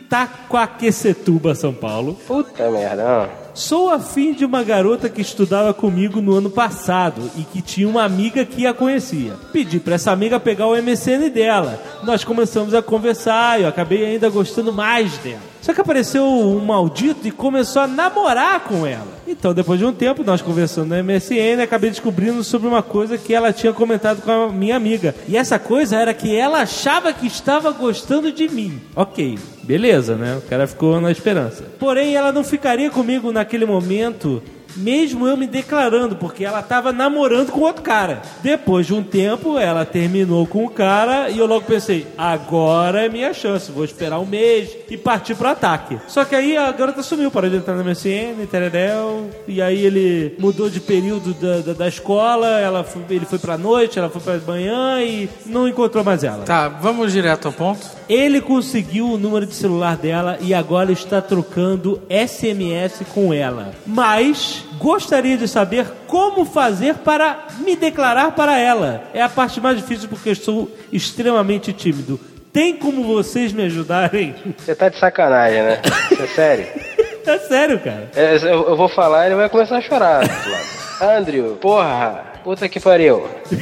[SPEAKER 2] Itaquaquecetuba, São Paulo.
[SPEAKER 13] Puta merda.
[SPEAKER 2] Sou afim de uma garota que estudava comigo no ano passado e que tinha uma amiga que a conhecia. Pedi pra essa amiga pegar o M S N dela. Nós começamos a conversar e eu acabei ainda gostando mais dela. Só que apareceu um maldito e começou a namorar com ela. Então, depois de um tempo, nós conversando no M S N, acabei descobrindo sobre uma coisa que ela tinha comentado com a minha amiga. E essa coisa era que ela achava que estava gostando de mim. Ok, beleza, né? O cara ficou na esperança. Porém, ela não ficaria comigo naquele momento, mesmo eu me declarando, porque ela estava namorando com outro cara. Depois de um tempo, ela terminou com o cara e eu logo pensei, agora é minha chance, vou esperar um mês e partir pro ataque. Só que aí a garota sumiu, parou de entrar no M S N, tereréu, e aí ele mudou de período da, da, da escola, ela foi, ele foi pra noite, ela foi pra manhã e não encontrou mais ela.
[SPEAKER 5] Tá, vamos direto ao ponto.
[SPEAKER 2] Ele conseguiu o número de celular dela e agora está trocando S M S com ela. Mas gostaria de saber como fazer para me declarar para ela. É a parte mais difícil porque eu sou extremamente tímido. Tem como vocês me ajudarem?
[SPEAKER 13] Você tá de sacanagem, né? Isso é sério?
[SPEAKER 2] É sério, cara.
[SPEAKER 13] É, eu, eu vou falar e ele vai começar a chorar. Andrew, porra, puta que pariu.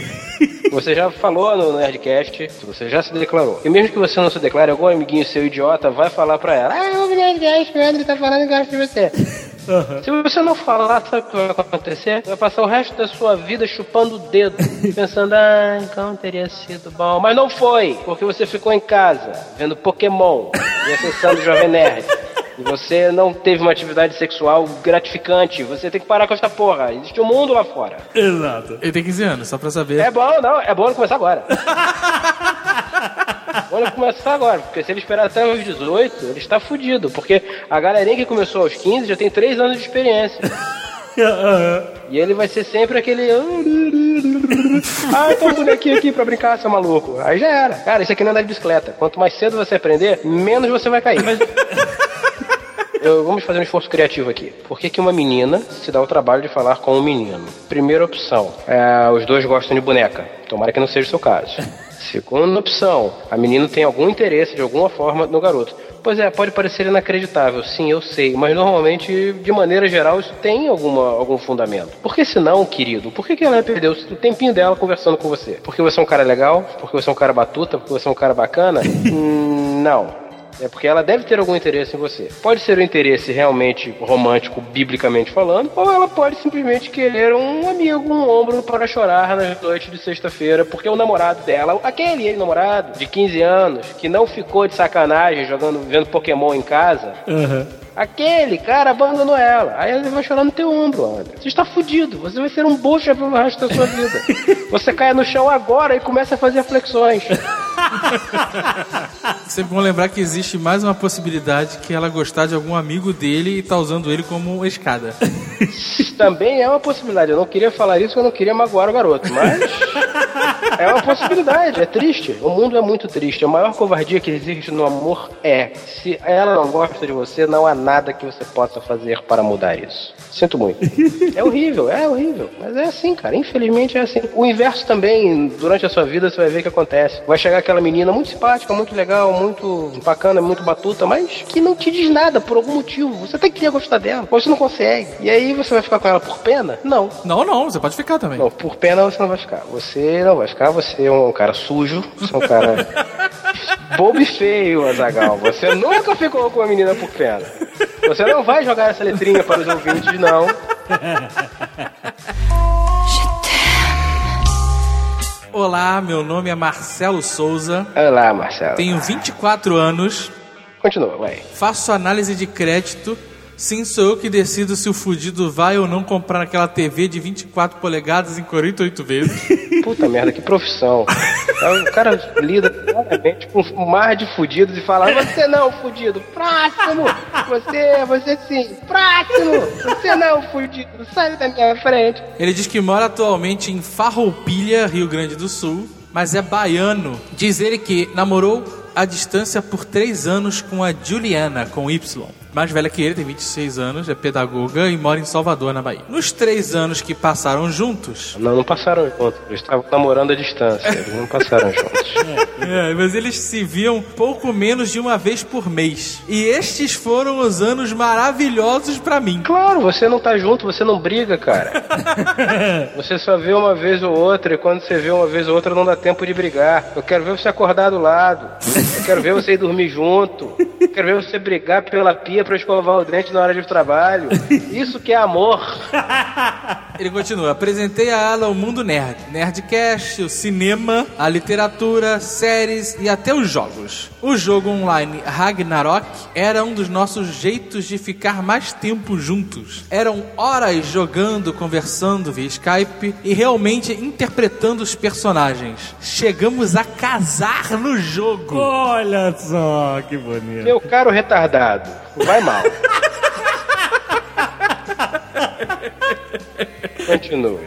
[SPEAKER 13] Você já falou no Nerdcast, você já se declarou. E mesmo que você não se declare, algum amiguinho seu idiota vai falar pra ela: ah, o Nerdcast, o Andrew tá falando que gosta de você. Uhum. Se você não falar, sabe o que vai acontecer? Vai passar o resto da sua vida chupando o dedo, pensando, ah, então teria sido bom. Mas não foi, porque você ficou em casa, vendo Pokémon e acessando o Jovem Nerd. E você não teve uma atividade sexual gratificante. Você tem que parar com essa porra. Existe um mundo lá fora.
[SPEAKER 2] Exato.
[SPEAKER 5] Ele tem quinze anos, só pra saber.
[SPEAKER 13] É bom, não. É bom ele começar agora. Bom ele começar agora. Porque se ele esperar até os dezoito, ele está fudido. Porque a galerinha que começou aos quinze já tem três anos de experiência. E ele vai ser sempre aquele... Ah, tem um bonequinho aqui pra brincar, seu maluco. Aí já era. Cara, isso aqui não é andar de bicicleta. Quanto mais cedo você aprender, menos você vai cair. Mas... Eu, vamos fazer um esforço criativo aqui. Por que que uma menina se dá o trabalho de falar com um menino? Primeira opção, é, os dois gostam de boneca. Tomara que não seja o seu caso. Segunda opção, a menina tem algum interesse de alguma forma no garoto. Pois é, pode parecer inacreditável, sim, eu sei, mas normalmente, de maneira geral, isso tem alguma, algum fundamento. Por que senão, querido, por que que ela perdeu o tempinho dela conversando com você? Porque você é um cara legal? Porque você é um cara batuta? Porque você é um cara bacana? hum, não. É porque ela deve ter algum interesse em você. Pode ser um interesse realmente romântico, biblicamente falando, ou ela pode simplesmente querer um amigo, um ombro para chorar nas noites de sexta-feira, porque o namorado dela, aquele namorado de quinze anos, que não ficou de sacanagem jogando, vendo Pokémon em casa, uhum. Aquele cara abandonou ela. Aí ele vai chorar no teu ombro, André. Você está fudido. Você vai ser um bucha pelo resto da sua vida. Você cai no chão agora e começa a fazer flexões.
[SPEAKER 5] Sempre bom lembrar que existe mais uma possibilidade, que ela gostar de algum amigo dele e tá usando ele como escada.
[SPEAKER 13] Também é uma possibilidade. Eu não queria falar isso, porque eu não queria magoar o garoto, mas é uma possibilidade. É triste. O mundo é muito triste. A maior covardia que existe no amor é: se ela não gosta de você, não há nada que você possa fazer para mudar isso. Sinto muito. É horrível, é horrível. Mas é assim, cara. Infelizmente é assim. O inverso também, durante a sua vida, você vai ver o que acontece. Vai chegar aquela menina muito simpática, muito legal, muito bacana, muito batuta, mas que não te diz nada por algum motivo. Você até queria gostar dela, mas você não consegue. E aí você vai ficar com ela por pena? Não.
[SPEAKER 5] Não, não. Você pode ficar também.
[SPEAKER 13] Não, por pena você não vai ficar. Você não vai ficar. Você é um cara sujo. Você é um cara bobo e feio, Azaghal. Você nunca ficou com uma menina por pena. Você não vai jogar essa letrinha para os ouvintes, não.
[SPEAKER 5] Olá, meu nome é Marcelo Souza.
[SPEAKER 13] Olá, Marcelo.
[SPEAKER 5] Tenho vinte e quatro anos.
[SPEAKER 13] Continua, vai.
[SPEAKER 5] Faço análise de crédito. Sim, sou eu que decido se o fudido vai ou não comprar aquela T V de vinte e quatro polegadas em quarenta e oito vezes.
[SPEAKER 13] Puta merda, que profissão. O cara lida claramente com um mar de fudidos e fala: você não, fudido, próximo. Você, você sim, próximo. Você não, fudido, sai da minha frente.
[SPEAKER 5] Ele diz que mora atualmente em Farroupilha, Rio Grande do Sul, mas é baiano. Diz ele que namorou à distância por três anos com a Juliana, com Y. Mais velha que ele, tem vinte e seis anos, é pedagoga e mora em Salvador, na Bahia. Nos três anos que passaram juntos...
[SPEAKER 13] Não, não passaram juntos. Eles estavam namorando à distância. Eles não passaram juntos.
[SPEAKER 5] É, mas eles se viam pouco menos de uma vez por mês. E estes foram os anos maravilhosos pra mim.
[SPEAKER 13] Claro, você não tá junto, você não briga, cara. Você só vê uma vez ou outra, e quando você vê uma vez ou outra não dá tempo de brigar. Eu quero ver você acordar do lado. Eu quero ver você ir dormir junto. Eu quero ver você brigar pela pia pra escovar o dente na hora de trabalho. Isso que é amor.
[SPEAKER 5] Ele continua: apresentei a ela o mundo nerd, Nerdcast, o cinema, a literatura, séries e até os jogos. O jogo online Ragnarok era um dos nossos jeitos de ficar mais tempo juntos. Eram horas jogando, conversando via Skype e realmente interpretando os personagens. Chegamos a casar no jogo.
[SPEAKER 2] Olha só, que bonito.
[SPEAKER 13] Meu caro retardado, vai mal. Continue.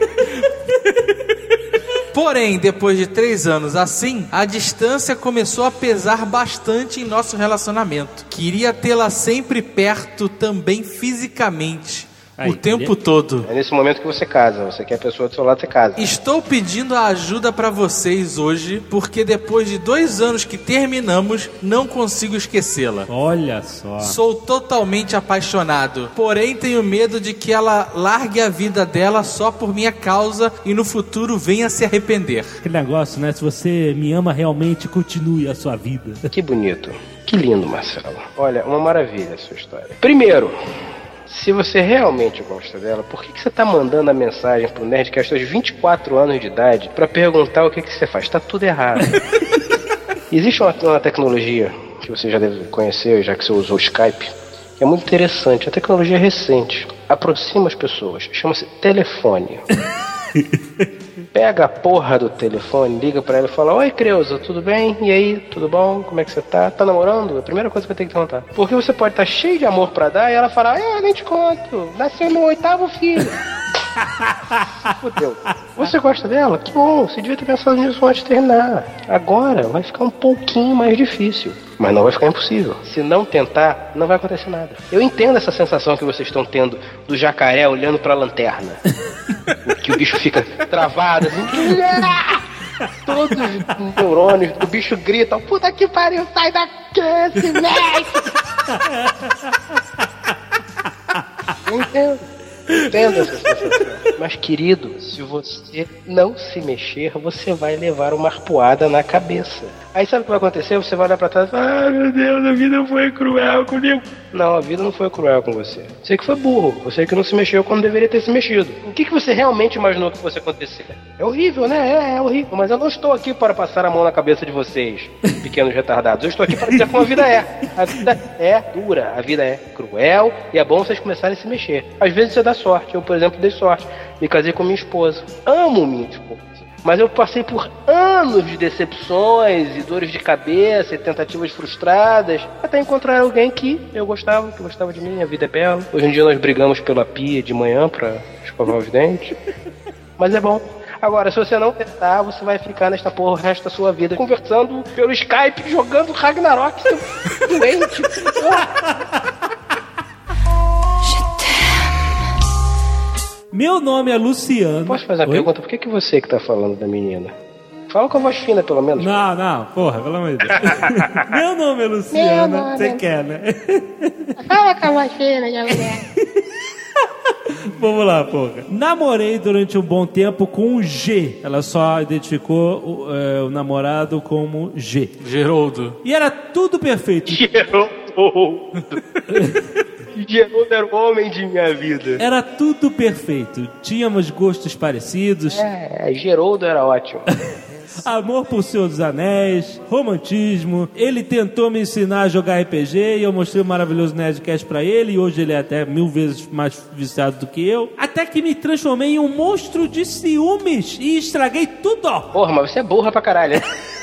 [SPEAKER 5] Porém, depois de três anos assim, a distância começou a pesar bastante em nosso relacionamento. Queria tê-la sempre perto, também fisicamente. Aí, o tempo todo.
[SPEAKER 13] É nesse momento que você casa. Você quer a pessoa do seu lado, você casa.
[SPEAKER 5] Estou pedindo a ajuda pra vocês hoje, porque depois de dois anos que terminamos, não consigo esquecê-la.
[SPEAKER 2] Olha só.
[SPEAKER 5] Sou totalmente apaixonado, porém tenho medo de que ela largue a vida dela só por minha causa e no futuro venha se arrepender.
[SPEAKER 2] Que negócio, né? Se você me ama realmente, continue a sua vida.
[SPEAKER 13] Que bonito. Que lindo, Marcelo. Olha, uma maravilha a sua história. Primeiro, se você realmente gosta dela, por que, que você tá mandando a mensagem pro Nerdcast aos vinte e quatro anos de idade pra perguntar o que, que você faz? Tá tudo errado. Existe uma, uma tecnologia que você já deve conhecer, já que você usou o Skype, que é muito interessante. A tecnologia é recente. Aproxima as pessoas. Chama-se telefone. pega a porra do telefone, liga pra ela e fala: oi, Creuza, tudo bem? E aí, tudo bom? Como é que você tá? Tá namorando? A primeira coisa que eu tenho que perguntar. Porque você pode estar cheio de amor pra dar e ela fala: é, nem te conto, nasceu meu oitavo filho. Fudeu. Você gosta dela? Que bom, você devia ter pensado nisso antes de terminar. Agora vai ficar um pouquinho mais difícil, mas não vai ficar impossível. Se não tentar, não vai acontecer nada. Eu entendo essa sensação que vocês estão tendo do jacaré olhando pra lanterna. Que o bicho fica travado assim. Todos os neurônios, o bicho grita: puta que pariu, sai daqui, se mexe! Eu entendo. Entendo essa sensação. Mas, querido, se você não se mexer, você vai levar uma arpoada na cabeça. Aí sabe o que vai acontecer? Você vai olhar pra trás e falar: ah, meu Deus, a vida foi cruel comigo. Não, a vida não foi cruel com você. Você que foi burro. Você que não se mexeu quando deveria ter se mexido. O que, que você realmente imaginou que fosse acontecer? É horrível, né? É, é horrível. Mas eu não estou aqui para passar a mão na cabeça de vocês, pequenos retardados. Eu estou aqui para dizer como a vida é. A vida é dura. A vida é cruel. E é bom vocês começarem a se mexer. Às vezes você dá sorte. Eu, por exemplo, dei sorte. Me casei com minha esposa. Amo minha esposa. Mas eu passei por anos de decepções e dores de cabeça e tentativas frustradas até encontrar alguém que eu gostava, que gostava de mim. A vida é bela. Hoje em dia nós brigamos pela pia de manhã pra escovar os dentes. Mas é bom. Agora, se você não tentar, você vai ficar nesta porra o resto da sua vida conversando pelo Skype, jogando Ragnarok, seu doente.
[SPEAKER 2] Meu nome é Luciano.
[SPEAKER 13] Posso fazer uma Oi? pergunta? Por que, que você que tá falando da menina? Fala com a voz fina, pelo menos.
[SPEAKER 2] Não, não, porra, pelo amor de Deus. Meu nome é Luciano. Você quer, né?
[SPEAKER 9] Fala com a voz fina, já mulher.
[SPEAKER 2] Vamos lá, porra. Namorei durante um bom tempo com o G. Ela só identificou o, é, o namorado como G.
[SPEAKER 5] Geroldo.
[SPEAKER 2] E era tudo perfeito.
[SPEAKER 13] Geroldo. Geroldo era o homem de minha vida.
[SPEAKER 2] Era tudo perfeito. Tínhamos gostos parecidos.
[SPEAKER 13] É, Geroldo era ótimo.
[SPEAKER 2] Amor por Senhor dos Anéis, romantismo. Ele tentou me ensinar a jogar R P G e eu mostrei o maravilhoso Nerdcast pra ele. E hoje ele é até mil vezes mais viciado do que eu. Até que me transformei em um monstro de ciúmes e estraguei tudo.
[SPEAKER 13] Porra, mas você é burra pra caralho.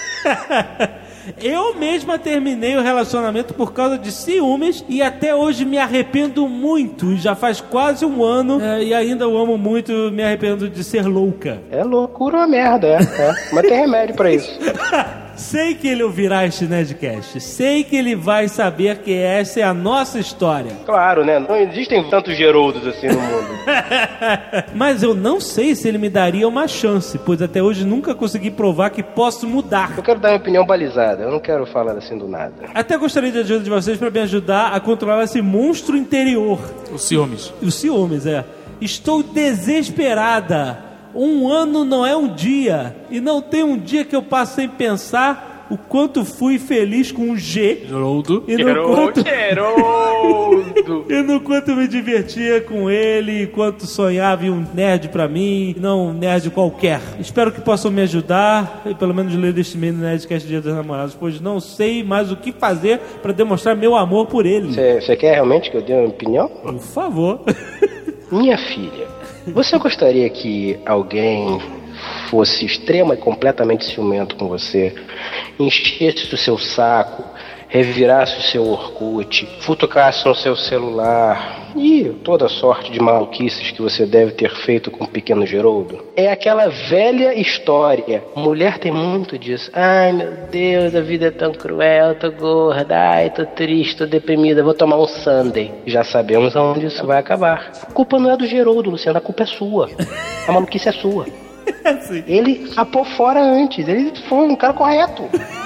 [SPEAKER 2] Eu mesma terminei o relacionamento por causa de ciúmes e até hoje me arrependo muito. Já faz quase um ano é, e ainda eu amo muito, me arrependo de ser louca.
[SPEAKER 13] É loucura ou merda, é, é. Mas tem remédio pra isso.
[SPEAKER 2] Sei que ele ouvirá este Nerdcast. Sei que ele vai saber que essa é a nossa história.
[SPEAKER 13] Claro, né? Não existem tantos Geroldos assim no mundo.
[SPEAKER 2] Mas eu não sei se ele me daria uma chance, pois até hoje nunca consegui provar que posso mudar.
[SPEAKER 13] Eu quero dar minha opinião balizada. Eu não quero falar assim do nada.
[SPEAKER 2] Até gostaria de ajuda de vocês para me ajudar a controlar esse monstro interior.
[SPEAKER 5] Os ciúmes.
[SPEAKER 2] Os ciúmes, é. Estou desesperada. Um ano não é um dia. E não tem um dia que eu passo sem pensar o quanto fui feliz com o G.
[SPEAKER 5] Geroldo.
[SPEAKER 2] E no quanto... Geroldo. E no quanto me divertia com ele, quanto sonhava em um nerd pra mim, não um nerd qualquer. Espero que possam me ajudar e pelo menos ler este meio Nerdcast Dia dos Namorados, pois não sei mais o que fazer pra demonstrar meu amor por ele.
[SPEAKER 13] Você quer realmente que eu dê uma opinião?
[SPEAKER 2] Por favor.
[SPEAKER 13] Minha filha, você gostaria que alguém fosse extrema e completamente ciumento com você, enchesse o seu saco, revirasse o seu Orkut, futucasse no seu celular e toda sorte de maluquices que você deve ter feito com o pequeno Geroldo? É aquela velha história. Mulher tem muito disso. Ai, meu Deus, a vida é tão cruel, tô gorda, ai, tô triste, tô deprimida, vou tomar um Sunday. Já sabemos aonde isso vai acabar. A culpa não é do Geroldo, Luciano, a culpa é sua. A maluquice é sua. Ele rapou fora antes, ele foi um cara correto.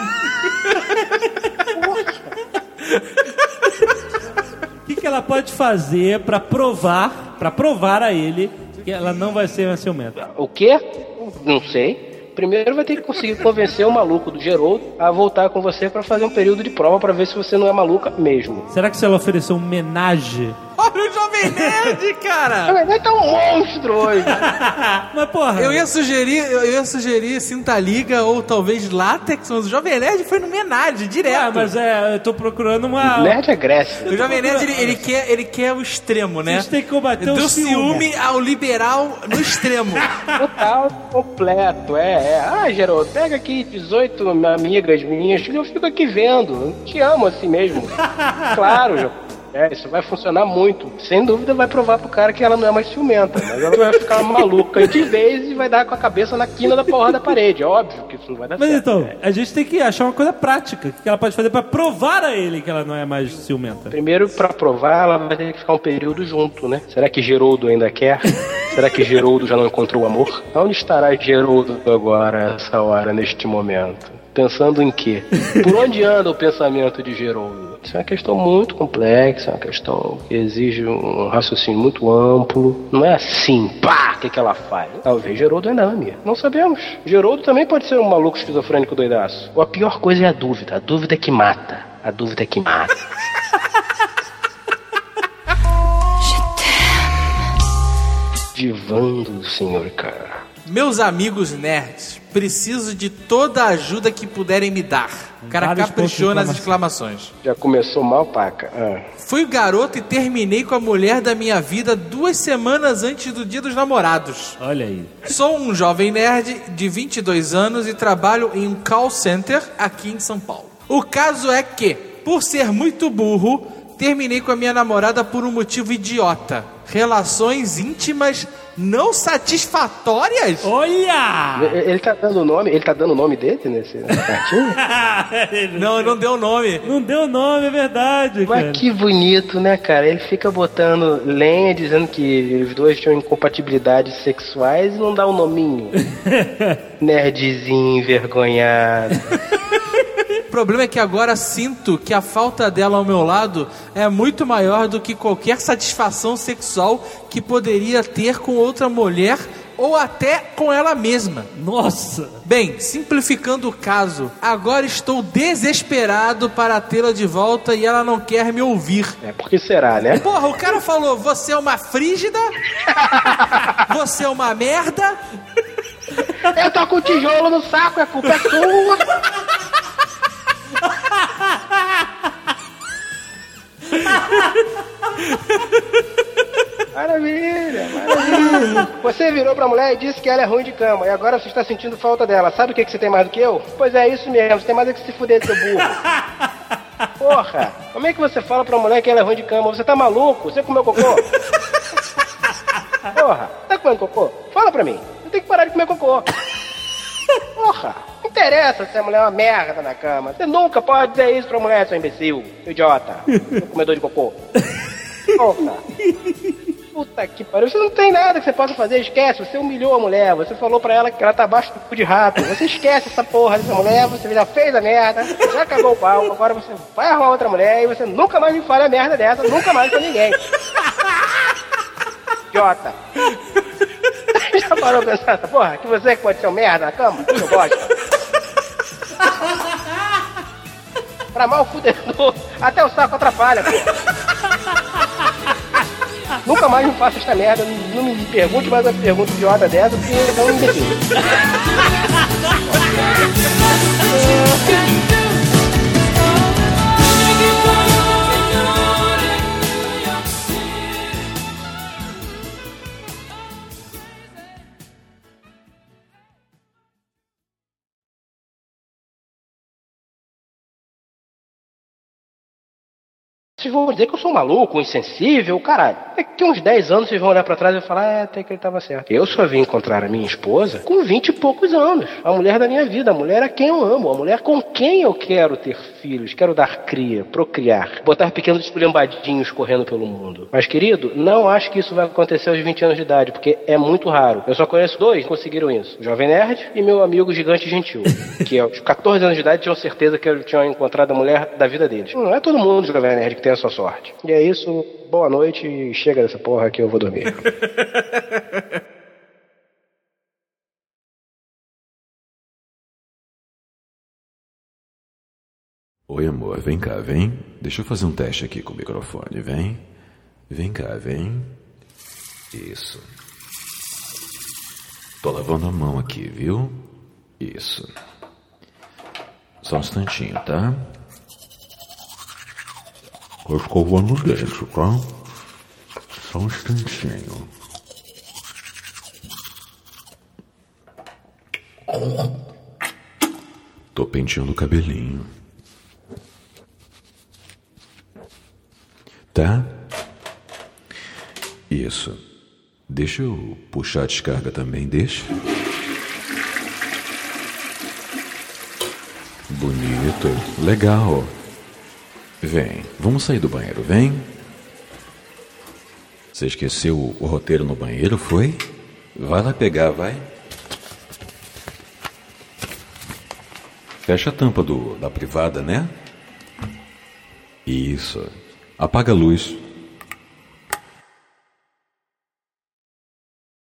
[SPEAKER 2] O que, que ela pode fazer pra provar, pra provar a ele que ela não vai ser uma ciumenta?
[SPEAKER 13] O quê? Não sei. Primeiro vai ter que conseguir convencer o maluco do Geroldo a voltar com você pra fazer um período de prova pra ver se você não é maluca mesmo.
[SPEAKER 2] Será que se ela oferecer um homenagem
[SPEAKER 5] Porra, o Jovem Nerd, cara!
[SPEAKER 13] O Jovem Nerd tá um monstro hoje.
[SPEAKER 2] Mas, porra...
[SPEAKER 5] Eu ia sugerir, eu ia sugerir Cinta Liga ou talvez Látex, mas o Jovem Nerd foi no homenagem, direto.
[SPEAKER 2] Ah, mas é, eu tô procurando uma...
[SPEAKER 13] Nerd é Grécia.
[SPEAKER 5] O Jovem Nerd, ele, ele, quer, ele quer o extremo, né?
[SPEAKER 2] A gente tem que combater o
[SPEAKER 5] Do
[SPEAKER 2] ciúme.
[SPEAKER 5] ciúme ao liberal no extremo.
[SPEAKER 13] Total, completo, é, é. Ah, Geraldo, pega aqui dezoito amigas minhas, eu fico aqui vendo. Eu te amo assim mesmo. Claro, Geraldo. É, isso vai funcionar muito. Sem dúvida vai provar pro cara que ela não é mais ciumenta, mas ela vai ficar maluca de vez e vai dar com a cabeça na quina da porra da parede. É óbvio que isso não vai dar
[SPEAKER 2] mas
[SPEAKER 13] certo.
[SPEAKER 2] Mas então, a gente tem que achar uma coisa prática que ela pode fazer pra provar a ele que ela não é mais ciumenta.
[SPEAKER 13] Primeiro, pra provar, ela vai ter que ficar um período junto, né? Será que Geraldo ainda quer? Será que Geraldo já não encontrou o amor? Onde estará Geraldo agora, essa hora, neste momento? Pensando em quê? Por onde anda o pensamento de Geraldo? Isso é uma questão muito complexa, é uma questão que exige um raciocínio muito amplo. Não é assim, pá, o que, que ela faz? Talvez Geraldo ainda ame. Não sabemos. Geraldo também pode ser um maluco esquizofrênico doidaço. Ou a pior coisa é a dúvida. A dúvida é que mata. A dúvida é que mata. Divando, senhor cara.
[SPEAKER 5] Meus amigos nerds, preciso de toda a ajuda que puderem me dar. O cara
[SPEAKER 2] Vários
[SPEAKER 5] caprichou nas
[SPEAKER 2] pontos de
[SPEAKER 5] exclamações.
[SPEAKER 13] Já começou mal, paca. Ah.
[SPEAKER 5] Fui garoto e terminei com a mulher da minha vida duas semanas antes do Dia dos Namorados.
[SPEAKER 2] Olha aí.
[SPEAKER 5] Sou um jovem nerd de vinte e dois anos e trabalho em um call center aqui em São Paulo. O caso é que, por ser muito burro, terminei com a minha namorada por um motivo idiota. Relações íntimas não satisfatórias?
[SPEAKER 2] Olha!
[SPEAKER 13] Ele tá dando o nome, ele tá dando o nome dele nesse cartinho?
[SPEAKER 5] Não, ele não deu o nome.
[SPEAKER 2] Não deu o nome, é verdade,
[SPEAKER 13] Mas
[SPEAKER 2] cara.
[SPEAKER 13] que bonito, né, cara? Ele fica botando lenha, dizendo que os dois tinham incompatibilidades sexuais e não dá o um nominho. Nerdzinho envergonhado.
[SPEAKER 5] O problema é que agora sinto que a falta dela ao meu lado é muito maior do que qualquer satisfação sexual que poderia ter com outra mulher ou até com ela mesma.
[SPEAKER 2] Nossa!
[SPEAKER 5] Bem, simplificando o caso, agora estou desesperado para tê-la de volta e ela não quer me ouvir.
[SPEAKER 13] É, por que será, né?
[SPEAKER 5] Porra, o cara falou, você é uma frígida? Você é uma merda?
[SPEAKER 13] Eu tô com o tijolo no saco, a culpa é sua! Maravilha, maravilha. Você virou pra mulher e disse que ela é ruim de cama e agora você está sentindo falta dela. Sabe o que, que você tem mais do que eu? Pois é, isso mesmo, você tem mais é que se fuder, seu burro. Porra, como é que você fala pra mulher que ela é ruim de cama? Você tá maluco? Você comeu cocô? Porra, tá comendo cocô? Fala pra mim, eu tenho que parar de comer cocô. Porra, não interessa se a mulher é uma merda na cama. Você nunca pode dizer isso pra mulher, seu imbecil, seu idiota, seu comedor de cocô. Porra. Puta que pariu, você não tem nada que você possa fazer, esquece, você humilhou a mulher, você falou pra ela que ela tá abaixo do cu de rato, você esquece essa porra dessa mulher, você já fez a merda, já cagou o pau, agora você vai arrumar outra mulher e você nunca mais me fala a merda dessa, nunca mais pra ninguém. Idiota. Já parou pra pensar essa porra? Que você que pode ser um merda na cama? Eu gosto. Pra mal fudedor, até o saco atrapalha, porra. Nunca mais me faça esta merda, não me pergunte mais uma pergunta idiota dessa, porque eu não me defino. Vocês vão dizer que eu sou um maluco, um insensível, caralho. Daqui uns dez anos vocês vão olhar pra trás e falar, é, até que ele tava certo. Eu só vim encontrar a minha esposa com vinte e poucos anos. A mulher da minha vida, a mulher a quem eu amo, a mulher com quem eu quero ter filhos, quero dar cria, procriar, botar pequenos esculhambadinhos correndo pelo mundo. Mas, querido, não acho que isso vai acontecer aos vinte anos de idade, porque é muito raro. Eu só conheço dois que conseguiram isso. O Jovem Nerd e meu amigo Gigante Gentil, que aos catorze anos de idade tinham certeza que eu tinha encontrado a mulher da vida deles. Não é todo mundo, Jovem Nerd, que tem a sua sorte. E é isso, boa noite e chega dessa porra que eu vou dormir.
[SPEAKER 1] Oi, amor, vem cá, vem. Deixa eu fazer um teste aqui com o microfone, vem. Vem cá, vem. Isso. Tô lavando a mão aqui, viu? Isso. Só um instantinho, tá? Tô escovando o dente, tá? Só um instantinho. Tô penteando o cabelinho. Tá? Isso. Deixa eu puxar a descarga também, deixa. Bonito. Legal. Vem, vamos sair do banheiro, vem. Você esqueceu o roteiro no banheiro, foi? Vai lá pegar, vai. Fecha a tampa do, da privada, né? Isso. Apaga a luz.